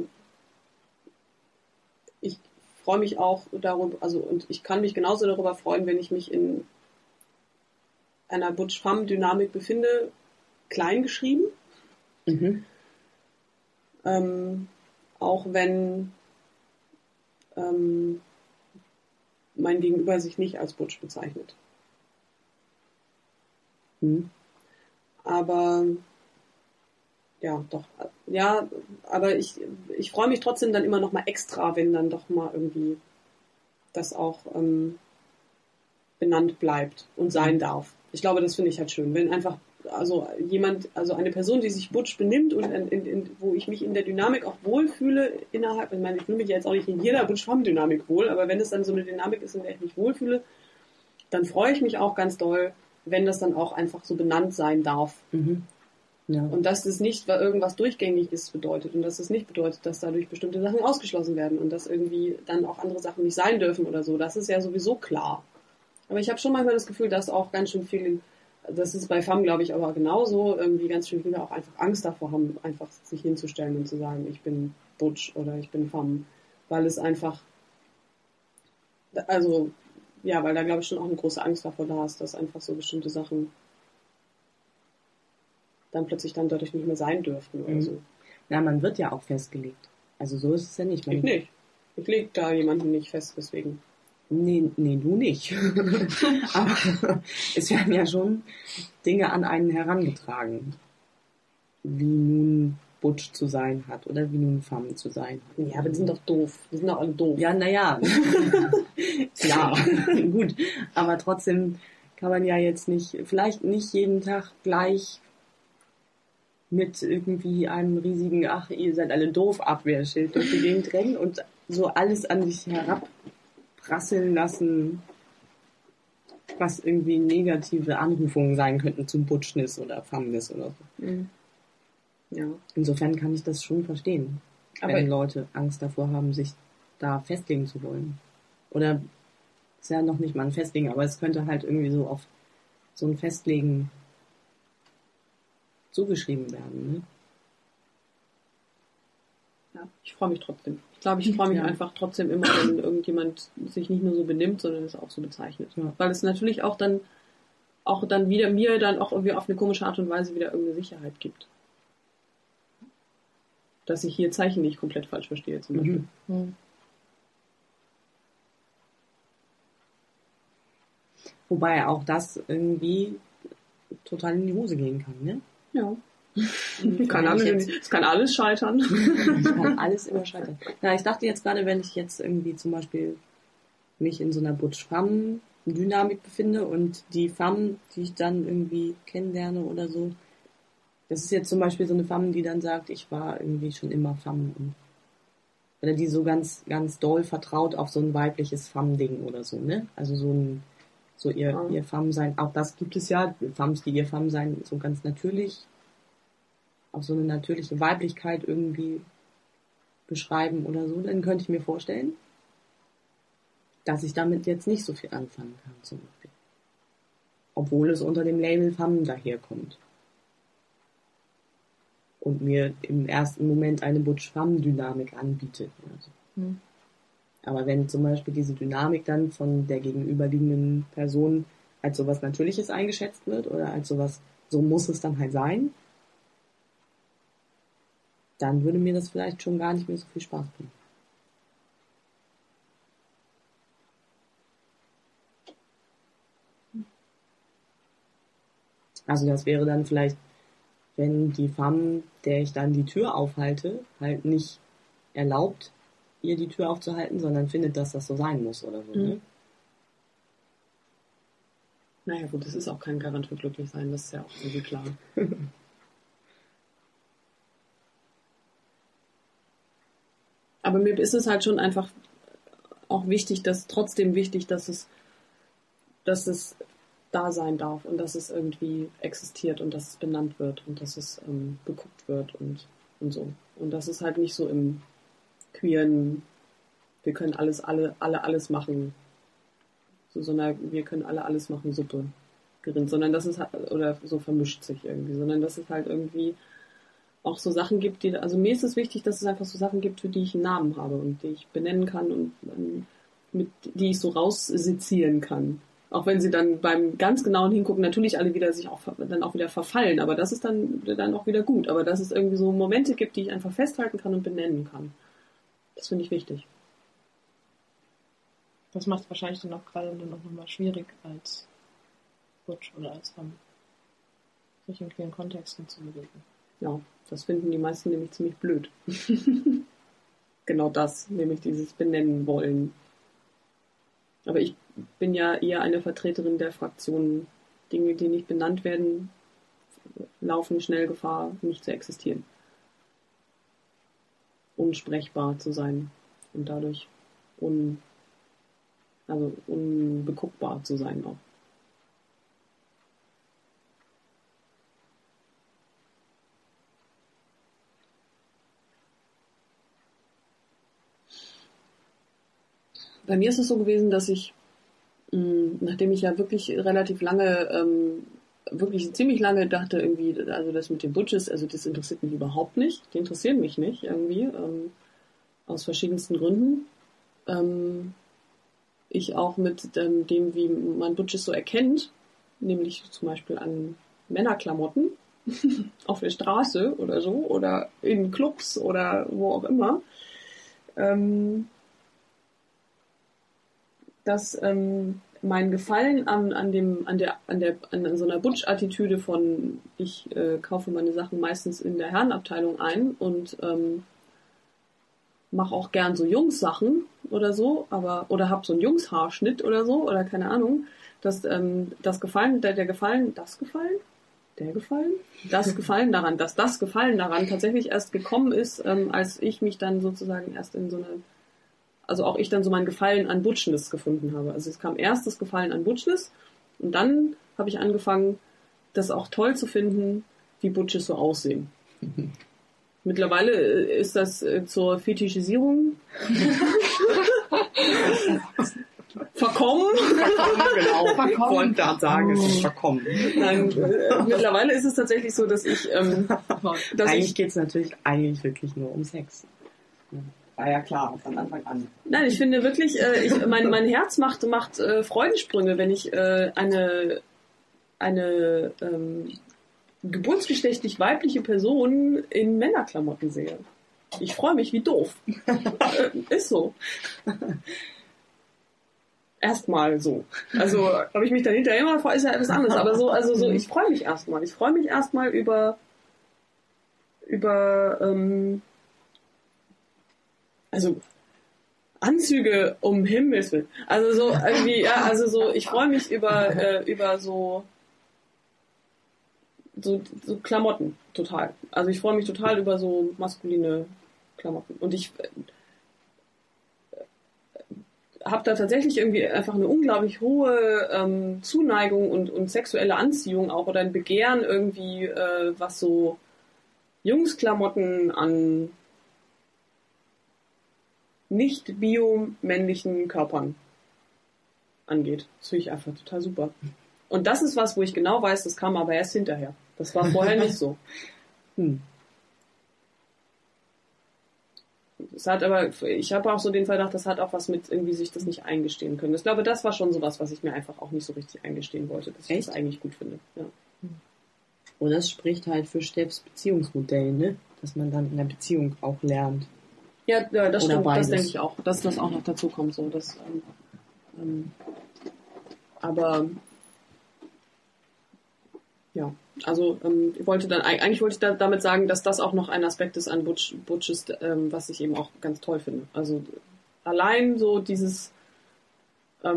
ich freue mich auch darüber, und ich kann mich genauso darüber freuen, wenn ich mich in einer Butch-Femme-Dynamik befinde, klein geschrieben. Mhm. Auch wenn mein Gegenüber sich nicht als Butch bezeichnet. Mhm. Aber ja, doch. Ja, aber ich freue mich trotzdem dann immer noch mal extra, wenn dann doch mal irgendwie das auch benannt bleibt und sein darf. Ich glaube, das finde ich halt schön. Wenn einfach eine Person, die sich Butch benimmt und wo ich mich in der Dynamik auch wohlfühle innerhalb, ich meine, ich fühle mich ja jetzt auch nicht in jeder Butch-Femme-Dynamik wohl, aber wenn es dann so eine Dynamik ist, in der ich mich wohlfühle, dann freue ich mich auch ganz doll, wenn das dann auch einfach so benannt sein darf. Mhm. Ja. Und dass das nicht, weil irgendwas durchgängig ist, bedeutet. Und dass es nicht bedeutet, dass dadurch bestimmte Sachen ausgeschlossen werden und dass irgendwie dann auch andere Sachen nicht sein dürfen oder so. Das ist ja sowieso klar. Aber ich habe schon manchmal das Gefühl, dass auch ganz schön viele, das ist bei Femme, glaube ich, aber genauso, irgendwie ganz schön viele auch einfach Angst davor haben, einfach sich hinzustellen und zu sagen, ich bin Butch oder ich bin Femme. Weil es einfach, also, ja, weil da, glaube ich, schon auch eine große Angst davor da ist, dass einfach so bestimmte Sachen dann plötzlich dann dadurch nicht mehr sein dürften oder so. Na, man wird ja auch festgelegt. Also so ist es ja nicht. Ich nicht. Ich lege da jemanden nicht fest, deswegen. Nee, du nicht. Aber es werden ja schon Dinge an einen herangetragen. Wie nun Butch zu sein hat oder wie nun Femme zu sein hat. Ja, aber die sind doch doof. Die sind doch alle doof. Ja, naja. Ja, gut. Aber trotzdem kann man ja jetzt vielleicht nicht jeden Tag gleich mit irgendwie einem riesigen, ach, ihr seid alle doof Abwehrschild durch die Gegend rennen und so alles an dich herabprasseln lassen, was irgendwie negative Anrufungen sein könnten zum Butchness oder Femness oder so. Mhm. Ja. Insofern kann ich das schon verstehen, aber wenn Leute Angst davor haben, sich da festlegen zu wollen. Oder ist ja noch nicht mal ein Festlegen, aber es könnte halt irgendwie so auf so ein Festlegen zugeschrieben werden. Ne? Ja, ich freue mich trotzdem. Ich glaube, ich freue mich einfach trotzdem immer, wenn irgendjemand sich nicht nur so benimmt, sondern es auch so bezeichnet. Ja. Weil es natürlich auch dann wieder mir dann auch irgendwie auf eine komische Art und Weise wieder irgendeine Sicherheit gibt. Dass ich hier Zeichen nicht komplett falsch verstehe, zum Beispiel. Mhm. Wobei auch das irgendwie total in die Hose gehen kann, ne? Ja. Es kann alles scheitern. Es kann alles immer scheitern. Ja, ich dachte jetzt gerade, wenn ich jetzt irgendwie zum Beispiel mich in so einer Butch-Femme-Dynamik befinde und die Femme, die ich dann irgendwie kennenlerne oder so, das ist jetzt zum Beispiel so eine Femme, die dann sagt, ich war irgendwie schon immer Femme. Oder die so ganz, ganz doll vertraut auf so ein weibliches Femme-Ding oder so, ne? Also so ihr Femme-Sein. Auch das gibt es ja, Femmes, die ihr Femme-Sein so ganz natürlich auf so eine natürliche Weiblichkeit irgendwie beschreiben oder so, dann könnte ich mir vorstellen, dass ich damit jetzt nicht so viel anfangen kann, zum Beispiel. Obwohl es unter dem Label Femme daherkommt. Und mir im ersten Moment eine Butch-Femme-Dynamik anbietet. Also. Aber wenn zum Beispiel diese Dynamik dann von der gegenüberliegenden Person als sowas Natürliches eingeschätzt wird oder als sowas, so muss es dann halt sein, dann würde mir das vielleicht schon gar nicht mehr so viel Spaß bringen. Also das wäre dann vielleicht, wenn die Femme, der ich dann die Tür aufhalte, halt nicht erlaubt, ihr die Tür aufzuhalten, sondern findet, dass das so sein muss oder so. Ne? Naja gut, das ist auch kein Garant für glücklich sein, das ist ja auch irgendwie klar. Aber mir ist es halt schon einfach auch wichtig, dass es da sein darf und dass es irgendwie existiert und dass es benannt wird und dass es geguckt wird und so. Und dass es halt nicht so im queeren, wir können alles machen, sondern wir können alles machen, Suppe gerinnt, sondern dass es halt, oder so vermischt sich irgendwie, sondern dass es halt irgendwie auch so Sachen gibt, also mir ist es wichtig, dass es einfach so Sachen gibt, für die ich einen Namen habe und die ich benennen kann und die ich so raussezieren kann. Auch wenn sie dann beim ganz genauen Hingucken natürlich alle wieder sich dann auch wieder verfallen, aber das ist dann auch wieder gut. Aber dass es irgendwie so Momente gibt, die ich einfach festhalten kann und benennen kann. Das finde ich wichtig. Das macht es wahrscheinlich dann auch gerade noch mal schwierig als Butch oder als Femme, sich in queeren Kontexten zu bewegen. Ja, das finden die meisten nämlich ziemlich blöd. Genau das, nämlich dieses Benennen wollen. Aber ich bin ja eher eine Vertreterin der Fraktion, Dinge, die nicht benannt werden, laufen schnell Gefahr, nicht zu existieren. Unsprechbar zu sein und dadurch unbeguckbar zu sein auch. Bei mir ist es so gewesen, dass ich, nachdem ich ja wirklich relativ lange, wirklich ziemlich lange dachte, irgendwie, also das mit den Butches, also das interessiert mich überhaupt nicht. Die interessieren mich nicht irgendwie, aus verschiedensten Gründen. Ich auch mit dem, wie man Butches so erkennt, nämlich zum Beispiel an Männerklamotten auf der Straße oder so oder in Clubs oder wo auch immer, dass mein Gefallen an so einer Butch-Attitüde von ich kaufe meine Sachen meistens in der Herrenabteilung ein und mache auch gern so Jungs-Sachen oder so, oder hab so einen Jungs-Haarschnitt oder so oder keine Ahnung, dass das Gefallen daran tatsächlich erst gekommen ist, als ich mich dann sozusagen erst also auch ich dann so mein Gefallen an Butchness gefunden habe. Also es kam erst das Gefallen an Butchness und dann habe ich angefangen, das auch toll zu finden, wie Butches so aussehen. Mittlerweile ist das zur Fetischisierung verkommen. Genau, Verkommen. ich wollte gerade sagen, es ist verkommen. Nein, mittlerweile ist es tatsächlich so, dass ich, Eigentlich geht es natürlich wirklich nur um Sex. War ja klar, von Anfang an. Nein, ich finde wirklich, mein Herz macht Freudensprünge, wenn ich eine geburtsgeschlechtlich weibliche Person in Männerklamotten sehe. Ich freue mich wie doof. Ist so. Erstmal so. Also, ob ich mich dann hinterher immer freue, ist ja etwas anderes. Aber so, ich freue mich erstmal. Ich freue mich erstmal über also Anzüge um Himmels Willen. Also so irgendwie, ja, also so, ich freue mich über so Klamotten total. Also ich freue mich total über so maskuline Klamotten. Und ich habe da tatsächlich irgendwie einfach eine unglaublich hohe Zuneigung und sexuelle Anziehung auch oder ein Begehren irgendwie, was so Jungsklamotten an nicht biomännlichen Körpern angeht. Das finde ich einfach total super. Und das ist was, wo ich genau weiß, das kam aber erst hinterher. Das war vorher nicht so. Es hat aber, ich habe auch so den Verdacht, das hat auch was mit irgendwie sich das nicht eingestehen können. Ich glaube, das war schon sowas, was ich mir einfach auch nicht so richtig eingestehen wollte, dass ich das eigentlich gut finde. Ja. Und das spricht halt für Steffs Beziehungsmodell, ne? Dass man dann in der Beziehung auch lernt. Ja, das Oder stimmt, beides. das denke ich auch, dass das auch noch dazu kommt. So, aber ja, also eigentlich wollte ich damit sagen, dass das auch noch ein Aspekt ist an Butch ist, was ich eben auch ganz toll finde. Also allein so dieses ich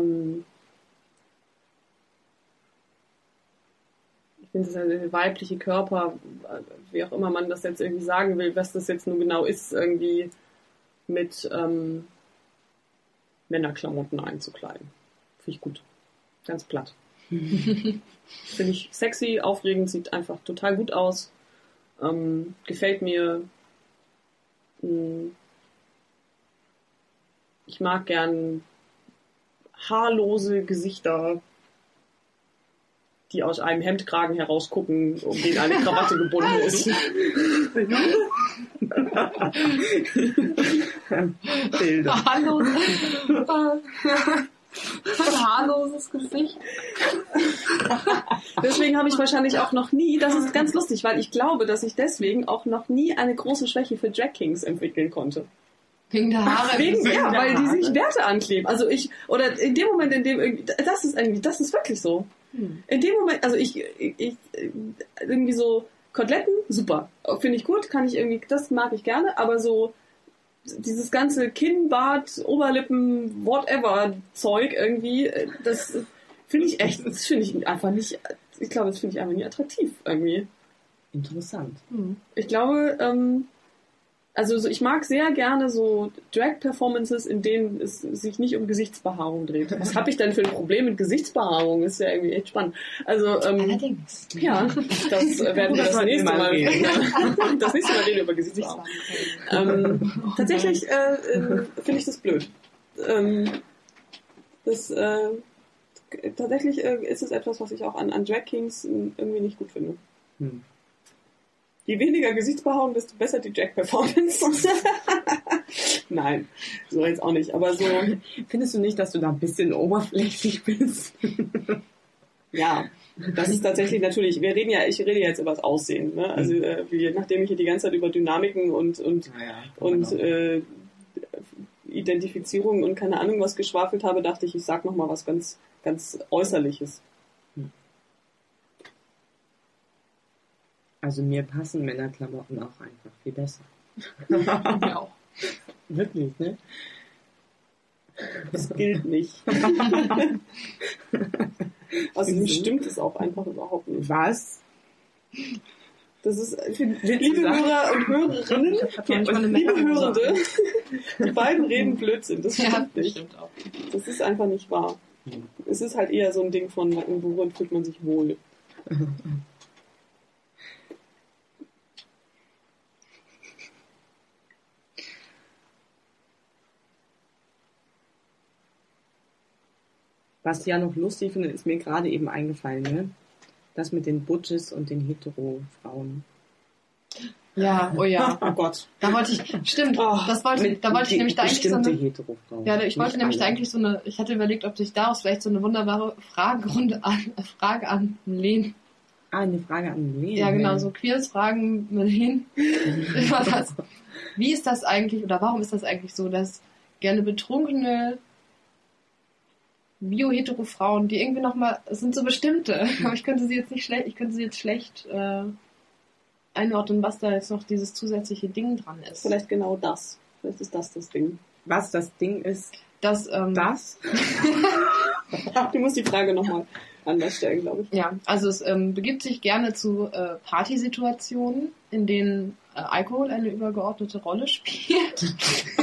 finde es der weibliche Körper, wie auch immer man das jetzt irgendwie sagen will, was das jetzt nun genau ist, irgendwie mit Männerklamotten einzukleiden. Finde ich gut. Ganz platt. Finde ich sexy, aufregend, sieht einfach total gut aus. Gefällt mir. Ich mag gern haarlose Gesichter, die aus einem Hemdkragen herausgucken, um den eine Krawatte gebunden ist. Bilder. Haarloses Gesicht. Deswegen habe ich wahrscheinlich auch noch nie, das ist ganz lustig, weil ich glaube, dass ich deswegen auch noch nie eine große Schwäche für Drag Kings entwickeln konnte. Wegen der Haare. Weil die sich Werte ankleben. Also oder in dem Moment, in dem, das ist wirklich so. In dem Moment, also ich irgendwie so Koteletten, super. Finde ich gut, das mag ich gerne, aber so dieses ganze Kinn, Bart, Oberlippen, whatever Zeug irgendwie, das finde ich einfach nicht, ich glaube, das finde ich einfach nicht attraktiv irgendwie. Interessant. Ich glaube, also ich mag sehr gerne so Drag-Performances, in denen es sich nicht um Gesichtsbehaarung dreht. Was habe ich denn für ein Problem mit Gesichtsbehaarung? Ist ja irgendwie echt spannend. Also, Allerdings. ja, das werden wir das nächste Mal reden. Das nächste Mal reden wir über Gesichtsbehaarung. Tatsächlich finde ich das blöd. Tatsächlich ist es etwas, was ich auch an Drag Kings irgendwie nicht gut finde. Je weniger Gesichtsbehaarung, desto besser die Drag-Performance. Nein, so jetzt auch nicht. Aber so. Findest du nicht, dass du da ein bisschen oberflächlich bist? Ja, das ist tatsächlich natürlich. Ich rede jetzt über das Aussehen. Ne? Also nachdem ich hier die ganze Zeit über Dynamiken und Identifizierung und keine Ahnung was geschwafelt habe, dachte ich sag noch mal was ganz, ganz Äußerliches. Also mir passen Männerklamotten auch einfach viel besser. Mir auch. Wirklich, ne? Das gilt nicht. Also stimmt es auch einfach überhaupt nicht. Was? Das ist für liebe Hörer und Hörerinnen und liebe Hörende, die beiden reden Blödsinn. Das stimmt nicht. Stimmt auch. Das ist einfach nicht wahr. Es ist halt eher so ein Ding von, worin fühlt man sich wohl. Was ich ja noch lustig finde, ist mir gerade eben eingefallen, ne? Das mit den Butches und den Hetero-Frauen. Ja, oh ja. Oh Gott. Da wollte ich, stimmt, da wollte ich nämlich da eigentlich so eine, Hetero-Frauen. ja, ich wollte nämlich da eigentlich ich hatte überlegt, ob sich daraus vielleicht so eine wunderbare Frage an Len. Eine Frage an Len. Ja, genau, so queers Fragen mit Len. Wie ist das eigentlich, oder warum ist das eigentlich so, dass gerne betrunkene Bio-Hetero-Frauen, die irgendwie nochmal, es sind so bestimmte, aber ich könnte sie jetzt schlecht einordnen, was da jetzt noch dieses zusätzliche Ding dran ist. Vielleicht genau das. Vielleicht ist das Ding. Was das Ding ist? Das? Du musst die Frage nochmal anders stellen, glaube ich. Ja, also es begibt sich gerne zu Partysituationen, in denen Alkohol eine übergeordnete Rolle spielt.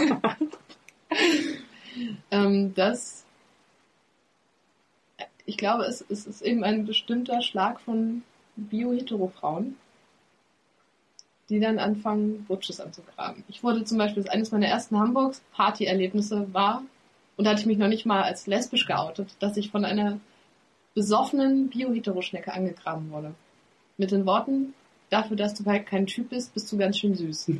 Ich glaube, es ist eben ein bestimmter Schlag von Bio-Hetero-Frauen, die dann anfangen, Butches anzugraben. Ich wurde zum Beispiel, eines meiner ersten Hamburgs-Party-Erlebnisse war, und da hatte ich mich noch nicht mal als lesbisch geoutet, dass ich von einer besoffenen Bio-Hetero-Schnecke angegraben wurde. Mit den Worten, dafür, dass du halt kein Typ bist, bist du ganz schön süß.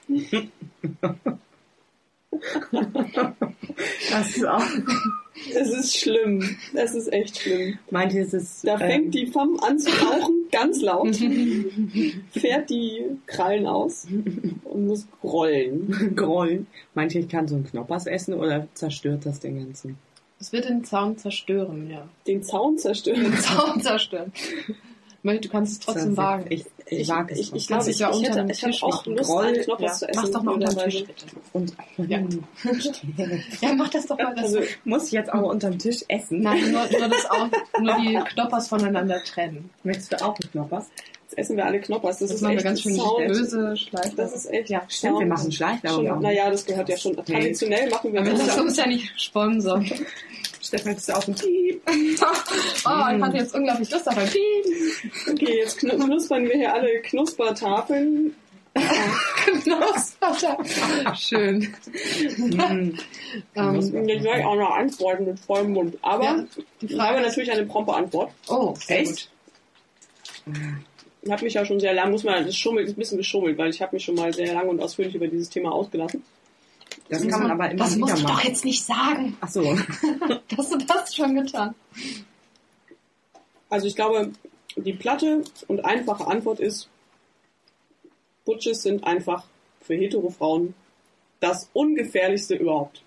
Das ist auch... Es ist schlimm. Es ist echt schlimm. Meint ihr, es ist... Da fängt die Femme an zu rauchen, ganz laut, fährt die Krallen aus und muss grollen. Grollen. Meint ihr, ich kann so einen Knoppers essen oder zerstört das den ganzen? Es wird den Zaun zerstören, ja. Den Zaun zerstören? Den Zaun zerstören. Du kannst es trotzdem wagen. Ich wage es. Ich glaube, ich hätte auch Lust, einen Knoppers zu essen. Mach's doch mal unterm Tisch, bitte. Und, ja. Ja, mach das doch mal. Also, muss ich jetzt auch unterm Tisch essen? Nein, nur die Knoppers voneinander trennen. Möchtest du auch einen Knoppers? Jetzt essen wir alle Knoppers. Das ist machen echt wir ganz schön böse Schleife. Das ist echt. Ja, stimmt, wir machen Schleichwerbung. Naja, das gehört ja schon. Traditionell machen wir das. Aber das ist uns ja nicht Sponsor. Stefan, ist auf dem Piep. Ich hatte jetzt unglaublich Lust auf ein Piep. Okay, jetzt knuspern wir hier alle Knuspertafeln. Knuspertafeln. Schön. Jetzt werde ich auch noch antworten mit vollem Mund. Aber ja, die Frage ist natürlich eine prompe Antwort. Oh, echt? Ich habe mich ja schon sehr lang, ist ein bisschen geschummelt, weil ich habe mich schon mal sehr lang und ausführlich über dieses Thema ausgelassen. Das kann man aber immer das wieder musst du machen. doch jetzt nicht sagen. Ach so. Hast du das schon getan? Also ich glaube, die platte und einfache Antwort ist, Butches sind einfach für Hetero-Frauen das Ungefährlichste überhaupt.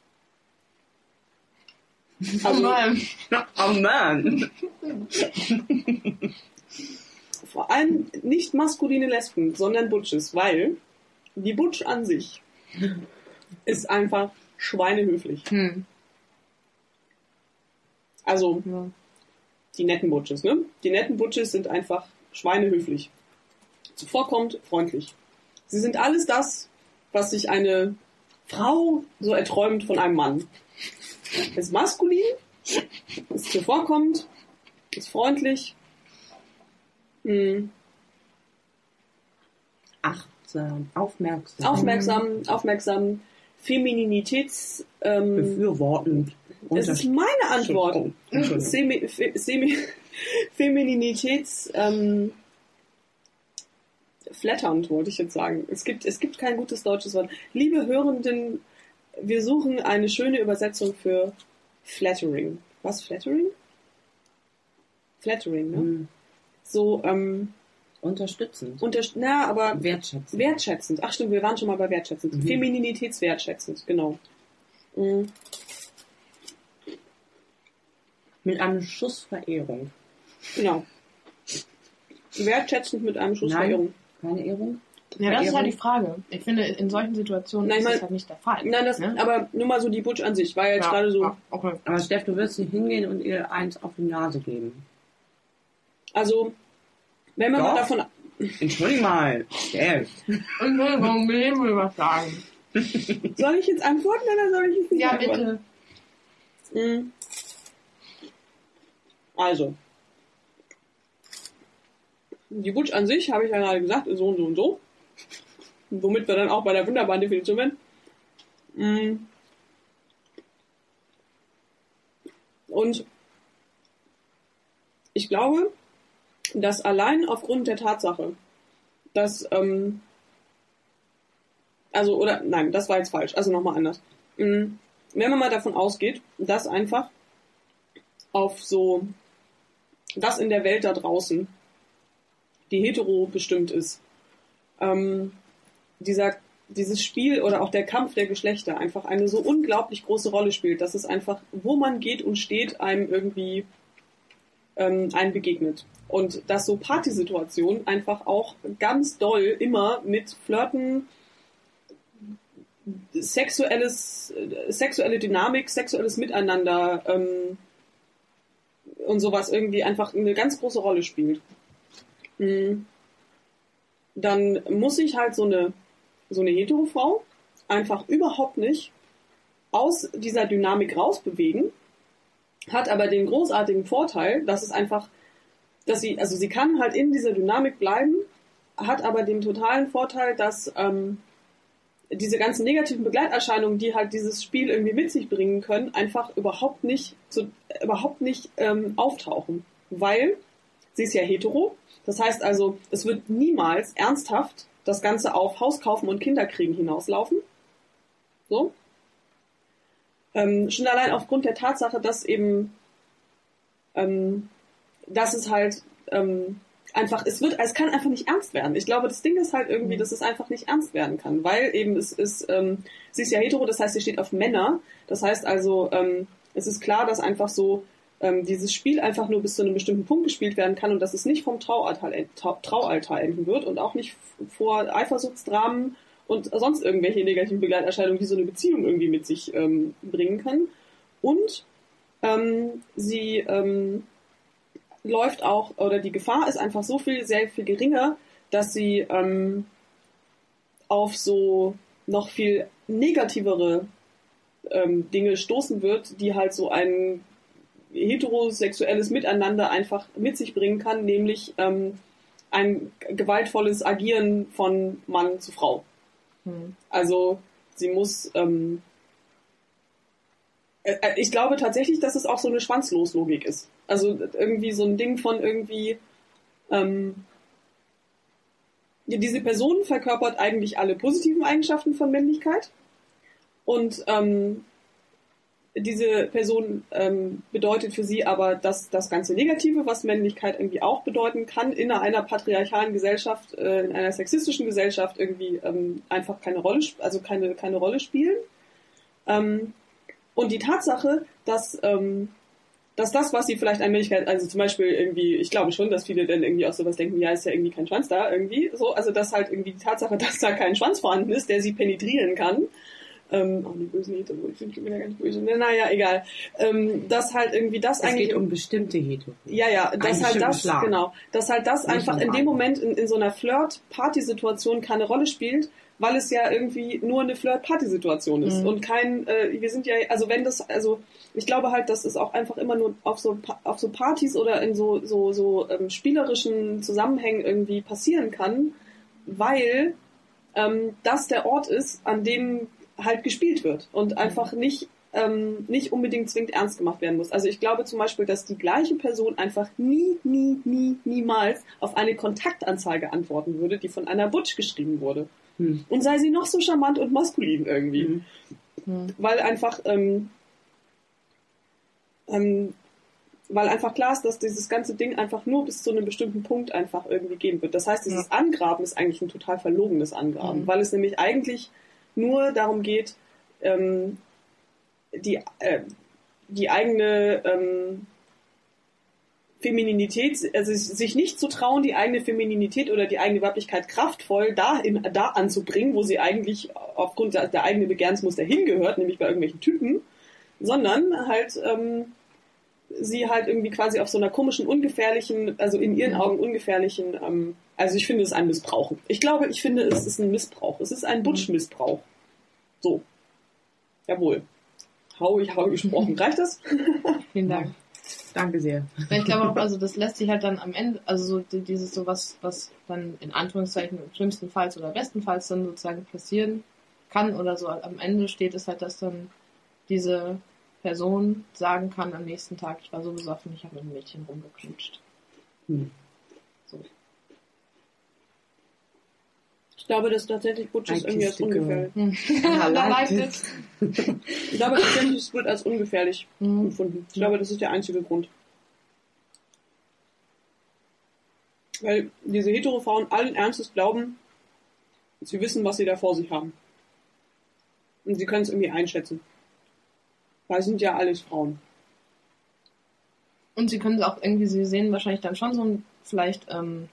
Also, oh man. Vor allem nicht maskuline Lesben, sondern Butches, weil die Butch an sich ist einfach schweinehöflich. Also, die netten Butches, ne? Die netten Butches sind einfach schweinehöflich. Zuvorkommt, freundlich. Sie sind alles das, was sich eine Frau so erträumt von einem Mann. Ist maskulin, ist zuvorkommend, ist freundlich, achtsam, aufmerksam, Femininitäts... befürwortend. Das ist meine Antwort. Femininitäts... flatternd, wollte ich jetzt sagen. Es gibt kein gutes deutsches Wort. Liebe Hörenden, wir suchen eine schöne Übersetzung für flattering. Was, flattering? Flattering, ne? So, unterstützend. Aber wertschätzend. Wertschätzend. Ach stimmt, wir waren schon mal bei wertschätzend. Femininitätswertschätzend, genau. Mit einem Schuss Verehrung. Genau. Wertschätzend mit einem Schuss Verehrung. Keine Ehrung? Ja, das ist ja die Frage. Ich finde, in solchen Situationen ist das halt nicht der Fall. Nein, aber nur mal so die Butch an sich, war ja jetzt gerade so... Ja, okay. Aber Steff, du wirst nicht hingehen und ihr eins auf die Nase geben. Also, wenn man mal davon... Entschuldigung mal, Steff. Entschuldigung, William will was sagen. Soll ich jetzt antworten oder soll ich es nicht antworten? Ja, bitte. Also, die Butch an sich, habe ich ja gerade gesagt, ist so und so und so. Womit wir dann auch bei der wunderbaren Definition sind. Und ich glaube, dass allein aufgrund der Tatsache, dass, das war jetzt falsch, also nochmal anders. Wenn man mal davon ausgeht, dass einfach dass in der Welt da draußen, die hetero bestimmt ist, dieses Spiel oder auch der Kampf der Geschlechter einfach eine so unglaublich große Rolle spielt, dass es einfach, wo man geht und steht, einem irgendwie einem begegnet. Und dass so Partysituationen einfach auch ganz doll immer mit Flirten, sexuelle Dynamik, sexuelles Miteinander und sowas irgendwie einfach eine ganz große Rolle spielt. Dann muss sich halt so eine Hetero-Frau einfach überhaupt nicht aus dieser Dynamik rausbewegen, hat aber den großartigen Vorteil, dass es einfach, sie kann halt in dieser Dynamik bleiben, hat aber den totalen Vorteil, dass diese ganzen negativen Begleiterscheinungen, die halt dieses Spiel irgendwie mit sich bringen können, einfach überhaupt nicht auftauchen. Weil sie ist ja hetero. Das heißt also, es wird niemals ernsthaft das Ganze auf Hauskaufen und Kinderkriegen hinauslaufen. So. Schon allein aufgrund der Tatsache, dass eben, dass es halt es kann einfach nicht ernst werden. Ich glaube, das Ding ist halt irgendwie, dass es einfach nicht ernst werden kann, weil eben sie ist ja hetero, das heißt, sie steht auf Männer. Das heißt also, es ist klar, dass einfach so dieses Spiel einfach nur bis zu einem bestimmten Punkt gespielt werden kann und dass es nicht vom Traualtar enden wird und auch nicht vor Eifersuchtsdramen und sonst irgendwelche negativen Begleiterscheinungen, die so eine Beziehung irgendwie mit sich bringen können. Und sie läuft auch, oder die Gefahr ist einfach sehr viel geringer, dass sie auf so noch viel negativere Dinge stoßen wird, die halt so ein heterosexuelles Miteinander einfach mit sich bringen kann, nämlich ein gewaltvolles Agieren von Mann zu Frau. Also sie muss ich glaube tatsächlich, dass es auch so eine Schwanzlos-Logik ist. Also irgendwie so ein Ding von irgendwie diese Person verkörpert eigentlich alle positiven Eigenschaften von Männlichkeit und diese Person bedeutet für sie aber das ganze Negative, was Männlichkeit irgendwie auch bedeuten kann, in einer patriarchalen Gesellschaft, in einer sexistischen Gesellschaft irgendwie einfach keine Rolle spielen. Und die Tatsache, dass das, was sie vielleicht an Männlichkeit, also zum Beispiel irgendwie, ich glaube schon, dass viele dann irgendwie auch sowas denken, ja, ist ja irgendwie kein Schwanz da, irgendwie so, also dass halt irgendwie die Tatsache, dass da kein Schwanz vorhanden ist, der sie penetrieren kann, die bösen Hetero, ich finde schon wieder ganz böse, naja, egal, dass halt irgendwie das es eigentlich... Es geht um bestimmte Hetero. Ja, dass halt das, Schlag. Genau, dass halt das nicht einfach in dem Moment in so einer Flirt-Party-Situation keine Rolle spielt, weil es ja irgendwie nur eine Flirt-Party-Situation ist und wir sind ja, also wenn das, also ich glaube halt, dass es auch einfach immer nur auf so Partys oder in so spielerischen Zusammenhängen irgendwie passieren kann, weil das der Ort ist, an dem halt gespielt wird und einfach nicht unbedingt zwingend ernst gemacht werden muss. Also ich glaube zum Beispiel, dass die gleiche Person einfach niemals auf eine Kontaktanzeige antworten würde, die von einer Butch geschrieben wurde. Und sei sie noch so charmant und maskulin irgendwie. Weil einfach klar ist, dass dieses ganze Ding einfach nur bis zu einem bestimmten Punkt einfach irgendwie gehen wird. Das heißt, dieses Angraben ist eigentlich ein total verlogenes Angraben, weil es nämlich eigentlich nur darum geht, die eigene Femininität, also sich nicht zu trauen, die eigene Femininität oder die eigene Weiblichkeit kraftvoll da anzubringen, wo sie eigentlich aufgrund der eigenen Begehrensmuster hingehört, nämlich bei irgendwelchen Typen, sondern halt sie halt irgendwie quasi auf so einer komischen, ungefährlichen, also in ihren Augen ungefährlichen, also ich finde es ein Missbrauch. Ich finde, es ist ein Missbrauch. Es ist ein Butch-Missbrauch. So. Jawohl. Hau gesprochen. Reicht das? Vielen Dank. Danke sehr. Ich glaube auch, also das lässt sich halt dann am Ende, also so dieses was dann in Anführungszeichen schlimmstenfalls oder bestenfalls dann sozusagen passieren kann oder so am Ende steht, ist halt, dass dann diese Person sagen kann am nächsten Tag, ich war so besoffen, ich habe mit einem Mädchen rumgeknutscht. So. Ich glaube, dass tatsächlich Butches irgendwie als ungefährlich. Da leicht es. Ich glaube tatsächlich, es wird als ungefährlich empfunden. Ich glaube, das ist der einzige Grund. Weil diese Hetero-Frauen allen Ernstes glauben, sie wissen, was sie da vor sich haben. Und sie können es irgendwie einschätzen. Weil sind ja alles Frauen. Und sie können es auch irgendwie, sie sehen wahrscheinlich dann schon so ein, vielleicht,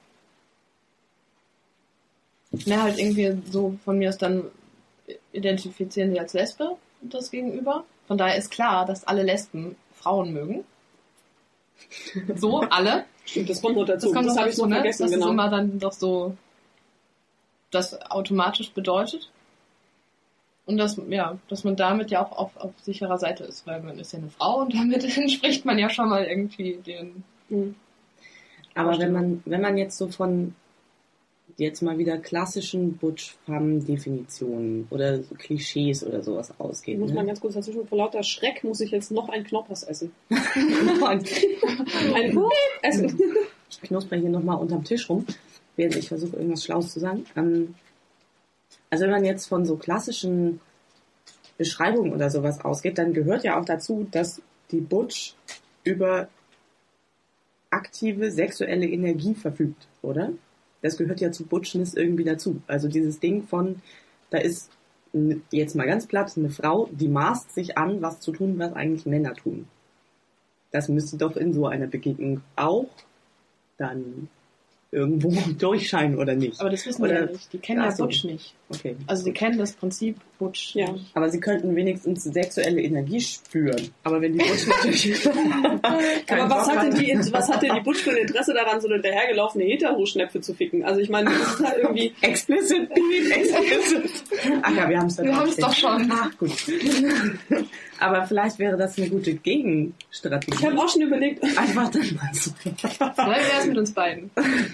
halt irgendwie so von mir aus dann identifizieren sie als Lesbe das Gegenüber. Von daher ist klar, dass alle Lesben Frauen mögen. So, alle. Stimmt, das kommt noch dazu. Das habe ich so vergessen, das ist immer dann doch so, das automatisch bedeutet. Und dass man damit ja auch auf sicherer Seite ist, weil man ist ja eine Frau und damit entspricht man ja schon mal irgendwie den... Aber wenn man jetzt so von jetzt mal wieder klassischen Butch-Femme-Definitionen oder so Klischees oder sowas ausgeht. Muss man ganz kurz dazwischen, vor lauter Schreck muss ich jetzt noch ein Knoppers essen. Ein Essen. Ich knusper hier nochmal unterm Tisch rum, während ich versuche, irgendwas Schlaues zu sagen. Also wenn man jetzt von so klassischen Beschreibungen oder sowas ausgeht, dann gehört ja auch dazu, dass die Butch über aktive sexuelle Energie verfügt, oder? Das gehört ja zu Butchness irgendwie dazu. Also dieses Ding von, da ist jetzt mal ganz platt eine Frau, die maßt sich an, was zu tun, was eigentlich Männer tun. Das müsste doch in so einer Begegnung auch dann irgendwo durchscheinen, oder nicht? Aber das wissen wir ja nicht. Die kennen ja Butch nicht. Okay. Also sie kennen das Prinzip Butch nicht. Aber sie könnten wenigstens sexuelle Energie spüren. Aber wenn die Butch natürlich... Aber was hat denn die Butch für ein Interesse daran, so eine dahergelaufene Hetero-Schnepfe zu ficken? Also ich meine, das ist halt irgendwie... Explicit. Ach ja, wir haben es doch schon. Ach, gut. Aber vielleicht wäre das eine gute Gegenstrategie. Ich habe auch schon überlegt... Einfach dann mal so. Vielleicht wäre es mit uns beiden.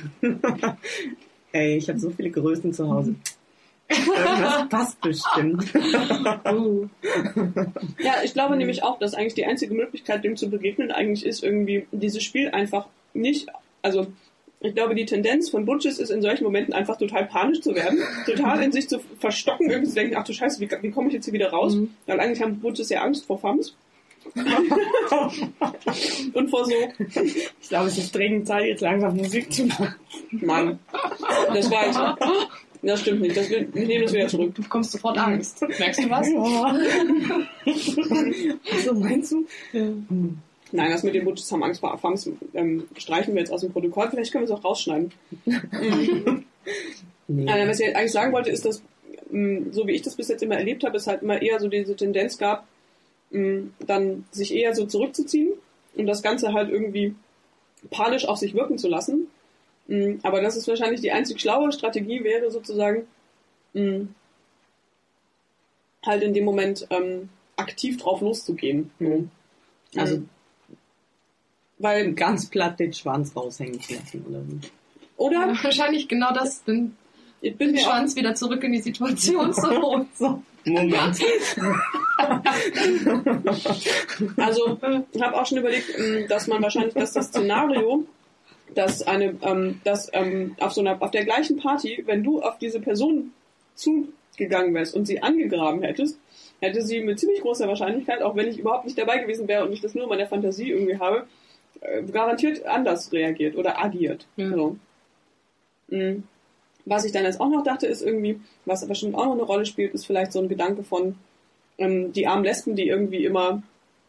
Ey, ich habe so viele Größen zu Hause. Irgendwas passt bestimmt. Ja, ich glaube nämlich auch, dass eigentlich die einzige Möglichkeit, dem zu begegnen, eigentlich ist irgendwie dieses Spiel einfach nicht, also ich glaube, die Tendenz von Butches ist in solchen Momenten einfach total panisch zu werden, total in sich zu verstocken, irgendwie zu denken, ach du Scheiße, wie komme ich jetzt hier wieder raus? Weil eigentlich haben Butches ja Angst vor Femmes. Und vor so... Ich glaube, es ist dringend Zeit, jetzt langsam Musik zu machen. Mann, das war jetzt... Das stimmt nicht, ich nehme das wieder zurück. Du bekommst sofort Angst. Merkst du was? So, meinst du? Ja. Nein, das mit den Butches haben Angst vor Femmes streichen wir jetzt aus dem Protokoll. Vielleicht können wir es auch rausschneiden. Nee. Was ich eigentlich sagen wollte, ist, dass, so wie ich das bis jetzt immer erlebt habe, es halt immer eher so diese Tendenz gab, dann sich eher so zurückzuziehen und das Ganze halt irgendwie panisch auf sich wirken zu lassen. Aber das ist wahrscheinlich die einzig schlaue Strategie wäre sozusagen halt in dem Moment aktiv drauf loszugehen. Also weil ganz platt den Schwanz raushängen zu lassen, oder wie? Oder? Ja, wahrscheinlich genau das, den Schwanz wieder zurück in die Situation zu holen. So. Moment. Also, ich habe auch schon überlegt, dass man wahrscheinlich, dass das Szenario, dass auf der gleichen Party, wenn du auf diese Person zugegangen wärst und sie angegraben hättest, hätte sie mit ziemlich großer Wahrscheinlichkeit, auch wenn ich überhaupt nicht dabei gewesen wäre und ich das nur in meiner Fantasie irgendwie habe, garantiert anders reagiert oder agiert. Ja. So. Was ich dann jetzt auch noch dachte, ist irgendwie, was bestimmt auch noch eine Rolle spielt, ist vielleicht so ein Gedanke von die armen Lesben, die irgendwie immer,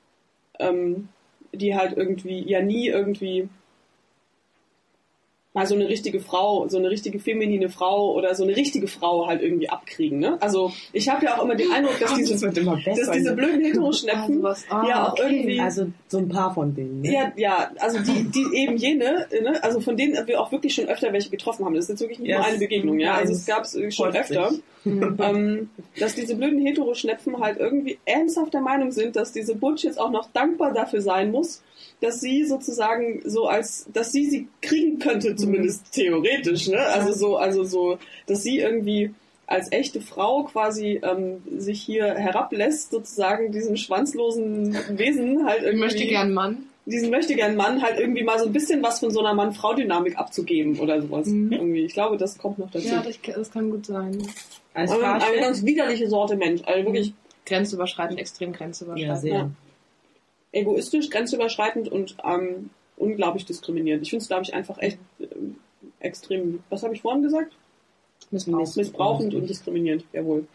die halt irgendwie ja nie irgendwie mal so eine richtige Frau, so eine richtige feminine Frau oder so eine richtige Frau halt irgendwie abkriegen, ne? Also ich habe ja auch immer den Eindruck, dass diese blöden Heteroschnepfen ja auch irgendwie... Also so ein paar von denen, ne? Ja, also die eben jene, ne? Also von denen wir auch wirklich schon öfter welche getroffen haben. Das ist jetzt wirklich nicht nur eine Begegnung, ja? Also es gab es schon öfter. Dass diese blöden Heteroschnepfen halt irgendwie ernsthaft der Meinung sind, dass diese Butch jetzt auch noch dankbar dafür sein muss, dass sie sozusagen dass sie kriegen könnte, zumindest theoretisch, ne? Also so, dass sie irgendwie als echte Frau quasi sich hier herablässt, sozusagen diesen schwanzlosen Wesen halt irgendwie... Diesen möchtegern Mann halt irgendwie mal so ein bisschen was von so einer Mann-Frau-Dynamik abzugeben oder sowas. Irgendwie. Ich glaube, das kommt noch dazu. Ja, das kann gut sein. Also eine ganz widerliche Sorte Mensch. Also wirklich grenzüberschreitend, extrem grenzüberschreitend. Ja, sehr. Ja. Egoistisch, grenzüberschreitend und unglaublich diskriminierend. Ich finde es, glaube ich, einfach echt extrem... Was habe ich vorhin gesagt? Missbrauchend und diskriminierend. Jawohl.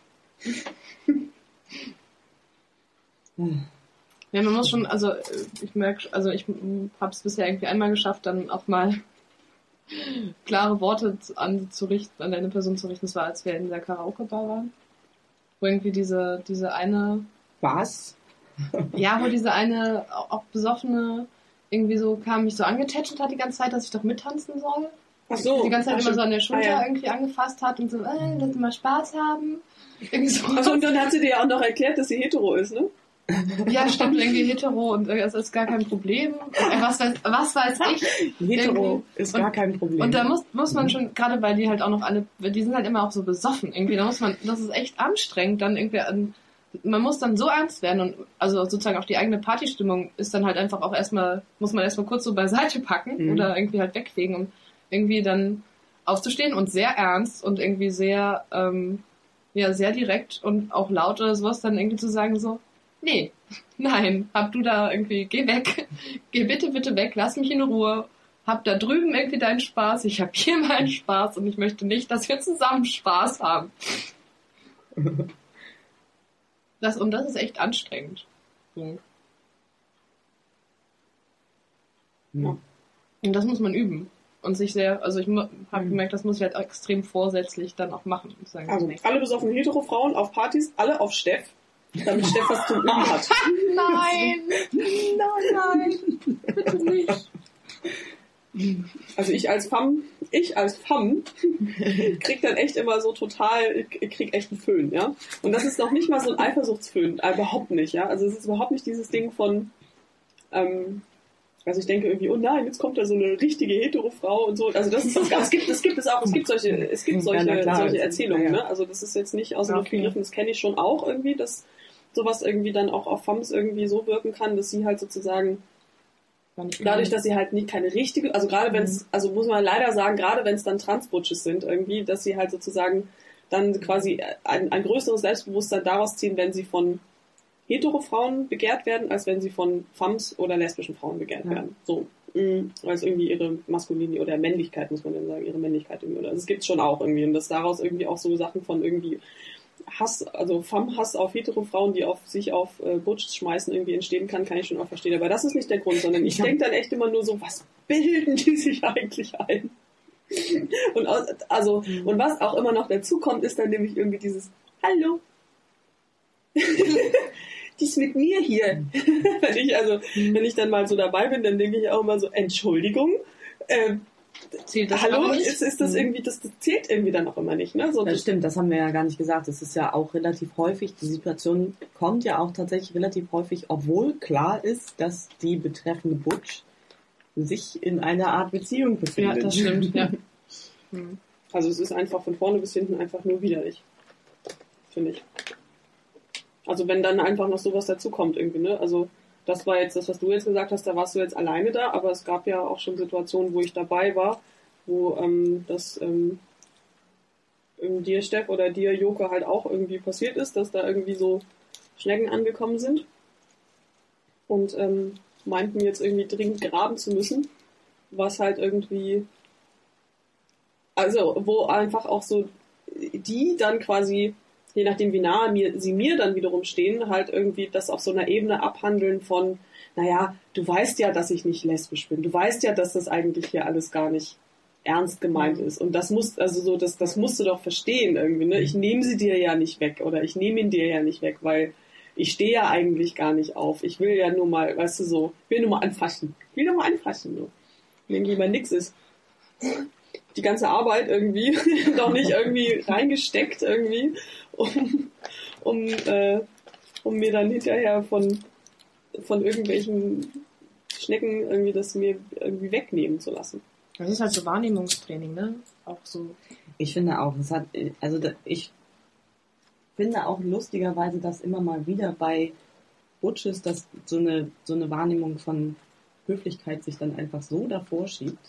Ja, man muss schon, also ich merke, also ich habe es bisher irgendwie einmal geschafft, dann auch mal klare Worte an eine Person zu richten. Das war, als wir in der Karaoke-Bar waren. Wo irgendwie diese eine... Was? Ja, wo diese eine auch besoffene irgendwie so kam, mich so angetätschelt hat die ganze Zeit, dass ich doch mittanzen soll. Ach so. Die ganze Zeit immer so an der Schulter irgendwie angefasst hat und so, lass mal Spaß haben. Irgendwie so. Also und dann hat sie dir ja auch noch erklärt, dass sie hetero ist, ne? Ja, stimmt, irgendwie hetero und das ist gar kein Problem. Was weiß ich? Hetero irgendwie. ist gar kein Problem. Und da muss man schon, gerade weil die halt auch noch alle, die sind halt immer auch so besoffen irgendwie, da muss man, das ist echt anstrengend, dann irgendwie, man muss dann so ernst werden und also sozusagen auch die eigene Partystimmung ist dann halt einfach auch muss man erstmal kurz so beiseite packen oder irgendwie halt wegfegen, um irgendwie dann aufzustehen und sehr ernst und irgendwie sehr, sehr direkt und auch laut oder sowas dann irgendwie zu sagen so, nee, nein, du da irgendwie, geh weg, geh bitte weg, lass mich in Ruhe, hab da drüben irgendwie deinen Spaß, ich hab hier meinen Spaß und ich möchte nicht, dass wir zusammen Spaß haben. Das ist echt anstrengend. So. Ja. Und das muss man üben. Und sich sehr, also ich habe gemerkt, das muss ich halt extrem vorsätzlich dann auch machen. Also alle besoffenen Hetero-Frauen auf Partys, alle auf Steff, damit Steff was zum Üben hat. Nein, bitte nicht. Also ich als Femme krieg dann echt immer so total, ich krieg echt einen Föhn, ja. Und das ist noch nicht mal so ein Eifersuchtsföhn, überhaupt nicht, ja. Also es ist überhaupt nicht dieses Ding von, also ich denke irgendwie, oh nein, jetzt kommt da so eine richtige Hetero-Frau und so. Also das ist es gibt es auch, es gibt solche Erzählungen, ne? Also das ist jetzt nicht aus dem Begriffen, das kenne ich schon auch irgendwie, dass sowas irgendwie dann auch auf Femmes irgendwie so wirken kann, dass sie halt sozusagen dadurch, dass sie halt keine richtige, also gerade wenn es, also muss man leider sagen, gerade wenn es dann Transbutches sind irgendwie, dass sie halt sozusagen dann quasi ein größeres Selbstbewusstsein daraus ziehen, wenn sie von hetero-Frauen begehrt werden, als wenn sie von Femmes oder lesbischen Frauen begehrt werden. So. Weil es irgendwie ihre Maskulinität oder Männlichkeit, muss man dann sagen, ihre Männlichkeit irgendwie, oder also es gibt's schon auch irgendwie und dass daraus irgendwie auch so Sachen von irgendwie Hass, also Femme-Hass auf hetero-Frauen, die sich auf Butches schmeißen, irgendwie entstehen kann ich schon auch verstehen. Aber das ist nicht der Grund, sondern ich denke dann echt immer nur so, was bilden die sich eigentlich ein? Und und was auch immer noch dazu kommt, ist dann nämlich irgendwie dieses Hallo. Die ist mit mir hier. Wenn ich dann mal so dabei bin, dann denke ich auch immer so, Entschuldigung, hallo, ist das irgendwie, das zählt irgendwie dann auch immer nicht, ne? So, das stimmt, das haben wir ja gar nicht gesagt. Das ist ja auch relativ häufig, die Situation kommt ja auch tatsächlich relativ häufig, obwohl klar ist, dass die betreffende Butch sich in einer Art Beziehung befindet. Ja, das stimmt, ja. Also es ist einfach von vorne bis hinten einfach nur widerlich, finde ich. Also wenn dann einfach noch sowas dazukommt irgendwie, ne? Also das war jetzt das, was du jetzt gesagt hast, da warst du jetzt alleine da, aber es gab ja auch schon Situationen, wo ich dabei war, wo dir, Steff, oder dir, Joke, halt auch irgendwie passiert ist, dass da irgendwie so Schnecken angekommen sind und meinten jetzt irgendwie dringend graben zu müssen, was halt irgendwie, also wo einfach auch so die dann quasi, je nachdem wie nahe sie mir dann wiederum stehen, halt irgendwie das auf so einer Ebene abhandeln von, naja, du weißt ja, dass ich nicht lesbisch bin. Du weißt ja, dass das eigentlich hier alles gar nicht ernst gemeint ist. Und das musst du doch verstehen irgendwie, ne? Ich nehme sie dir ja nicht weg oder ich nehme ihn dir ja nicht weg, weil ich stehe ja eigentlich gar nicht auf. Ich will ja nur mal, weißt du so, ich will nur mal anfassen. Ich will nur mal anfassen, so. Wenn jemand nix ist. Die ganze Arbeit irgendwie doch nicht irgendwie reingesteckt irgendwie, um mir dann hinterher von irgendwelchen Schnecken irgendwie das mir irgendwie wegnehmen zu lassen. Das ist halt so Wahrnehmungstraining, ne? Auch so. Ich finde auch, ich finde auch lustigerweise, dass immer mal wieder bei Butches, dass so eine Wahrnehmung von Höflichkeit sich dann einfach so davor schiebt.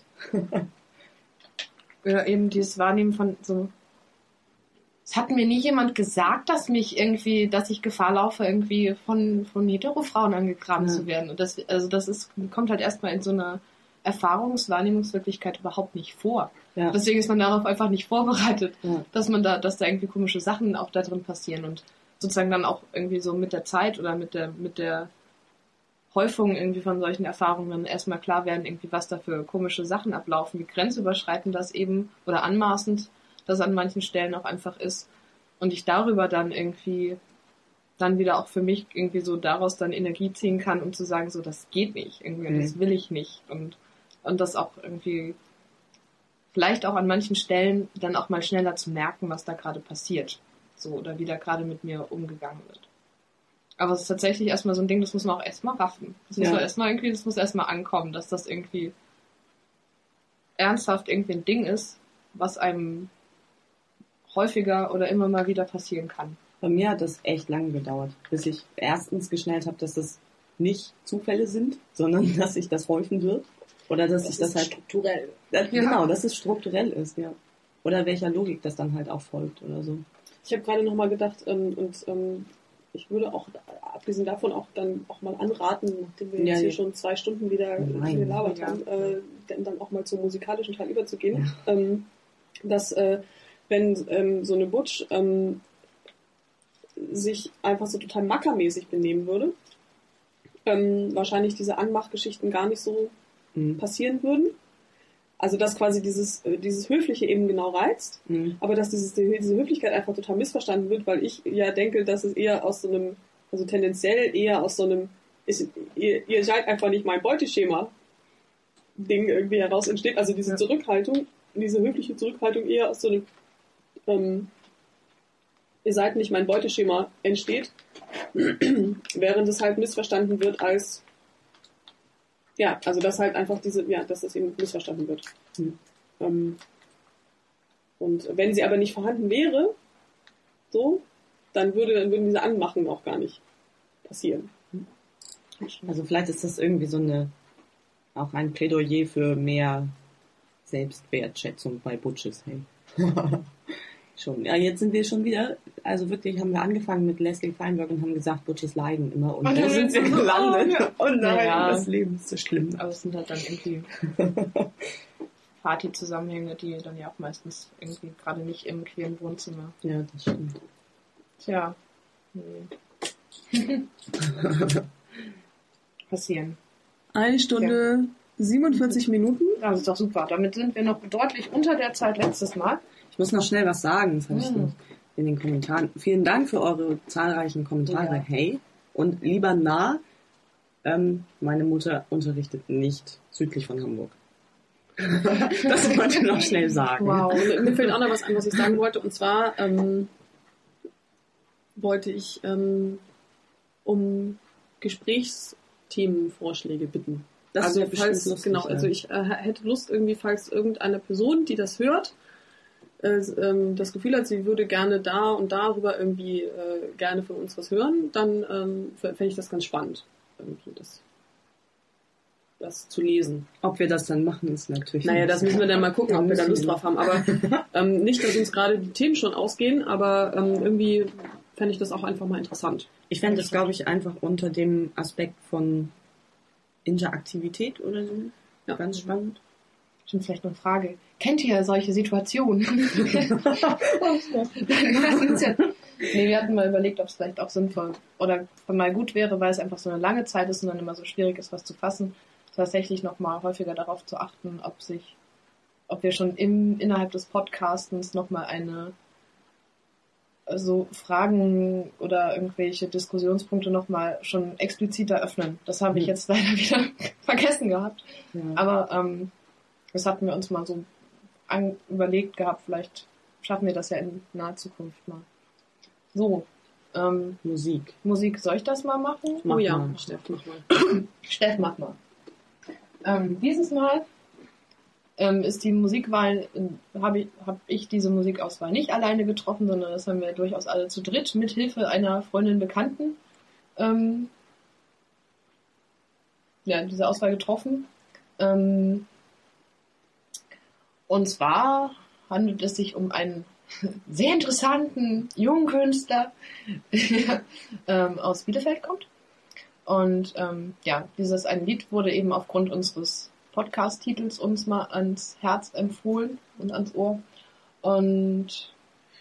Oder eben dieses Wahrnehmen von so. Es hat mir nie jemand gesagt, dass ich Gefahr laufe, irgendwie von Hetero-Frauen angegraben zu werden. Und kommt halt erstmal in so einer Wahrnehmungswirklichkeit überhaupt nicht vor. Ja. Deswegen ist man darauf einfach nicht vorbereitet, dass da irgendwie komische Sachen auch da drin passieren und sozusagen dann auch irgendwie so mit der Zeit oder mit der Häufung irgendwie von solchen Erfahrungen erstmal klar werden, irgendwie was da für komische Sachen ablaufen, wie grenzüberschreitend das eben oder anmaßend das an manchen Stellen auch einfach ist und ich darüber dann irgendwie dann wieder auch für mich irgendwie so daraus dann Energie ziehen kann, um zu sagen, so das geht nicht, irgendwie, das will ich nicht und das auch irgendwie vielleicht auch an manchen Stellen dann auch mal schneller zu merken, was da gerade passiert, so oder wie da gerade mit mir umgegangen wird. Aber es ist tatsächlich erstmal so ein Ding, das muss man auch erstmal raffen. Das muss erstmal ankommen, dass das irgendwie ernsthaft irgendwie ein Ding ist, was einem häufiger oder immer mal wieder passieren kann. Bei mir hat das echt lange gedauert, bis ich erstens geschnallt habe, dass das nicht Zufälle sind, sondern dass sich das häufen wird. Oder dass sich das halt strukturell. Genau, dass es strukturell ist, ja. Oder welcher Logik das dann halt auch folgt oder so. Ich habe gerade nochmal gedacht, ich würde auch, abgesehen davon, auch dann auch mal anraten, nachdem wir jetzt hier schon 2 Stunden wieder gelabert haben, dann auch mal zum musikalischen Teil überzugehen, dass wenn so eine Butch sich einfach so total mackermäßig benehmen würde, wahrscheinlich diese Anmachgeschichten gar nicht so passieren würden. Also dass quasi dieses Höfliche eben genau reizt, aber dass diese Höflichkeit einfach total missverstanden wird, weil ich ja denke, dass es eher aus so einem, also tendenziell eher aus so einem, ihr seid einfach nicht mein Beuteschema Ding irgendwie heraus entsteht. Also diese Zurückhaltung, diese höfliche Zurückhaltung eher aus so einem ihr seid nicht mein Beuteschema entsteht, während es halt missverstanden wird als also dass halt einfach dass das eben missverstanden wird. Und wenn sie aber nicht vorhanden wäre, so, dann würden diese Anmachungen auch gar nicht passieren. Also vielleicht ist das irgendwie auch ein Plädoyer für mehr Selbstwertschätzung bei Butches, hey. Schon. Ja, jetzt sind wir schon wieder, also wirklich haben wir angefangen mit Leslie Feinberg und haben gesagt, Butches leiden immer. Und wo sind wir gelandet? Oh nein, das Leben ist so schlimm. Aber es sind halt dann irgendwie Partyzusammenhänge, die dann ja auch meistens irgendwie gerade nicht im queeren Wohnzimmer. Ja, das stimmt. Tja. Passieren. 1 Stunde 47 Minuten. Das ist doch super. Damit sind wir noch deutlich unter der Zeit letztes Mal. Ich muss noch schnell was sagen, das habe ich noch in den Kommentaren. Vielen Dank für eure zahlreichen Kommentare. Ja. Hey. Und lieber meine Mutter unterrichtet nicht südlich von Hamburg. Das wollte ich noch schnell sagen. Wow. Mir fällt auch noch was an, was ich sagen wollte. Und zwar wollte ich um Gesprächsthemenvorschläge bitten. Das also falls lustig, genau, also ich hätte Lust irgendwie, falls irgendeine Person, die das hört, das Gefühl hat, sie würde gerne da und darüber irgendwie gerne von uns was hören, dann fände ich das ganz spannend, irgendwie das zu lesen. Ob wir das dann machen, ist natürlich... Naja, das müssen wir dann mal gucken, ob wir da Lust drauf haben. Aber nicht, dass uns gerade die Themen schon ausgehen, aber irgendwie fände ich das auch einfach mal interessant. Ich fände das, glaube ich, einfach unter dem Aspekt von Interaktivitait oder so. Ja. Ganz spannend. Stimmt, vielleicht noch eine Frage. Kennt ihr solche Situationen? Nee, wir hatten mal überlegt, ob es vielleicht auch sinnvoll oder mal gut wäre, weil es einfach so eine lange Zeit ist und dann immer so schwierig ist, was zu fassen, tatsächlich noch mal häufiger darauf zu achten, ob wir schon innerhalb des Podcastens noch mal so Fragen oder irgendwelche Diskussionspunkte noch mal schon expliziter öffnen. Das habe ich jetzt leider wieder vergessen gehabt. Ja. Aber das hatten wir uns mal so überlegt gehabt. Vielleicht schaffen wir das ja in naher Zukunft mal. So. Musik. Soll ich das mal machen? Oh ja, Steff, mach mal. Steff, mach mal. Dieses Mal ist die Musikwahl, hab ich diese Musikauswahl nicht alleine getroffen, sondern das haben wir durchaus alle zu dritt mit Hilfe einer Freundin Bekannten diese Auswahl getroffen. Und zwar handelt es sich um einen sehr interessanten jungen Künstler, der aus Bielefeld kommt. Und dieses ein Lied wurde eben aufgrund unseres Podcast-Titels uns mal ans Herz empfohlen und ans Ohr. Und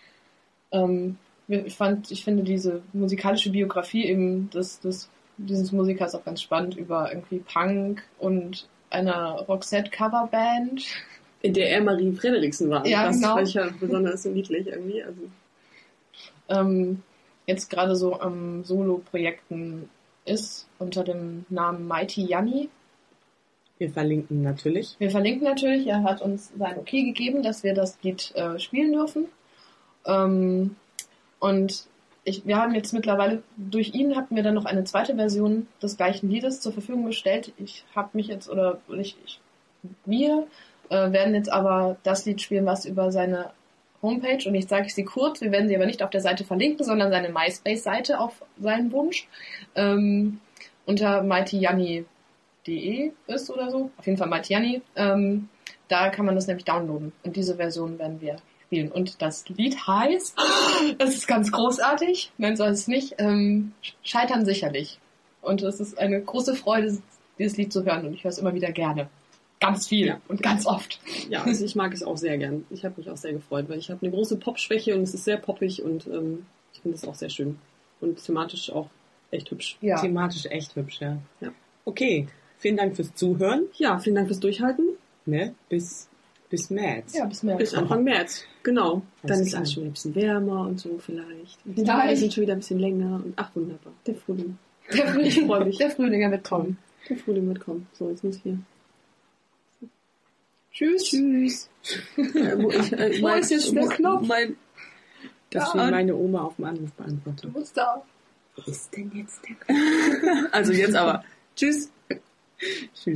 ich finde diese musikalische Biografie eben dieses Musikers auch ganz spannend über irgendwie Punk und einer Roxette-Coverband. In der er Marie Frederiksen war. Ja, das genau. fand ich ja besonders so niedlich irgendwie. Also. Jetzt gerade so am Solo-Projekten ist unter dem Namen Mighty Yanni. Wir verlinken natürlich. Er hat uns sein Okay gegeben, dass wir das Lied spielen dürfen. Und wir haben jetzt mittlerweile, durch ihn hatten wir dann noch eine zweite Version des gleichen Liedes zur Verfügung gestellt. Wir werden jetzt aber das Lied spielen, was über seine Homepage, und jetzt sage ich sie kurz, wir werden sie aber nicht auf der Seite verlinken, sondern seine MySpace-Seite auf seinen Wunsch, unter mightyyanni.de ist oder so, auf jeden Fall Mighty Yanni, da kann man das nämlich downloaden und diese Version werden wir spielen. Und das Lied heißt, das ist ganz großartig, nein, soll es nicht, Scheitern sicherlich. Und es ist eine große Freude, dieses Lied zu hören und ich höre es immer wieder gerne. Ganz viel und ganz oft. Ja, also ich mag es auch sehr gern. Ich habe mich auch sehr gefreut, weil ich habe eine große Pop-Schwäche und es ist sehr poppig und ich finde es auch sehr schön. Und thematisch auch echt hübsch. Ja. Thematisch echt hübsch, ja. Okay, vielen Dank fürs Zuhören. Ja, vielen Dank fürs Durchhalten. Ne? Bis März. Ja, bis März. Bis Anfang März, genau. Alles Dann ist klar. alles schon ein bisschen wärmer und so vielleicht. Die Vielleicht. Tage sind schon wieder ein bisschen länger. Und ach, wunderbar. Der Frühling. Ich freue mich. Der Frühling wird kommen. Der Frühling wird kommen. So, jetzt muss ich hier. Tschüss. Tschüss. Wo ist jetzt der Knopf? Das steht meine Oma auf dem Anrufbeantworter. Du musst da. Wo ist denn jetzt der Knopf? Also jetzt aber. Tschüss. Tschüss.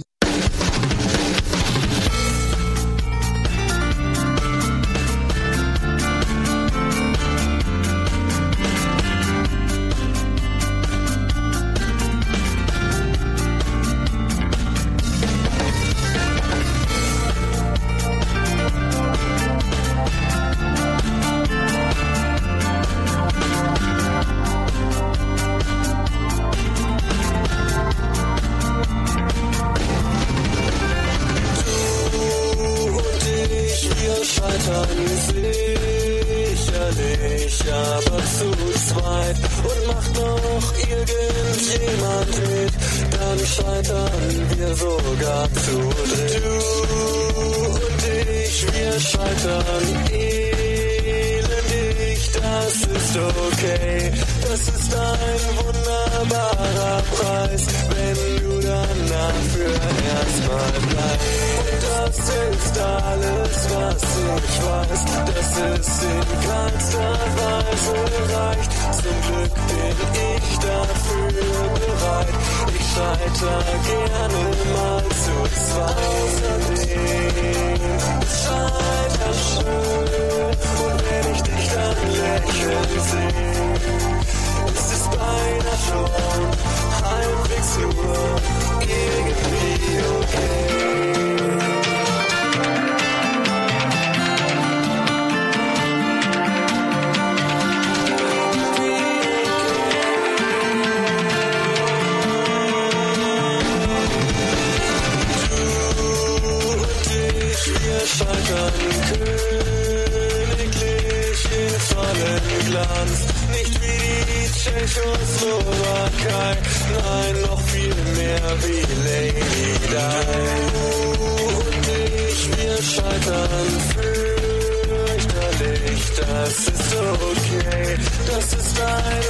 Sicherlich, aber zu zweit und macht noch irgendjemand mit, dann scheitern wir sogar zu dritt. Du und ich, wir scheitern elendig, das ist okay, das ist ein wunderbarer Preis, wenn du dann dafür erstmal bleibst. Und das ist alles, was ich weiß, dass es in keinster Weise reicht. Zum Glück bin ich dafür bereit. Ich scheiter gerne mal zu zweit. Außerdem ist Scheitern schön. Und wenn ich dich dann lächeln sehe, ist es beinahe schon halbwegs nur irgendwie okay. Scheitern königlich in vollem Glanz, nicht wie die Tschechoslowakei, nein, noch viel mehr wie Lady Di. Und ich, wir scheitern fürchterlich, das ist okay, das ist ein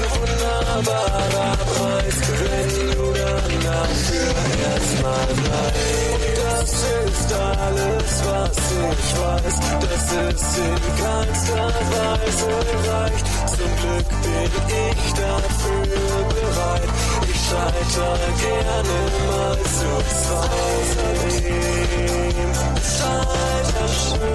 wunderbarer Preis, wenn du dann dafür erstmal bleibst. das ist alles, was ich weiß, dass es in keinster Weise reicht. Zum Glück bin ich dafür bereit. Ich scheiter gerne mal zu zweit. Scheiter schön.